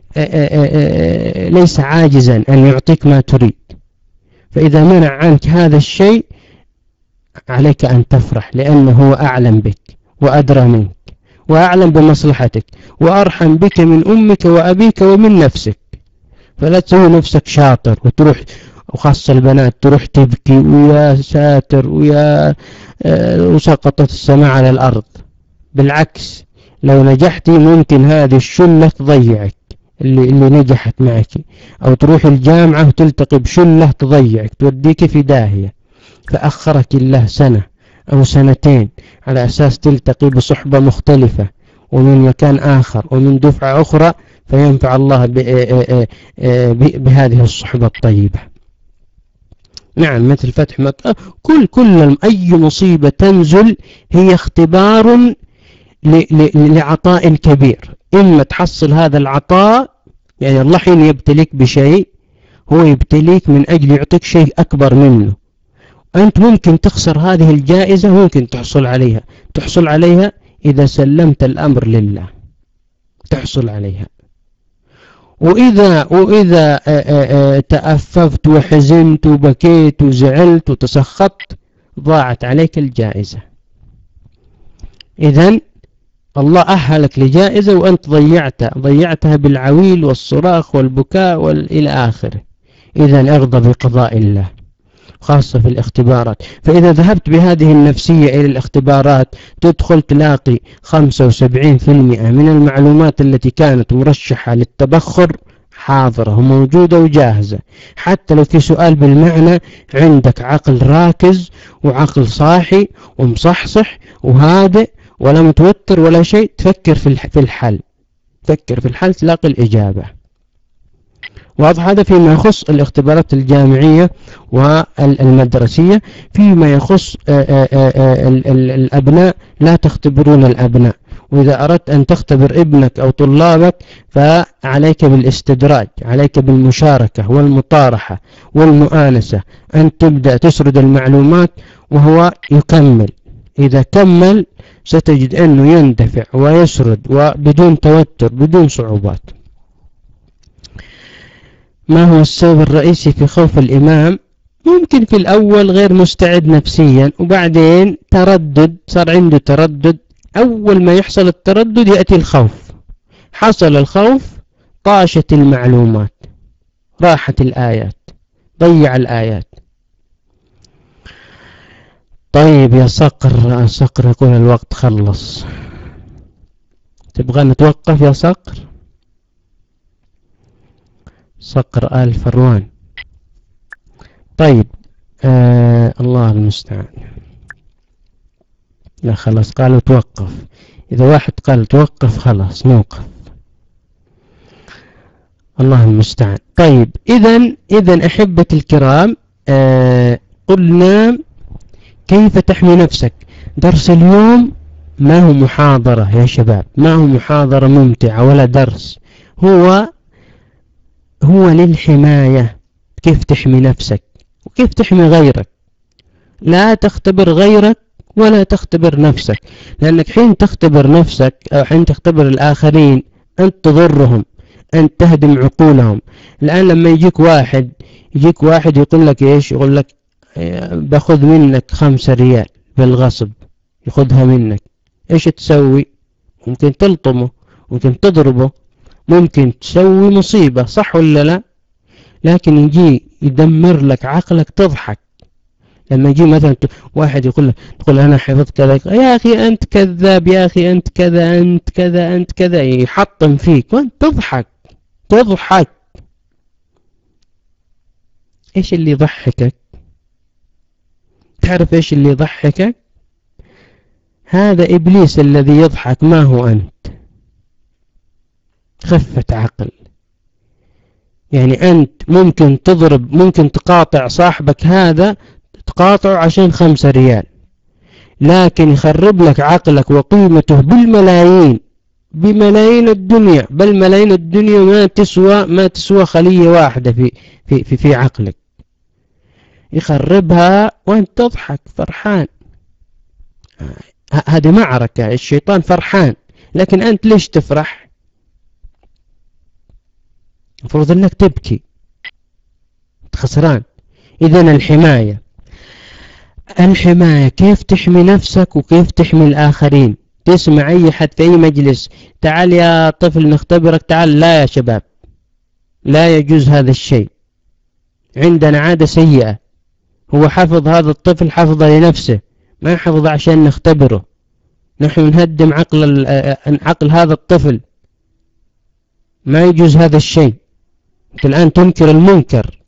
ليس عاجزا أن يعطيك ما تريد. فإذا منع عنك هذا الشيء عليك أن تفرح، لأنه هو أعلم بك وأدرى منك وأعلم بمصلحتك وأرحم بك من أمك وأبيك ومن نفسك. فلا تسوي نفسك شاطر وتروح، وخاصة البنات، تروح تبكي ويا ساتر ويا وسقطت السماء على الأرض. بالعكس، لو نجحتي ممكن هذه الشلة تضيعك اللي, اللي نجحت معك، أو تروح الجامعة وتلتقي بشلة تضيعك توديك في داهية. فأخرك الله سنة أو سنتين على أساس تلتقي بصحبة مختلفة ومن مكان آخر ومن دفعة أخرى، فينفع الله بهذه الصحبة الطيبة. نعم، مثل فتح مكة، كل كل أي مصيبة تنزل هي اختبار لعطاء كبير. إما تحصل هذا العطاء، يعني الله حين يبتليك بشيء هو يبتليك من أجل يعطيك شيء أكبر منه. أنت ممكن تخسر هذه الجائزة، ممكن تحصل عليها تحصل عليها إذا سلمت الأمر لله، تحصل عليها. وإذا وإذا تأففت وحزنت وبكيت وزعلت وتسخطت ضاعت عليك الجائزة. إذن الله أهلك لجائزة وأنت ضيعتها ضيعتها بالعويل والصراخ والبكاء والإلى آخره. إذن ارضى بقضاء الله، خاصة في الاختبارات. فإذا ذهبت بهذه النفسية إلى الاختبارات تدخل تلاقي خمسة وسبعين بالمئة من المعلومات التي كانت مرشحة للتبخر حاضرة وموجودة وجاهزة. حتى لو في سؤال بالمعنى عندك عقل راكز وعقل صاحي ومصحصح وهادئ ولا متوتر ولا شيء، تفكر في الحل، تفكر في الحل تلاقي الإجابة. واضح؟ هذا فيما يخص الاختبارات الجامعية والمدرسية. فيما يخص الأبناء لا تختبرون الأبناء، وإذا أردت أن تختبر ابنك أو طلابك فعليك بالاستدراج، عليك بالمشاركة والمطارحة والمؤانسة، أن تبدأ تسرد المعلومات وهو يكمل. إذا كمل ستجد أنه يندفع ويسرد وبدون توتر بدون صعوبات. ما هو السبب الرئيسي في خوف الإمام؟ ممكن في الأول غير مستعد نفسيا، وبعدين تردد، صار عنده تردد. أول ما يحصل التردد يأتي الخوف. حصل الخوف طاشت المعلومات، راحت الآيات، ضيع الآيات. طيب يا صقر، صقر يقول الوقت خلص، تبغى نتوقف يا صقر؟ صقر آل فروان. طيب آه الله المستعان. لا خلاص قالوا توقف. إذا واحد قال توقف خلاص نوقف. الله المستعان. طيب إذن إذن أحبة الكرام، آه قلنا كيف تحمي نفسك. درس اليوم ما هو محاضرة يا شباب، ما هو محاضرة ممتعة ولا درس، هو هو للحماية. كيف تحمي نفسك وكيف تحمي غيرك. لا تختبر غيرك ولا تختبر نفسك، لأنك حين تختبر نفسك أو حين تختبر الآخرين أنت تضرهم، أنت تهدم عقولهم. الآن لما يجيك واحد يجيك واحد يقول لك إيش، يقول لك باخذ منك خمسة ريال بالغصب، ياخذها منك، إيش تسوي؟ ممكن تلطمه، ممكن تضربه، ممكن تسوي مصيبة، صح ولا لا؟ لكن يجي يدمر لك عقلك تضحك. لما يجي مثلا واحد يقول لك تقول أنا حفظت كذا، يا أخي أنت كذاب، يا أخي أنت كذا، أنت كذا، أنت كذا، يحطم فيك وأنت تضحك تضحك. إيش اللي يضحكك؟ تعرف إيش اللي يضحكك؟ هذا إبليس الذي يضحك، ما هو أنت. خفة عقل. يعني أنت ممكن تضرب، ممكن تقاطع صاحبك هذا، تقاطعه عشان خمسة ريال، لكن يخرب لك عقلك وقيمته بالملايين، بملايين الدنيا، بل ملايين الدنيا ما تسوى ما تسوى خلية واحدة في في في, في عقلك. يخربها وأنت تضحك فرحان. هذه معركة، الشيطان فرحان، لكن أنت ليش تفرح؟ المفروض أنك تبكي، خسران. إذن الحماية، الحماية كيف تحمي نفسك وكيف تحمي الآخرين. تسمع أي حد في أي مجلس، تعال يا طفل نختبرك، تعال. لا يا شباب، لا يجوز هذا الشيء. عندنا عادة سيئة، هو حفظ هذا الطفل حفظه لنفسه، ما حفظ عشان نختبره. نحن نهدم عقل عقل هذا الطفل، ما يجوز هذا الشيء. أنت الآن تنكر المنكر،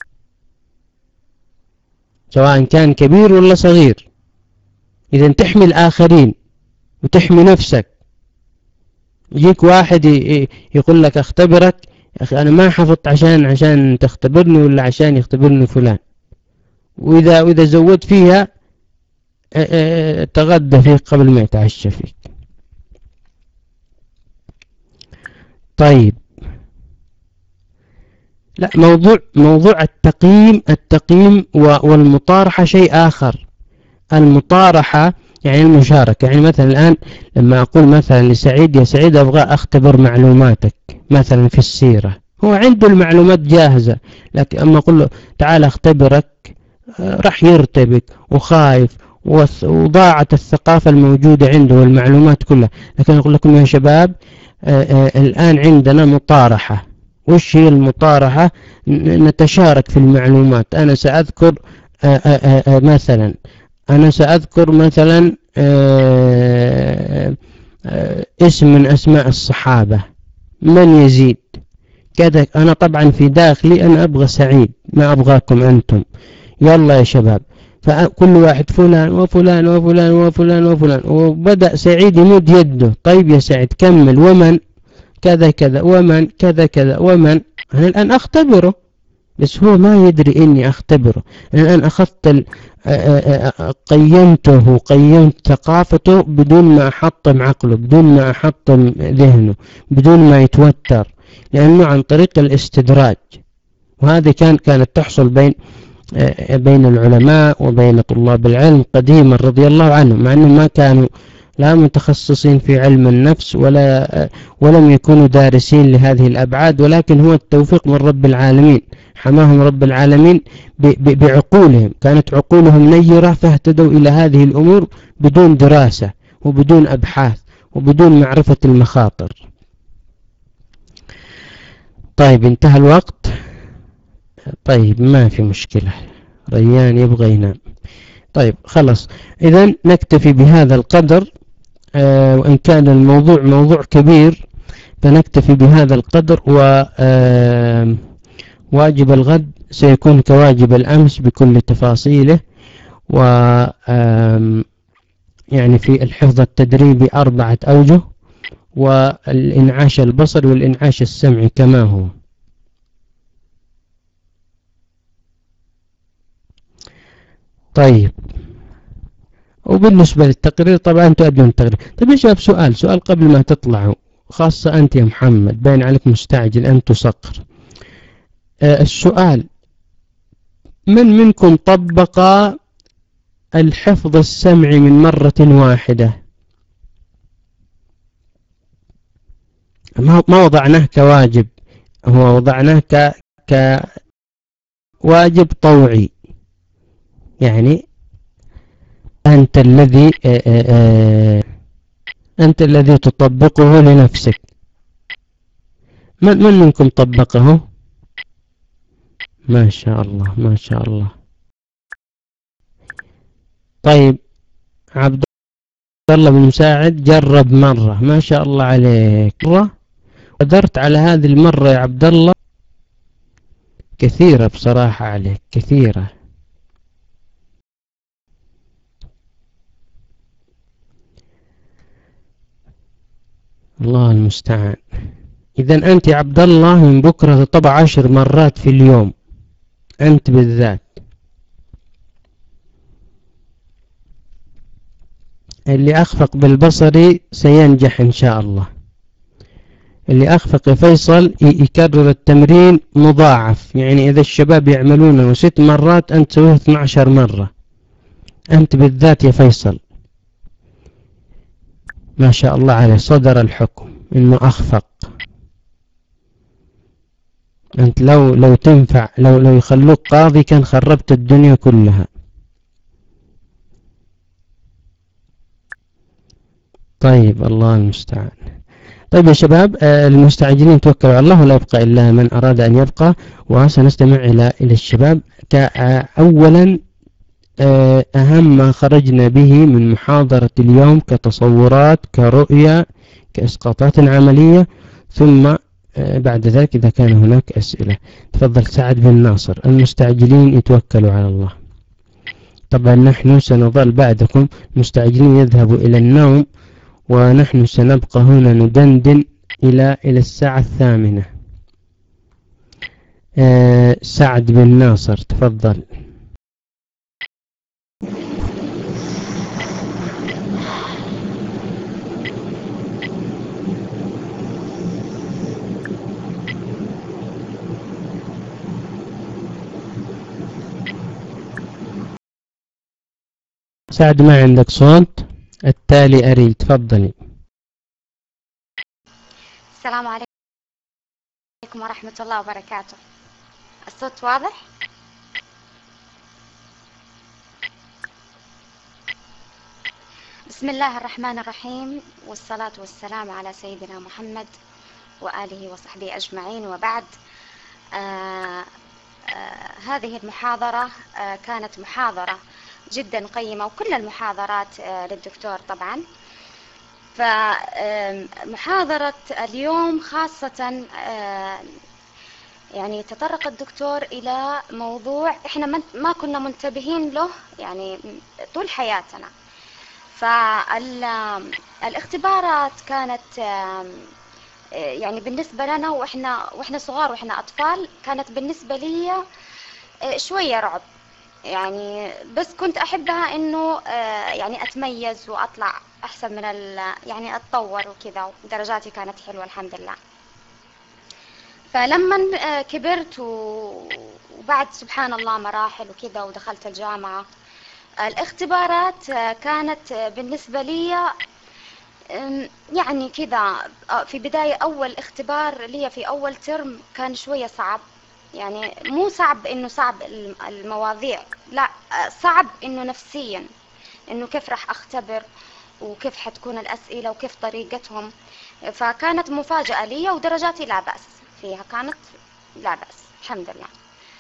سواء كان كبير ولا صغير. إذا تحمي الآخرين وتحمي نفسك. يجيك واحد يقول لك اختبرك، يا أخي أنا ما حفظت عشان عشان تختبرني ولا عشان يختبرني فلان، وإذا وإذا زودت فيها تغدى فيك قبل ما يتعشى فيك. طيب لا، موضوع موضوع التقييم التقييم والمطارحة شيء آخر. المطارحة يعني المشاركة. يعني مثلا الآن لما أقول مثلا لسعيد، يا سعيد أبغى أختبر معلوماتك مثلا في السيرة، هو عنده المعلومات جاهزة، لكن أما أقول له تعال أختبرك، راح يرتبك وخايف، وضاعت الثقافة الموجودة عنده والمعلومات كلها. لكن أقول لكم يا شباب، الآن عندنا مطارحة. وش هي المطارحة؟ نتشارك في المعلومات. أنا سأذكر آآ آآ مثلا أنا سأذكر مثلا آآ آآ اسم من أسماء الصحابة، من يزيد كذا. أنا طبعا في داخلي أنا أبغى سعيد، ما أبغاكم أنتم. يلا يا شباب، فكل واحد فلان وفلان وفلان وفلان وفلان، وبدأ سعيد يمد يده. طيب يا سعيد كمل، ومن كذا كذا، ومن كذا كذا، ومن. أنا الآن أختبره، بس هو ما يدري إني أختبره. أنا الآن أخذت قيمته قيمت ثقافته بدون ما أحطم عقله، بدون ما أحطم ذهنه، بدون ما يتوتر، لأنه عن طريق الاستدراج. وهذه كان كانت تحصل بين بين العلماء وبين طلاب العلم قديما رضي الله عنهم، مع أنهم ما كانوا لا متخصصين في علم النفس ولا ولم يكونوا دارسين لهذه الأبعاد، ولكن هو التوفيق من رب العالمين. حماهم رب العالمين بعقولهم، كانت عقولهم نيرة، فاهتدوا إلى هذه الأمور بدون دراسة وبدون أبحاث وبدون معرفة المخاطر. طيب انتهى الوقت. طيب ما في مشكلة، ريان يبغى ينام. طيب خلاص، إذن نكتفي بهذا القدر. آه وإن كان الموضوع موضوع كبير فنكتفي بهذا القدر، و آه واجب الغد سيكون كواجب الأمس بكل تفاصيله، و يعني في الحفظ التدريبي أربعة أوجه، والإنعاش البصري والإنعاش السمعي كما هو. طيب، وبالنسبة للتقرير طبعا تؤدون التقرير. طيب يا شباب، سؤال سؤال قبل ما تطلعوا، خاصة أنت يا محمد باين عليك مستعجل أن تسقر. آه السؤال: من منكم طبق الحفظ السمعي من مرة واحدة؟ ما ما وضعناه كواجب، هو وضعناه ك كواجب طوعي، يعني أنت الذي آآ آآ أنت الذي تطبقه لنفسك. من من منكم طبقه؟ ما شاء الله ما شاء الله. طيب، عبد الله بن مساعد جرب مرة، ما شاء الله عليك، مرة قدرت على هذه المرة يا عبد الله، كثيرة بصراحة عليك، كثيرة. الله المستعان. إذا أنت يا عبد الله من بكرة تطبع عشر مرات في اليوم، أنت بالذات. اللي أخفق بالبصري سينجح إن شاء الله. اللي أخفق يا فيصل يكرر التمرين مضاعف، يعني إذا الشباب يعملونه ست مرات أنت تسويه اثنتي عشرة مرة، أنت بالذات يا فيصل. ما شاء الله عليه، صدر الحكم إنه أخفق. أنت لو لو تنفع، لو لو يخلوك قاضي كان خربت الدنيا كلها. طيب، الله المستعان. طيب يا شباب، المستعجلين توكلوا على الله، ولا يبقى إلا من أراد أن يبقى. وسنستمع إلى إلى الشباب. أولا، أهم ما خرجنا به من محاضرة اليوم كتصورات، كرؤية، كإسقاطات عملية، ثم بعد ذلك إذا كان هناك أسئلة. تفضل سعد بن ناصر. المستعجلين يتوكلوا على الله. طبعا نحن سنظل بعدكم مستعجلين يذهبوا إلى النوم، ونحن سنبقى هنا ندندن إلى إلى الساعة الثامنة. أه سعد بن ناصر تفضل. سعد ما عندك صوت، التالي أريل تفضلي. السلام عليكم ورحمة الله وبركاته. الصوت واضح؟ بسم الله الرحمن الرحيم، والصلاة والسلام على سيدنا محمد وآله وصحبه أجمعين، وبعد. آه آه هذه المحاضرة آه كانت محاضرة جدا قيمة، وكل المحاضرات آه للدكتور طبعا. فمحاضرة اليوم خاصة آه يعني تطرق الدكتور إلى موضوع إحنا ما كنا منتبهين له يعني طول حياتنا. فالاختبارات كانت يعني بالنسبة لنا وإحنا وإحنا صغار وإحنا أطفال كانت بالنسبة لي شوية رعب يعني، بس كنت أحبها إنه يعني أتميز وأطلع أحسن من يعني أتطور وكذا، ودرجاتي كانت حلوة الحمد لله. فلما كبرت وبعد سبحان الله مراحل وكذا ودخلت الجامعة، الاختبارات كانت بالنسبة لي يعني كذا في بداية أول اختبار لي في أول ترم كان شوية صعب، يعني مو صعب إنه صعب المواضيع، لا صعب إنه نفسيا، إنه كيف راح أختبر وكيف حتكون الأسئلة وكيف طريقتهم. فكانت مفاجأة لي، ودرجاتي لا بأس فيها، كانت لا بأس الحمد لله.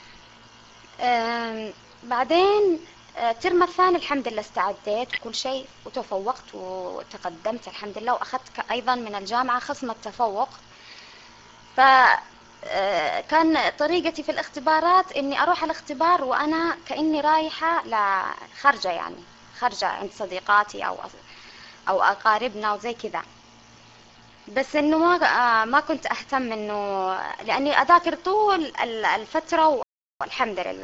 بعدين الترم الثاني الحمد لله استعديت وكل شيء وتفوقت وتقدمت الحمد لله، وأخذت أيضا من الجامعة خصم التفوق. ف كان طريقتي في الاختبارات إني أروح الاختبار وأنا كأني رايحة لخرجة، يعني خرجة عند صديقاتي أو أو أقاربنا وزي كذا. بس إنه ما ما كنت أهتم إنه لأني أذاكر طول الفترة والحمد لله.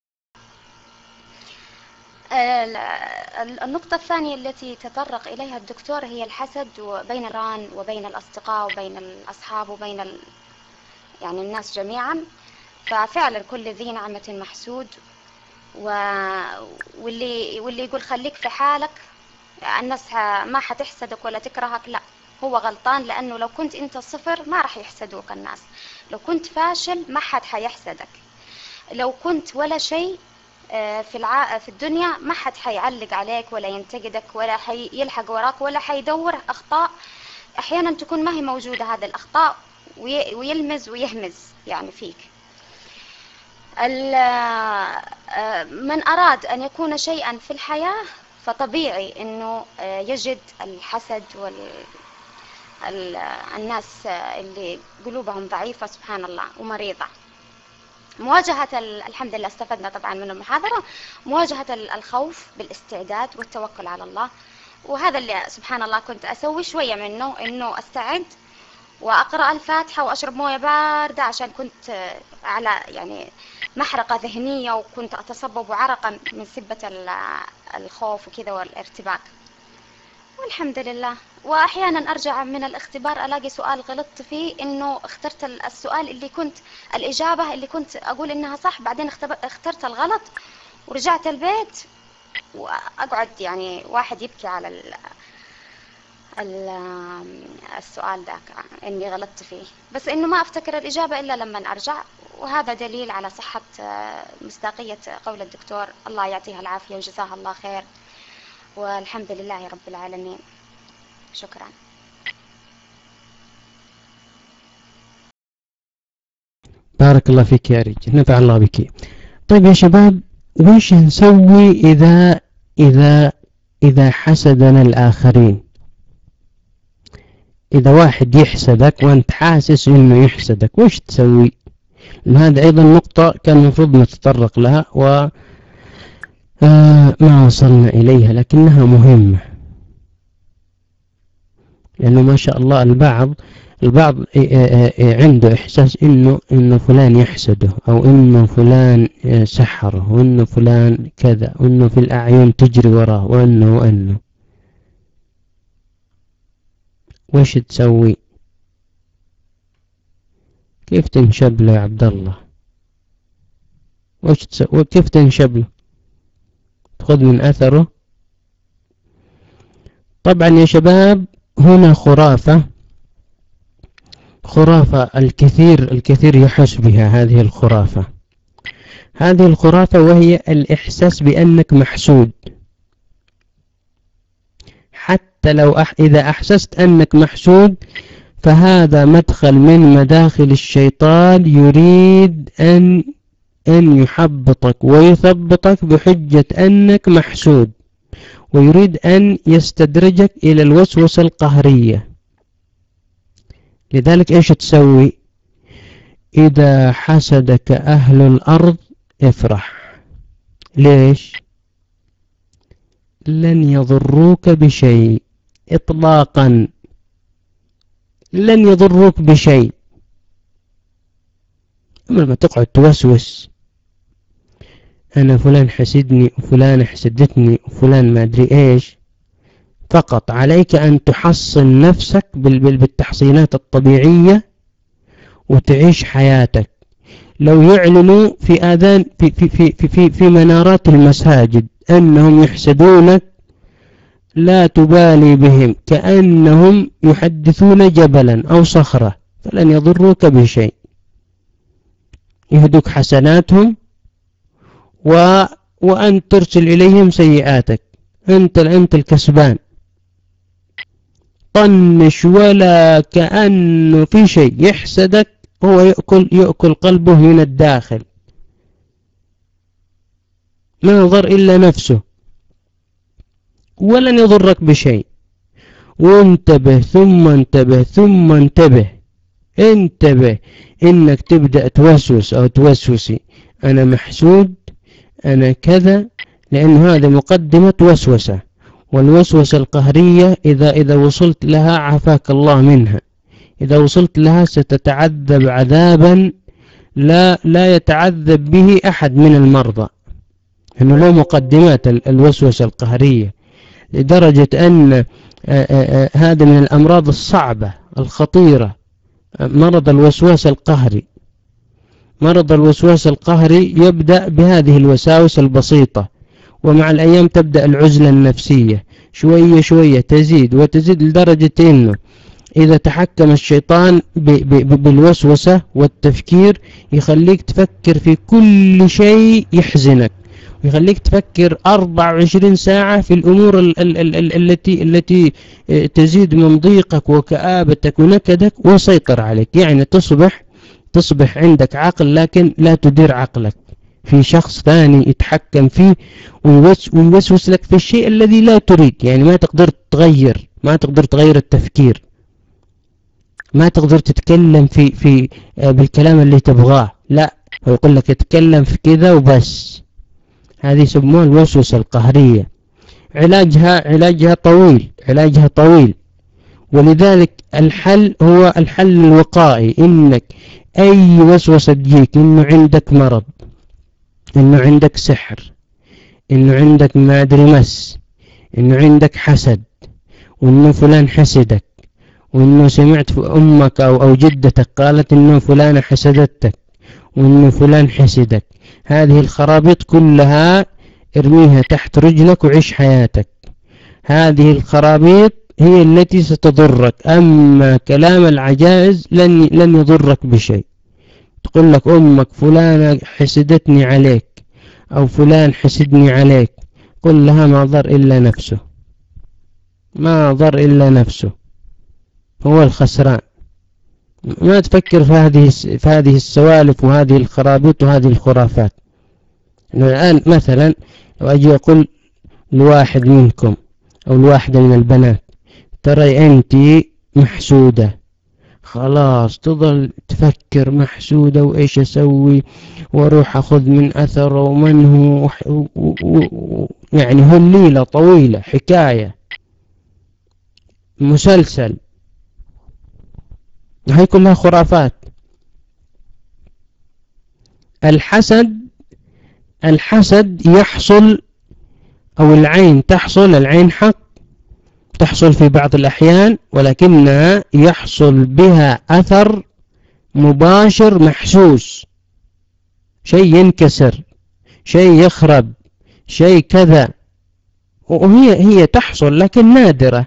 النقطة الثانية التي تطرق إليها الدكتور هي الحسد بين الجيران وبين الأصدقاء وبين الأصحاب وبين ال... يعني الناس جميعا. ففعلا كل ذي نعمة محسود، و... واللي واللي يقول خليك في حالك الناس ما حتحسدك ولا تكرهك، لا، هو غلطان، لأنه لو كنت أنت صفر ما راح يحسدوك الناس، لو كنت فاشل ما حد حيحسدك، لو كنت ولا شيء في الع... في الدنيا ما حد حيعلق عليك ولا ينتقدك ولا حيلحق وراك ولا حيدور أخطاء أحيانا تكون ما هي موجودة، هذه الأخطاء وي... ويلمز ويهمز يعني فيك. ال... من أراد أن يكون شيئا في الحياة فطبيعي أنه يجد الحسد وال ال... الناس اللي قلوبهم ضعيفة سبحان الله ومريضة. مواجهة الحمد لله استفدنا طبعا من المحاضرة، مواجهة الخوف بالاستعداد والتوكل على الله، وهذا اللي سبحان الله كنت أسوي شوية منه، إنه أستعد وأقرأ الفاتحة وأشرب موية باردة عشان كنت على يعني محرقة ذهنية وكنت أتصبب عرقا من سبة الخوف وكذا والارتباك، والحمد لله. وأحيانا أرجع من الاختبار ألاقي سؤال غلطت فيه، إنه اخترت السؤال اللي كنت الإجابة اللي كنت أقول إنها صح، بعدين اخترت الغلط ورجعت البيت وأقعد يعني واحد يبكي على ال ال السؤال ذاك إني غلطت فيه، بس إنه ما أفتكر الإجابة إلا لما أرجع، وهذا دليل على صحة مصداقية قول الدكتور، الله يعطيها العافية وجزاها الله خير، والحمد لله رب العالمين. شكرا. بارك الله فيك يا رجل، نفع الله بك. طيب يا شباب، وش نسوي إذا إذا إذا حسدنا الآخرين؟ إذا واحد يحسدك وأنت حاسس إنه يحسدك وش تسوي؟ هذا أيضا نقطة كان المفروض نتطرق لها و آه ما وصلنا إليها، لكنها مهمة، لأنه ما شاء الله البعض البعض عنده إحساس إنه إنه فلان يحسده، أو إنه فلان سحره، وإنه فلان كذا، وإنه في الأعين تجري وراه، وإنه وإنه وش تسوي؟ كيف تنشب له يا عبد الله؟ وش تسوي؟ كيف تنشب له؟ تأخذ من أثره؟ طبعا يا شباب هنا خرافة خرافة الكثير الكثير يحس بها هذه الخرافة هذه الخرافة وهي الإحساس بأنك محسود. حتى لو أح إذا أحسست أنك محسود فهذا مدخل من مداخل الشيطان، يريد أن أن يحبطك ويثبطك بحجة أنك محسود، ويريد أن يستدرجك إلى الوسوسة القهرية. لذلك إيش تسوي؟ إذا حسدك أهل الأرض افرح. ليش؟ لن يضروك بشيء إطلاقا، لن يضروك بشيء. أما لما تقعد توسوس أنا فلان حسدني وفلان حسدتني وفلان ما أدري إيش، فقط عليك أن تحصن نفسك بالتحصينات الطبيعية وتعيش حياتك. لو يعلنوا في آذان في في في في في, في منارات المساجد أنهم يحسدونك لا تبالي بهم، كأنهم يحدثون جبلا أو صخرة، فلن يضروك بشيء. يهدوك حسناتهم و وأن ترسل إليهم سيئاتك، أنت أنت الكسبان. طنش ولا كأنه في شيء. يحسدك هو يأكل يأكل قلبه من الداخل، ما يضر إلا نفسه، ولن يضرك بشيء. وانتبه ثم انتبه ثم انتبه، انتبه انك تبدأ توسوس او توسوسي انا محسود انا كذا، لان هذا مقدمة وسوسة. والوسوسة القهرية اذا اذا وصلت لها عافاك الله منها، اذا وصلت لها ستتعذب عذابا لا لا يتعذب به احد من المرضى. انه له مقدمات الوسوسة القهرية، لدرجة ان هذا من الامراض الصعبة الخطيرة، مرض الوسواس القهري. مرض الوسواس القهري يبدأ بهذه الوساوس البسيطة، ومع الأيام تبدأ العزلة النفسية شوية شوية تزيد وتزيد، لدرجة أنه إذا تحكم الشيطان بالوسوسة والتفكير يخليك تفكر في كل شيء يحزنك، يخليك تفكر أربعة وعشرين ساعة في الأمور ال ال ال التي التي تزيد من ضيقك وكآبتك ونكدك ويسيطر عليك. يعني تصبح تصبح عندك عقل لكن لا تدير عقلك، في شخص ثاني يتحكم فيه ويوسوس لك في الشيء الذي لا تريد. يعني ما تقدر تغير، ما تقدر تغير التفكير، ما تقدر تتكلم في في بالكلام اللي تبغاه، لا هو يقول لك اتكلم في كذا وبس. هذه يسموها الوسوسة القهرية. علاجها علاجها طويل، علاجها طويل. ولذلك الحل هو الحل الوقائي، انك اي وسوسة تجيك انه عندك مرض، انه عندك سحر، انه عندك ما ادري مس، انه عندك حسد، وانه فلان حسدك، وانه سمعت امك او او جدتك قالت انه فلانة حسدتك، وانه فلان حسدك. هذه الخرابيط كلها ارميها تحت رجلك وعيش حياتك. هذه الخرابيط هي التي ستضرك، اما كلام العجائز لن لن يضرك بشيء. تقول لك امك فلانة حسدتني عليك او فلان حسدني عليك، قل لها ما ضر الا نفسه، ما ضر الا نفسه، هو الخسران. ما تفكر في هذه في هذه السوالف وهذه الخرابيط وهذه الخرافات. الآن مثلا لو أجي أقول لواحد منكم أو لواحدة من البنات ترى أنت محسودة، خلاص تظل تفكر محسودة وإيش أسوي وأروح أخذ من أثر ومن هو و... و... و... يعني هو الليلة طويلة، حكاية مسلسل، هاي كلها خرافات. الحسد الحسد يحصل أو العين تحصل، العين حق تحصل في بعض الأحيان، ولكنها يحصل بها أثر مباشر محسوس، شيء ينكسر، شيء يخرب، شيء كذا، وهي هي تحصل لكن نادرة.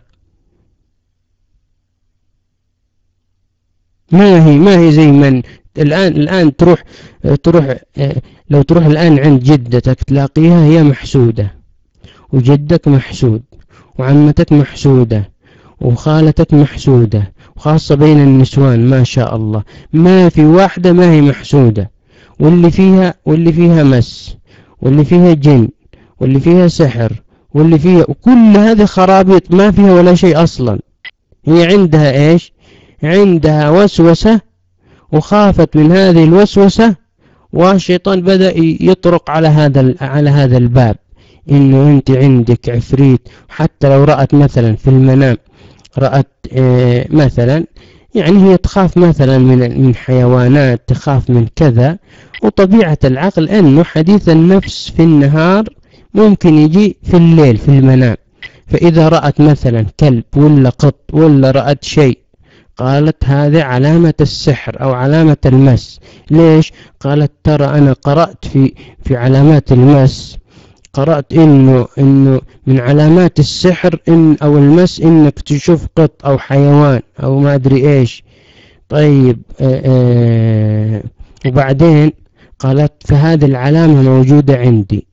ما هي ما هي زي من الآن الآن تروح تروح لو تروح الآن عند جدتك تلاقيها هي محسودة، وجدك محسود، وعمتك محسودة، وخالتك محسودة، وخاصة بين النسوان ما شاء الله ما في واحدة ما هي محسودة، واللي فيها واللي فيها مس، واللي فيها جن، واللي فيها سحر، واللي فيها، وكل هذه خرابيط ما فيها ولا شيء أصلا. هي عندها إيش؟ عندها وسوسة، وخافت من هذه الوسوسة، والشيطان بدأ يطرق على هذا على هذا الباب، إنه أنت عندك عفريت. حتى لو رأت مثلا في المنام رأت اه مثلا يعني هي تخاف مثلا من من حيوانات، تخاف من كذا، وطبيعة العقل أنه حديث النفس في النهار ممكن يجي في الليل في المنام. فإذا رأت مثلا كلب ولا قط ولا رأت شيء قالت هذه علامة السحر أو علامة المس. ليش؟ قالت ترى أنا قرأت في في علامات المس، قرأت إنه إنه من علامات السحر إن أو المس إنك تشوف قط أو حيوان أو ما أدري إيش. طيب آآ آآ وبعدين قالت فهذه العلامة موجودة عندي.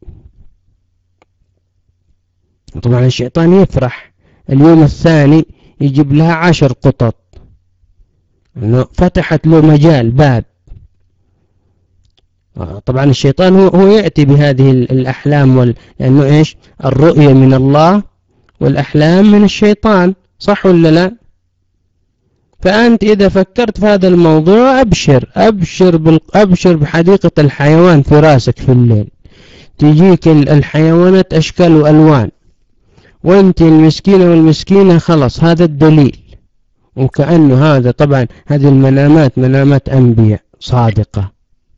طبعا الشيطان يفرح، اليوم الثاني يجيب لها عشر قطط، إنه فتحت له مجال باب. طبعا الشيطان هو هو يأتي بهذه الأحلام وال... لأنه إيش؟ الرؤية من الله والأحلام من الشيطان، صح ولا لا؟ فأنت إذا فكرت في هذا الموضوع أبشر أبشر بال... أبشر بحديقة الحيوان في راسك في الليل، تجيك الحيوانات أشكال وألوان، وأنت المسكينة والمسكينة خلص. هذا الدليل. وكأنه هذا طبعا هذه المنامات منامات أنبياء صادقة.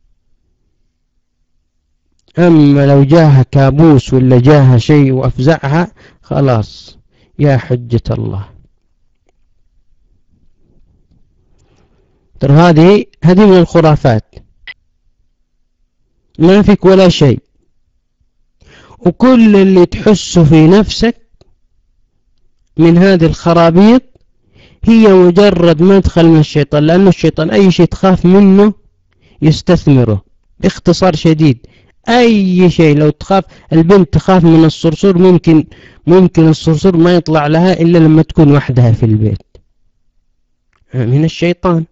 أما لو جاها كابوس ولا جاها شيء وأفزعها خلاص يا حجة الله. ترى هذه هذه من الخرافات، ما فيك ولا شيء. وكل اللي تحسه في نفسك من هذه الخرابيط هي مجرد مدخل من الشيطان، لأنه الشيطان أي شيء تخاف منه يستثمره. باختصار شديد أي شيء، لو تخاف البنت تخاف من الصرصور، ممكن ممكن الصرصور ما يطلع لها إلا لما تكون وحدها في البيت، من الشيطان.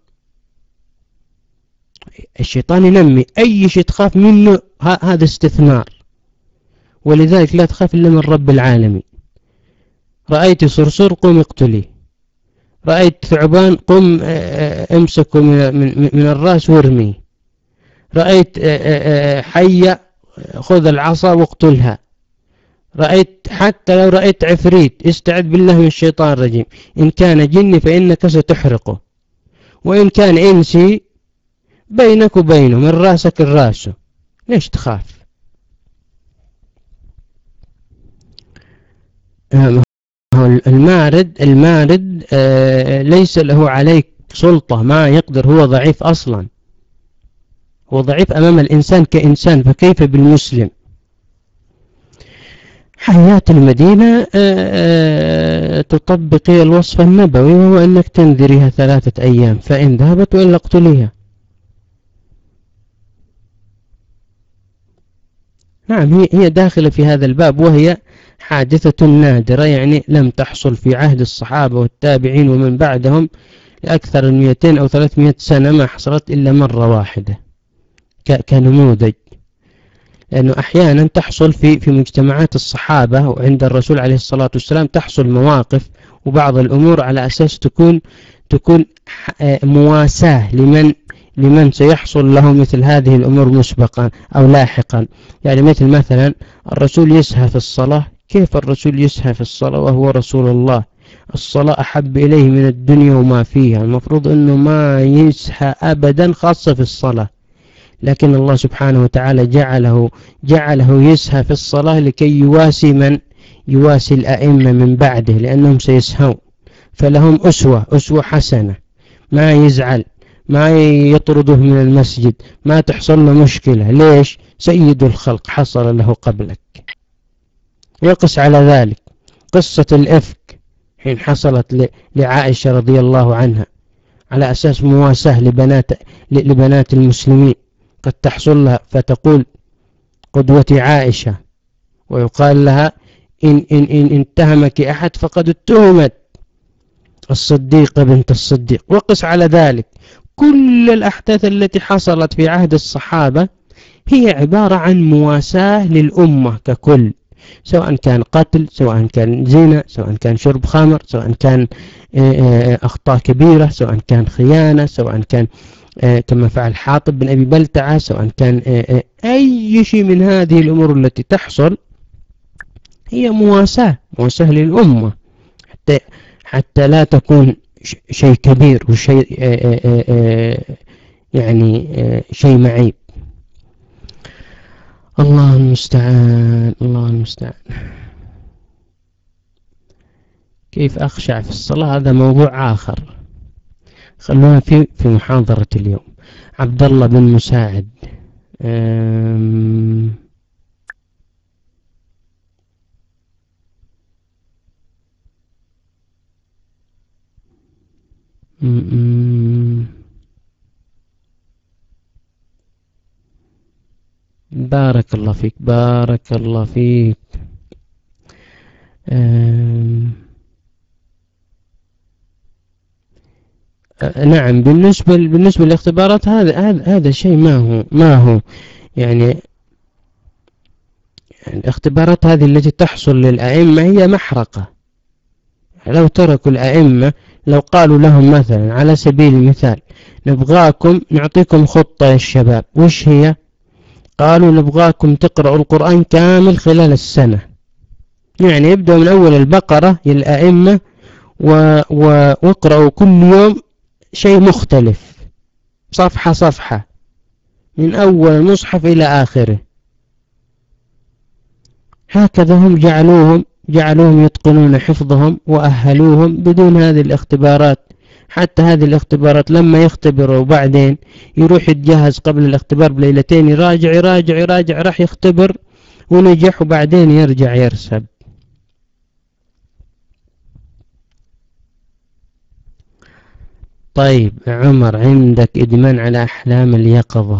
الشيطان ينمي أي شيء تخاف منه، هذا استثمار. ولذلك لا تخاف إلا من رب العالمين. رأيت صرصور قم اقتليه، رأيت ثعبان قم امسكه من الرأس وارميه، رأيت حية خذ العصا واقتلها، رأيت حتى لو رأيت عفريت استعذ بالله من الشيطان الرجيم. إن كان جني فإنك ستحرقه، وإن كان إنسي بينك وبينه من راسك الراسه. ليش تخاف؟ المارد المارد آه ليس له عليك سلطة، ما يقدر، هو ضعيف أصلا، هو ضعيف أمام الإنسان كإنسان، فكيف بالمسلم؟ حياة المدينة آه آه تطبقي الوصف النبوي، وهو أنك تنذريها ثلاثة أيام، فإن ذهبت وإلا اقتليها. نعم، هي هي داخلة في هذا الباب، وهي حادثة نادرة، يعني لم تحصل في عهد الصحابة والتابعين ومن بعدهم لأكثر من مئتين أو ثلاثمئة سنة، ما حصلت إلا مرة واحدة كنموذج. لأنه أحيانا تحصل في في مجتمعات الصحابة وعند الرسول عليه الصلاة والسلام، تحصل مواقف وبعض الأمور على أساس تكون تكون مواساة لمن لمن سيحصل له مثل هذه الأمور مسبقا أو لاحقا. يعني مثل مثلا الرسول يسهى في الصلاة. كيف الرسول يسهى في الصلاة وهو رسول الله؟ الصلاة أحب إليه من الدنيا وما فيها، المفروض أنه ما يسهى أبدا، خاصة في الصلاة. لكن الله سبحانه وتعالى جعله جعله يسهى في الصلاة لكي يواسي من يواسي الأئمة من بعده، لأنهم سيسهون، فلهم أسوة أسوة حسنة، ما يزعل، ما يطرده من المسجد، ما تحصل له مشكلة. ليش؟ سيد الخلق حصل له قبلك. يقص على ذلك قصة الإفك حين حصلت لعائشة رضي الله عنها، على أساس مواساة لبنات لبنات المسلمين، قد تحصل لها فتقول قدوتي عائشة، ويقال لها إن, إن, إن اتهمك أحد فقد اتهمت الصديقة بنت الصديق. وقس على ذلك كل الأحداث التي حصلت في عهد الصحابة هي عبارة عن مواساة للأمة ككل، سواء كان قتل، سواء كان زنا، سواء كان شرب خمر، سواء كان أخطاء كبيرة، سواء كان خيانة، سواء كان كما فعل حاطب بن أبي بلتعة، سواء كان أي شيء من هذه الأمور التي تحصل هي مواساة مواساة للأمة، حتى حتى لا تكون شيء كبير وشيء يعني شيء معيب. الله المستعان، الله المستعان. كيف أخشع في الصلاة؟ هذا موضوع آخر، خلونا في في محاضرة اليوم. عبد الله بن مساعد. أم أم بارك الله فيك، بارك الله فيك. أم نعم، بالنسبة بالنسبة للاختبارات هذا هذا هذا شيء ما هو ما هو يعني الاختبارات هذه التي تحصل للأئمة هي محرقة. لو تركوا الأئمة لو قالوا لهم مثلا على سبيل المثال نبغاكم نعطيكم خطة يا الشباب، وش هي؟ قالوا نبغاكم تقرأوا القرآن كامل خلال السنة، يعني يبدأوا من أول البقرة للأئمة واقرأوا كل يوم شيء مختلف صفحة صفحة من أول المصحف إلى آخره. هكذا هم جعلوهم جعلوهم يتقنون حفظهم وأهلوهم بدون هذه الاختبارات. حتى هذه الاختبارات لما يختبروا وبعدين يروح يتجهز قبل الاختبار بليلتين، يراجع يراجع يراجع راح يختبر ونجح وبعدين يرجع يرسب. طيب عمر، عندك إدمان على أحلام اليقظة.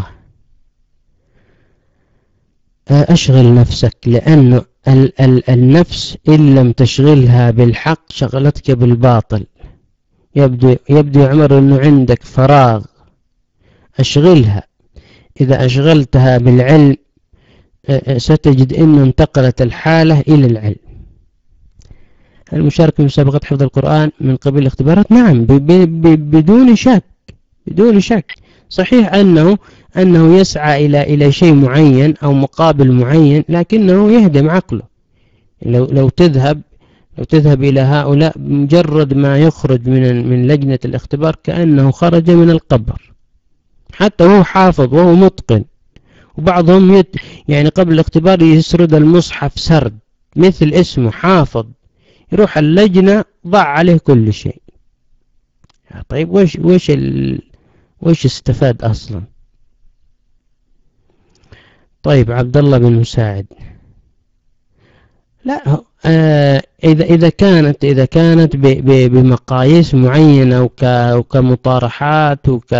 أشغل نفسك، لأن ال ال النفس إن لم تشغلها بالحق شغلتك بالباطل. يبدو, يبدو يا عمر أنه عندك فراغ، أشغلها. إذا أشغلتها بالعلم ستجد أن انتقلت الحالة إلى العلم. المشاركة في مسابقة حفظ القرآن من قبل الاختبارات، نعم بدون شك بدون شك. صحيح أنه أنه يسعى إلى إلى شيء معين أو مقابل معين، لكنه يهدم عقله. لو لو تذهب لو تذهب إلى هؤلاء، مجرد ما يخرج من من لجنة الاختبار كأنه خرج من القبر، حتى هو حافظ وهو متقن. وبعضهم يت يعني قبل الاختبار يسرد المصحف سرد مثل اسمه حافظ، يروح اللجنة ضع عليه كل شيء. طيب وش وش ال وش استفاد أصلا؟ طيب عبد الله بن مساعد، لا آه إذا إذا كانت إذا كانت ب ب بمقاييس معينة وك وكمطارحات وك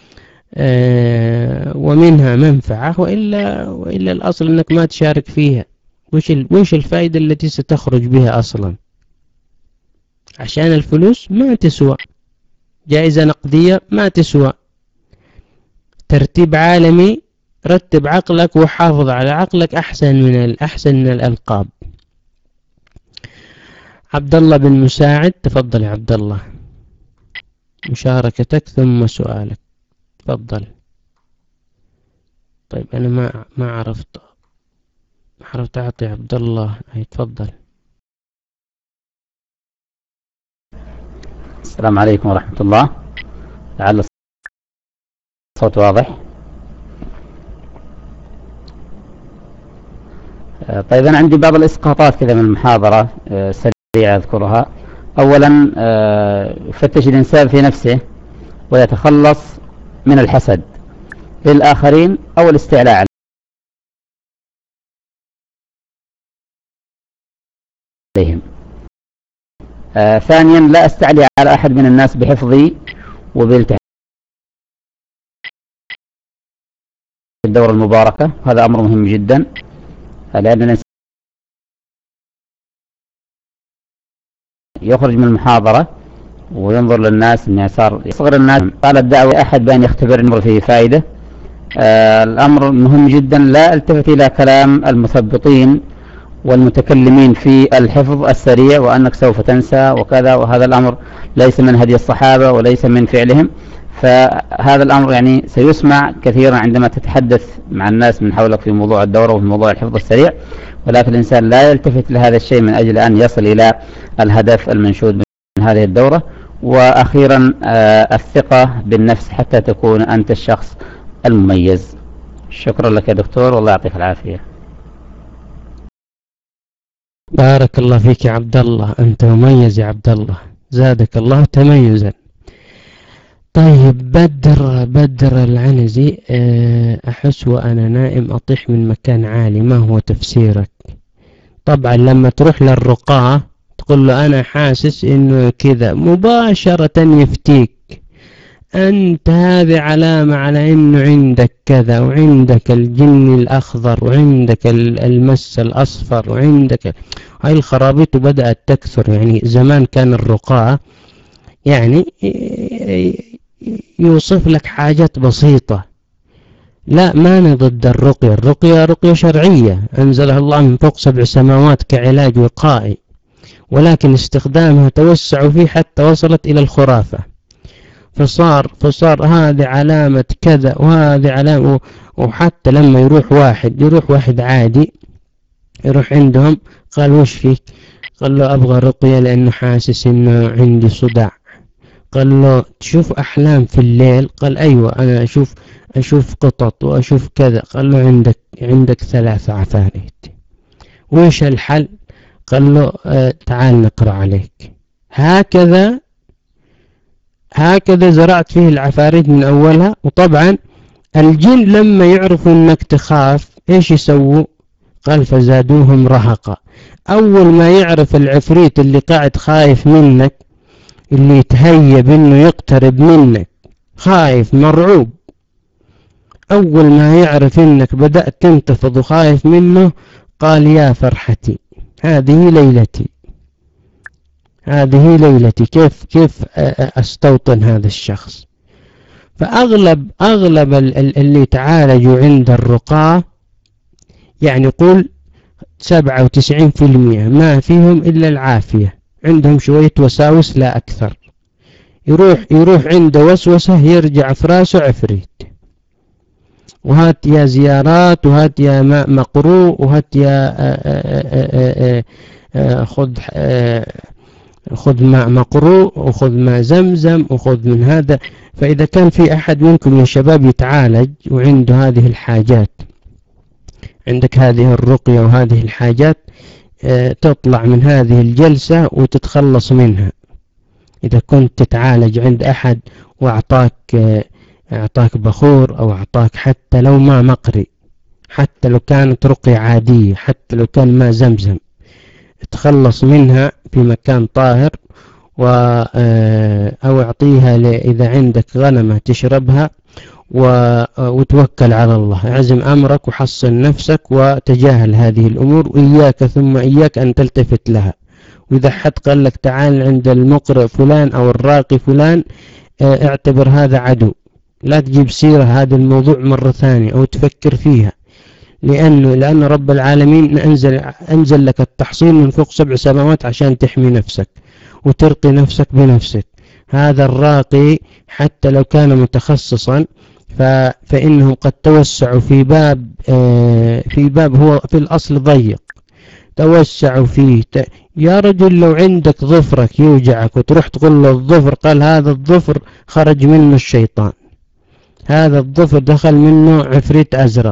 آه ومنها منفعة، وإلا وإلا الأصل إنك ما تشارك فيها. وش ال وش الفائدة التي ستخرج بها أصلا؟ عشان الفلوس ما تسوى، جائزة نقدية ما تسوى، ترتيب عالمي، رتب عقلك وحافظ على عقلك أحسن من الأحسن من الألقاب. عبد الله بن مساعد، تفضل يا عبد الله، مشاركتك ثم سؤالك، تفضل. طيب أنا ما ما عرفت ما عرفت أعطي عبد الله، هي تفضل. السلام عليكم ورحمة الله، لعل الصوت واضح. طيب أنا عندي بعض الإسقاطات كذا من المحاضرة سريعة أذكرها. أولا يفتش الإنسان في نفسه ويتخلص من الحسد للآخرين أو الاستعلاء عليهم. آه ثانيا لا أستعلي على أحد من الناس بحفظي وبالتحديد الدورة المباركة، هذا أمر مهم جدا، لأن الإنسان يخرج من المحاضرة وينظر للناس أنه صار يصغر الناس. قال الدعوة أحد بأن يختبر أمر فيه فائدة. آه الأمر مهم جدا، لا التفت إلى كلام المثبطين والمتكلمين في الحفظ السريع وأنك سوف تنسى وكذا، وهذا الأمر ليس من هدي الصحابة وليس من فعلهم. فهذا الأمر يعني سيسمع كثيرا عندما تتحدث مع الناس من حولك في موضوع الدورة وفي موضوع الحفظ السريع، ولكن الإنسان لا يلتفت لهذا الشيء من أجل أن يصل إلى الهدف المنشود من هذه الدورة. وأخيرا آه الثقة بالنفس حتى تكون أنت الشخص المميز. شكرا لك يا دكتور، والله يعطيك العافية. بارك الله فيك يا عبد الله، أنت مميز يا عبد الله، زادك الله تميزا. طيب بدر بدر العنزي، أحس وأنا نائم أطيح من مكان عالي، ما هو تفسيرك؟ طبعا لما تروح للرقاة تقول له أنا حاسس إنه كذا، مباشرة يفتيك أنت، هذه علامة على إنه عندك كذا، وعندك الجن الأخضر، وعندك المس الأصفر، وعندك هاي الخرابيط بدأت تكثر. يعني زمان كان الرقاة يعني يوصف لك حاجات بسيطة. لا، ما أنا ضد الرقية، الرقية رقية شرعية أنزلها الله من فوق سبع سماوات كعلاج وقائي، ولكن استخدامها توسعوا فيه حتى وصلت إلى الخرافة، فصار فصار هذه علامة كذا وهذه علامة. وحتى لما يروح واحد يروح واحد عادي يروح عندهم، قال وش فيك؟ قال له أبغى رقية لأنه حاسس إنه عندي صداع. قال له تشوف أحلام في الليل؟ قال أيوة أنا أشوف أشوف قطط وأشوف كذا. قال له عندك عندك ثلاث عفاريت، وش الحل؟ قال له آه تعال نقرأ عليك. هكذا هكذا زرعت فيه العفاريت من أولها. وطبعا الجن لما يعرفوا أنك تخاف إيش يسووا؟ قال فزادوهم رهقا. أول ما يعرف العفريت اللي قاعد خايف منك، اللي يتهيب إنه يقترب منك خايف مرعوب، أول ما يعرف إنك بدأت تنتفض وخايف منه، قال يا فرحتي هذه ليلتي، هذه ليلتي، كيف كيف أستوطن هذا الشخص. فأغلب أغلب اللي تعالجوا عند الرقاة يعني قول سبعة وتسعين في المئة ما فيهم إلا العافية، عندهم شوية وساوس لا أكثر. يروح يروح عنده وسوسة يرجع في راسه عفريت، وهات يا زيارات، وهات يا ماء مقروء، وهات يا خذ خذ ماء مقروء، وخذ ماء زمزم، وخذ من هذا. فإذا كان في أحد منكم يا شباب يتعالج وعنده هذه الحاجات، عندك هذه الرقية وهذه الحاجات، تطلع من هذه الجلسة وتتخلص منها. إذا كنت تتعالج عند أحد وأعطاك أعطاك بخور أو أعطاك حتى لو ما مقري، حتى لو كانت رقية عادية، حتى لو كان ما زمزم، تخلص منها في مكان طاهر، و أو أعطيها إذا عندك غنمة تشربها، وتوكل على الله، اعزم أمرك وحصن نفسك وتجاهل هذه الأمور، وإياك ثم إياك أن تلتفت لها. وإذا حد قال لك تعال عند المقرئ فلان أو الراقي فلان، اعتبر هذا عدو، لا تجيب سيرة هذا الموضوع مرة ثانية أو تفكر فيها، لأنه لأن رب العالمين أنزل, أنزل لك التحصين من فوق سبع سماوات عشان تحمي نفسك وترقي نفسك بنفسك. هذا الراقي حتى لو كان متخصصا فإنهم قد توسعوا في باب في باب هو في الأصل ضيق، توسعوا فيه. يا رجل لو عندك ظفرك يوجعك وتروح تقول له الظفر، قال هذا الظفر خرج منه الشيطان، هذا الظفر دخل منه عفريت أزرق،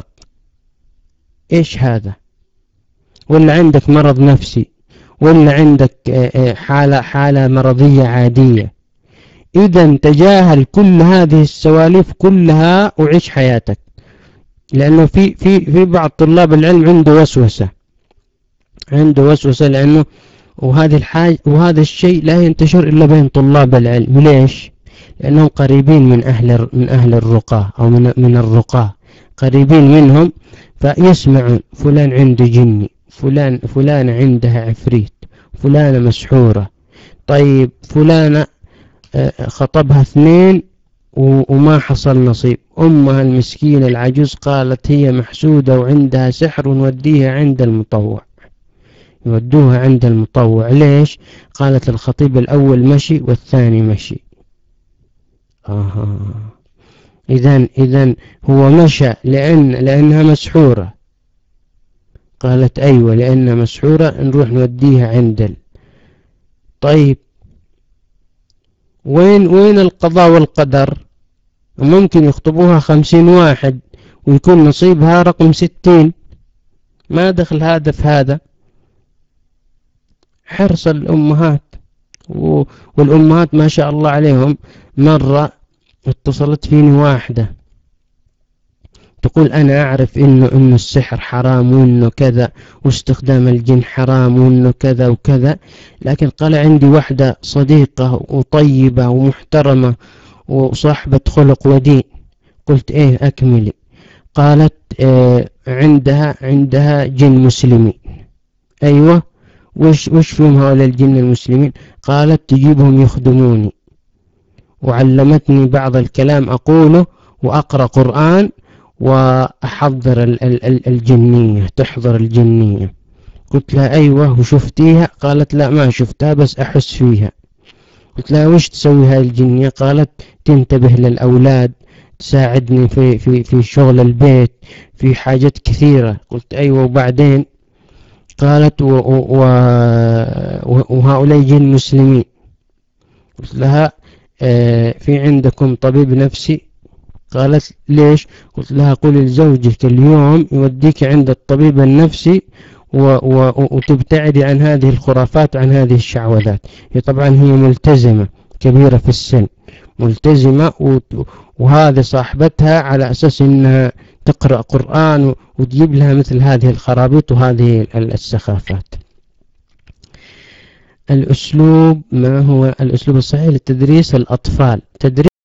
إيش هذا؟ ولا عندك مرض نفسي، ولا عندك حالة حالة مرضية عادية. إذا تجاهل كل هذه السواليف كلها وعيش حياتك، لأنه في في في بعض طلاب العلم عنده وسوسة، عنده وسوسة لأنه وهذه الحاجة وهذا الشيء لا ينتشر إلا بين طلاب العلم. ليش؟ لأنهم قريبين من أهل من أهل الرقاة أو من من الرقاة، قريبين منهم، فيسمعون فلان عنده جني، فلان فلان عندها عفريت، فلانة مسحورة. طيب فلانة خطبها اثنين وما حصل نصيب، أمها المسكينة العجوز قالت هي محسودة وعندها سحر ونوديها عند المطوع، يودوها عند المطوع. ليش؟ قالت الخطيب الأول مشي والثاني مشي. آه. إذن إذن هو مشى لأن لأنها مسحورة. قالت أيوة لأنها مسحورة نروح نوديها عند ال... طيب وين وين القضاء والقدر؟ ممكن يخطبوها خمسين واحد ويكون نصيبها رقم ستين، ما دخل هذا في هذا. حرص الأمهات، والأمهات ما شاء الله عليهم. مرة اتصلت فيني واحدة تقول أنا أعرف إنه إنه السحر حرام وإنه كذا واستخدام الجن حرام وإنه كذا وكذا، لكن قال عندي واحدة صديقة وطيبة ومحترمة وصاحبة خلق ودين. قلت إيه أكملي؟ قالت إيه عندها عندها جن مسلمين. أيوة وش وش فيهم هؤلاء الجن المسلمين؟ قالت تجيبهم يخدموني، وعلمتني بعض الكلام أقوله وأقرأ قرآن وأحضر الجنية، تحضر الجنية. قلت لها أيوة وشفتيها؟ قالت لا ما شفتها بس أحس فيها. قلت لها وش تسوي هاي الجنية؟ قالت تنتبه للأولاد، تساعدني في, في, في شغل البيت، في حاجات كثيرة. قلت أيوة وبعدين؟ قالت و و وهؤلاء جن مسلمين. قلت لها آه في عندكم طبيب نفسي؟ قالت ليش؟ قلت لها قولي لزوجك اليوم يوديك عند الطبيب النفسي و و وتبتعدي عن هذه الخرافات، عن هذه الشعوذات. هي طبعا هي ملتزمة كبيرة في السن، ملتزمة، وهذه صاحبتها على أساس أنها تقرأ قرآن وتجيب لها مثل هذه الخرابيط وهذه السخافات. الأسلوب ما هو الأسلوب الصحيح لتدريس الأطفال؟ تدريس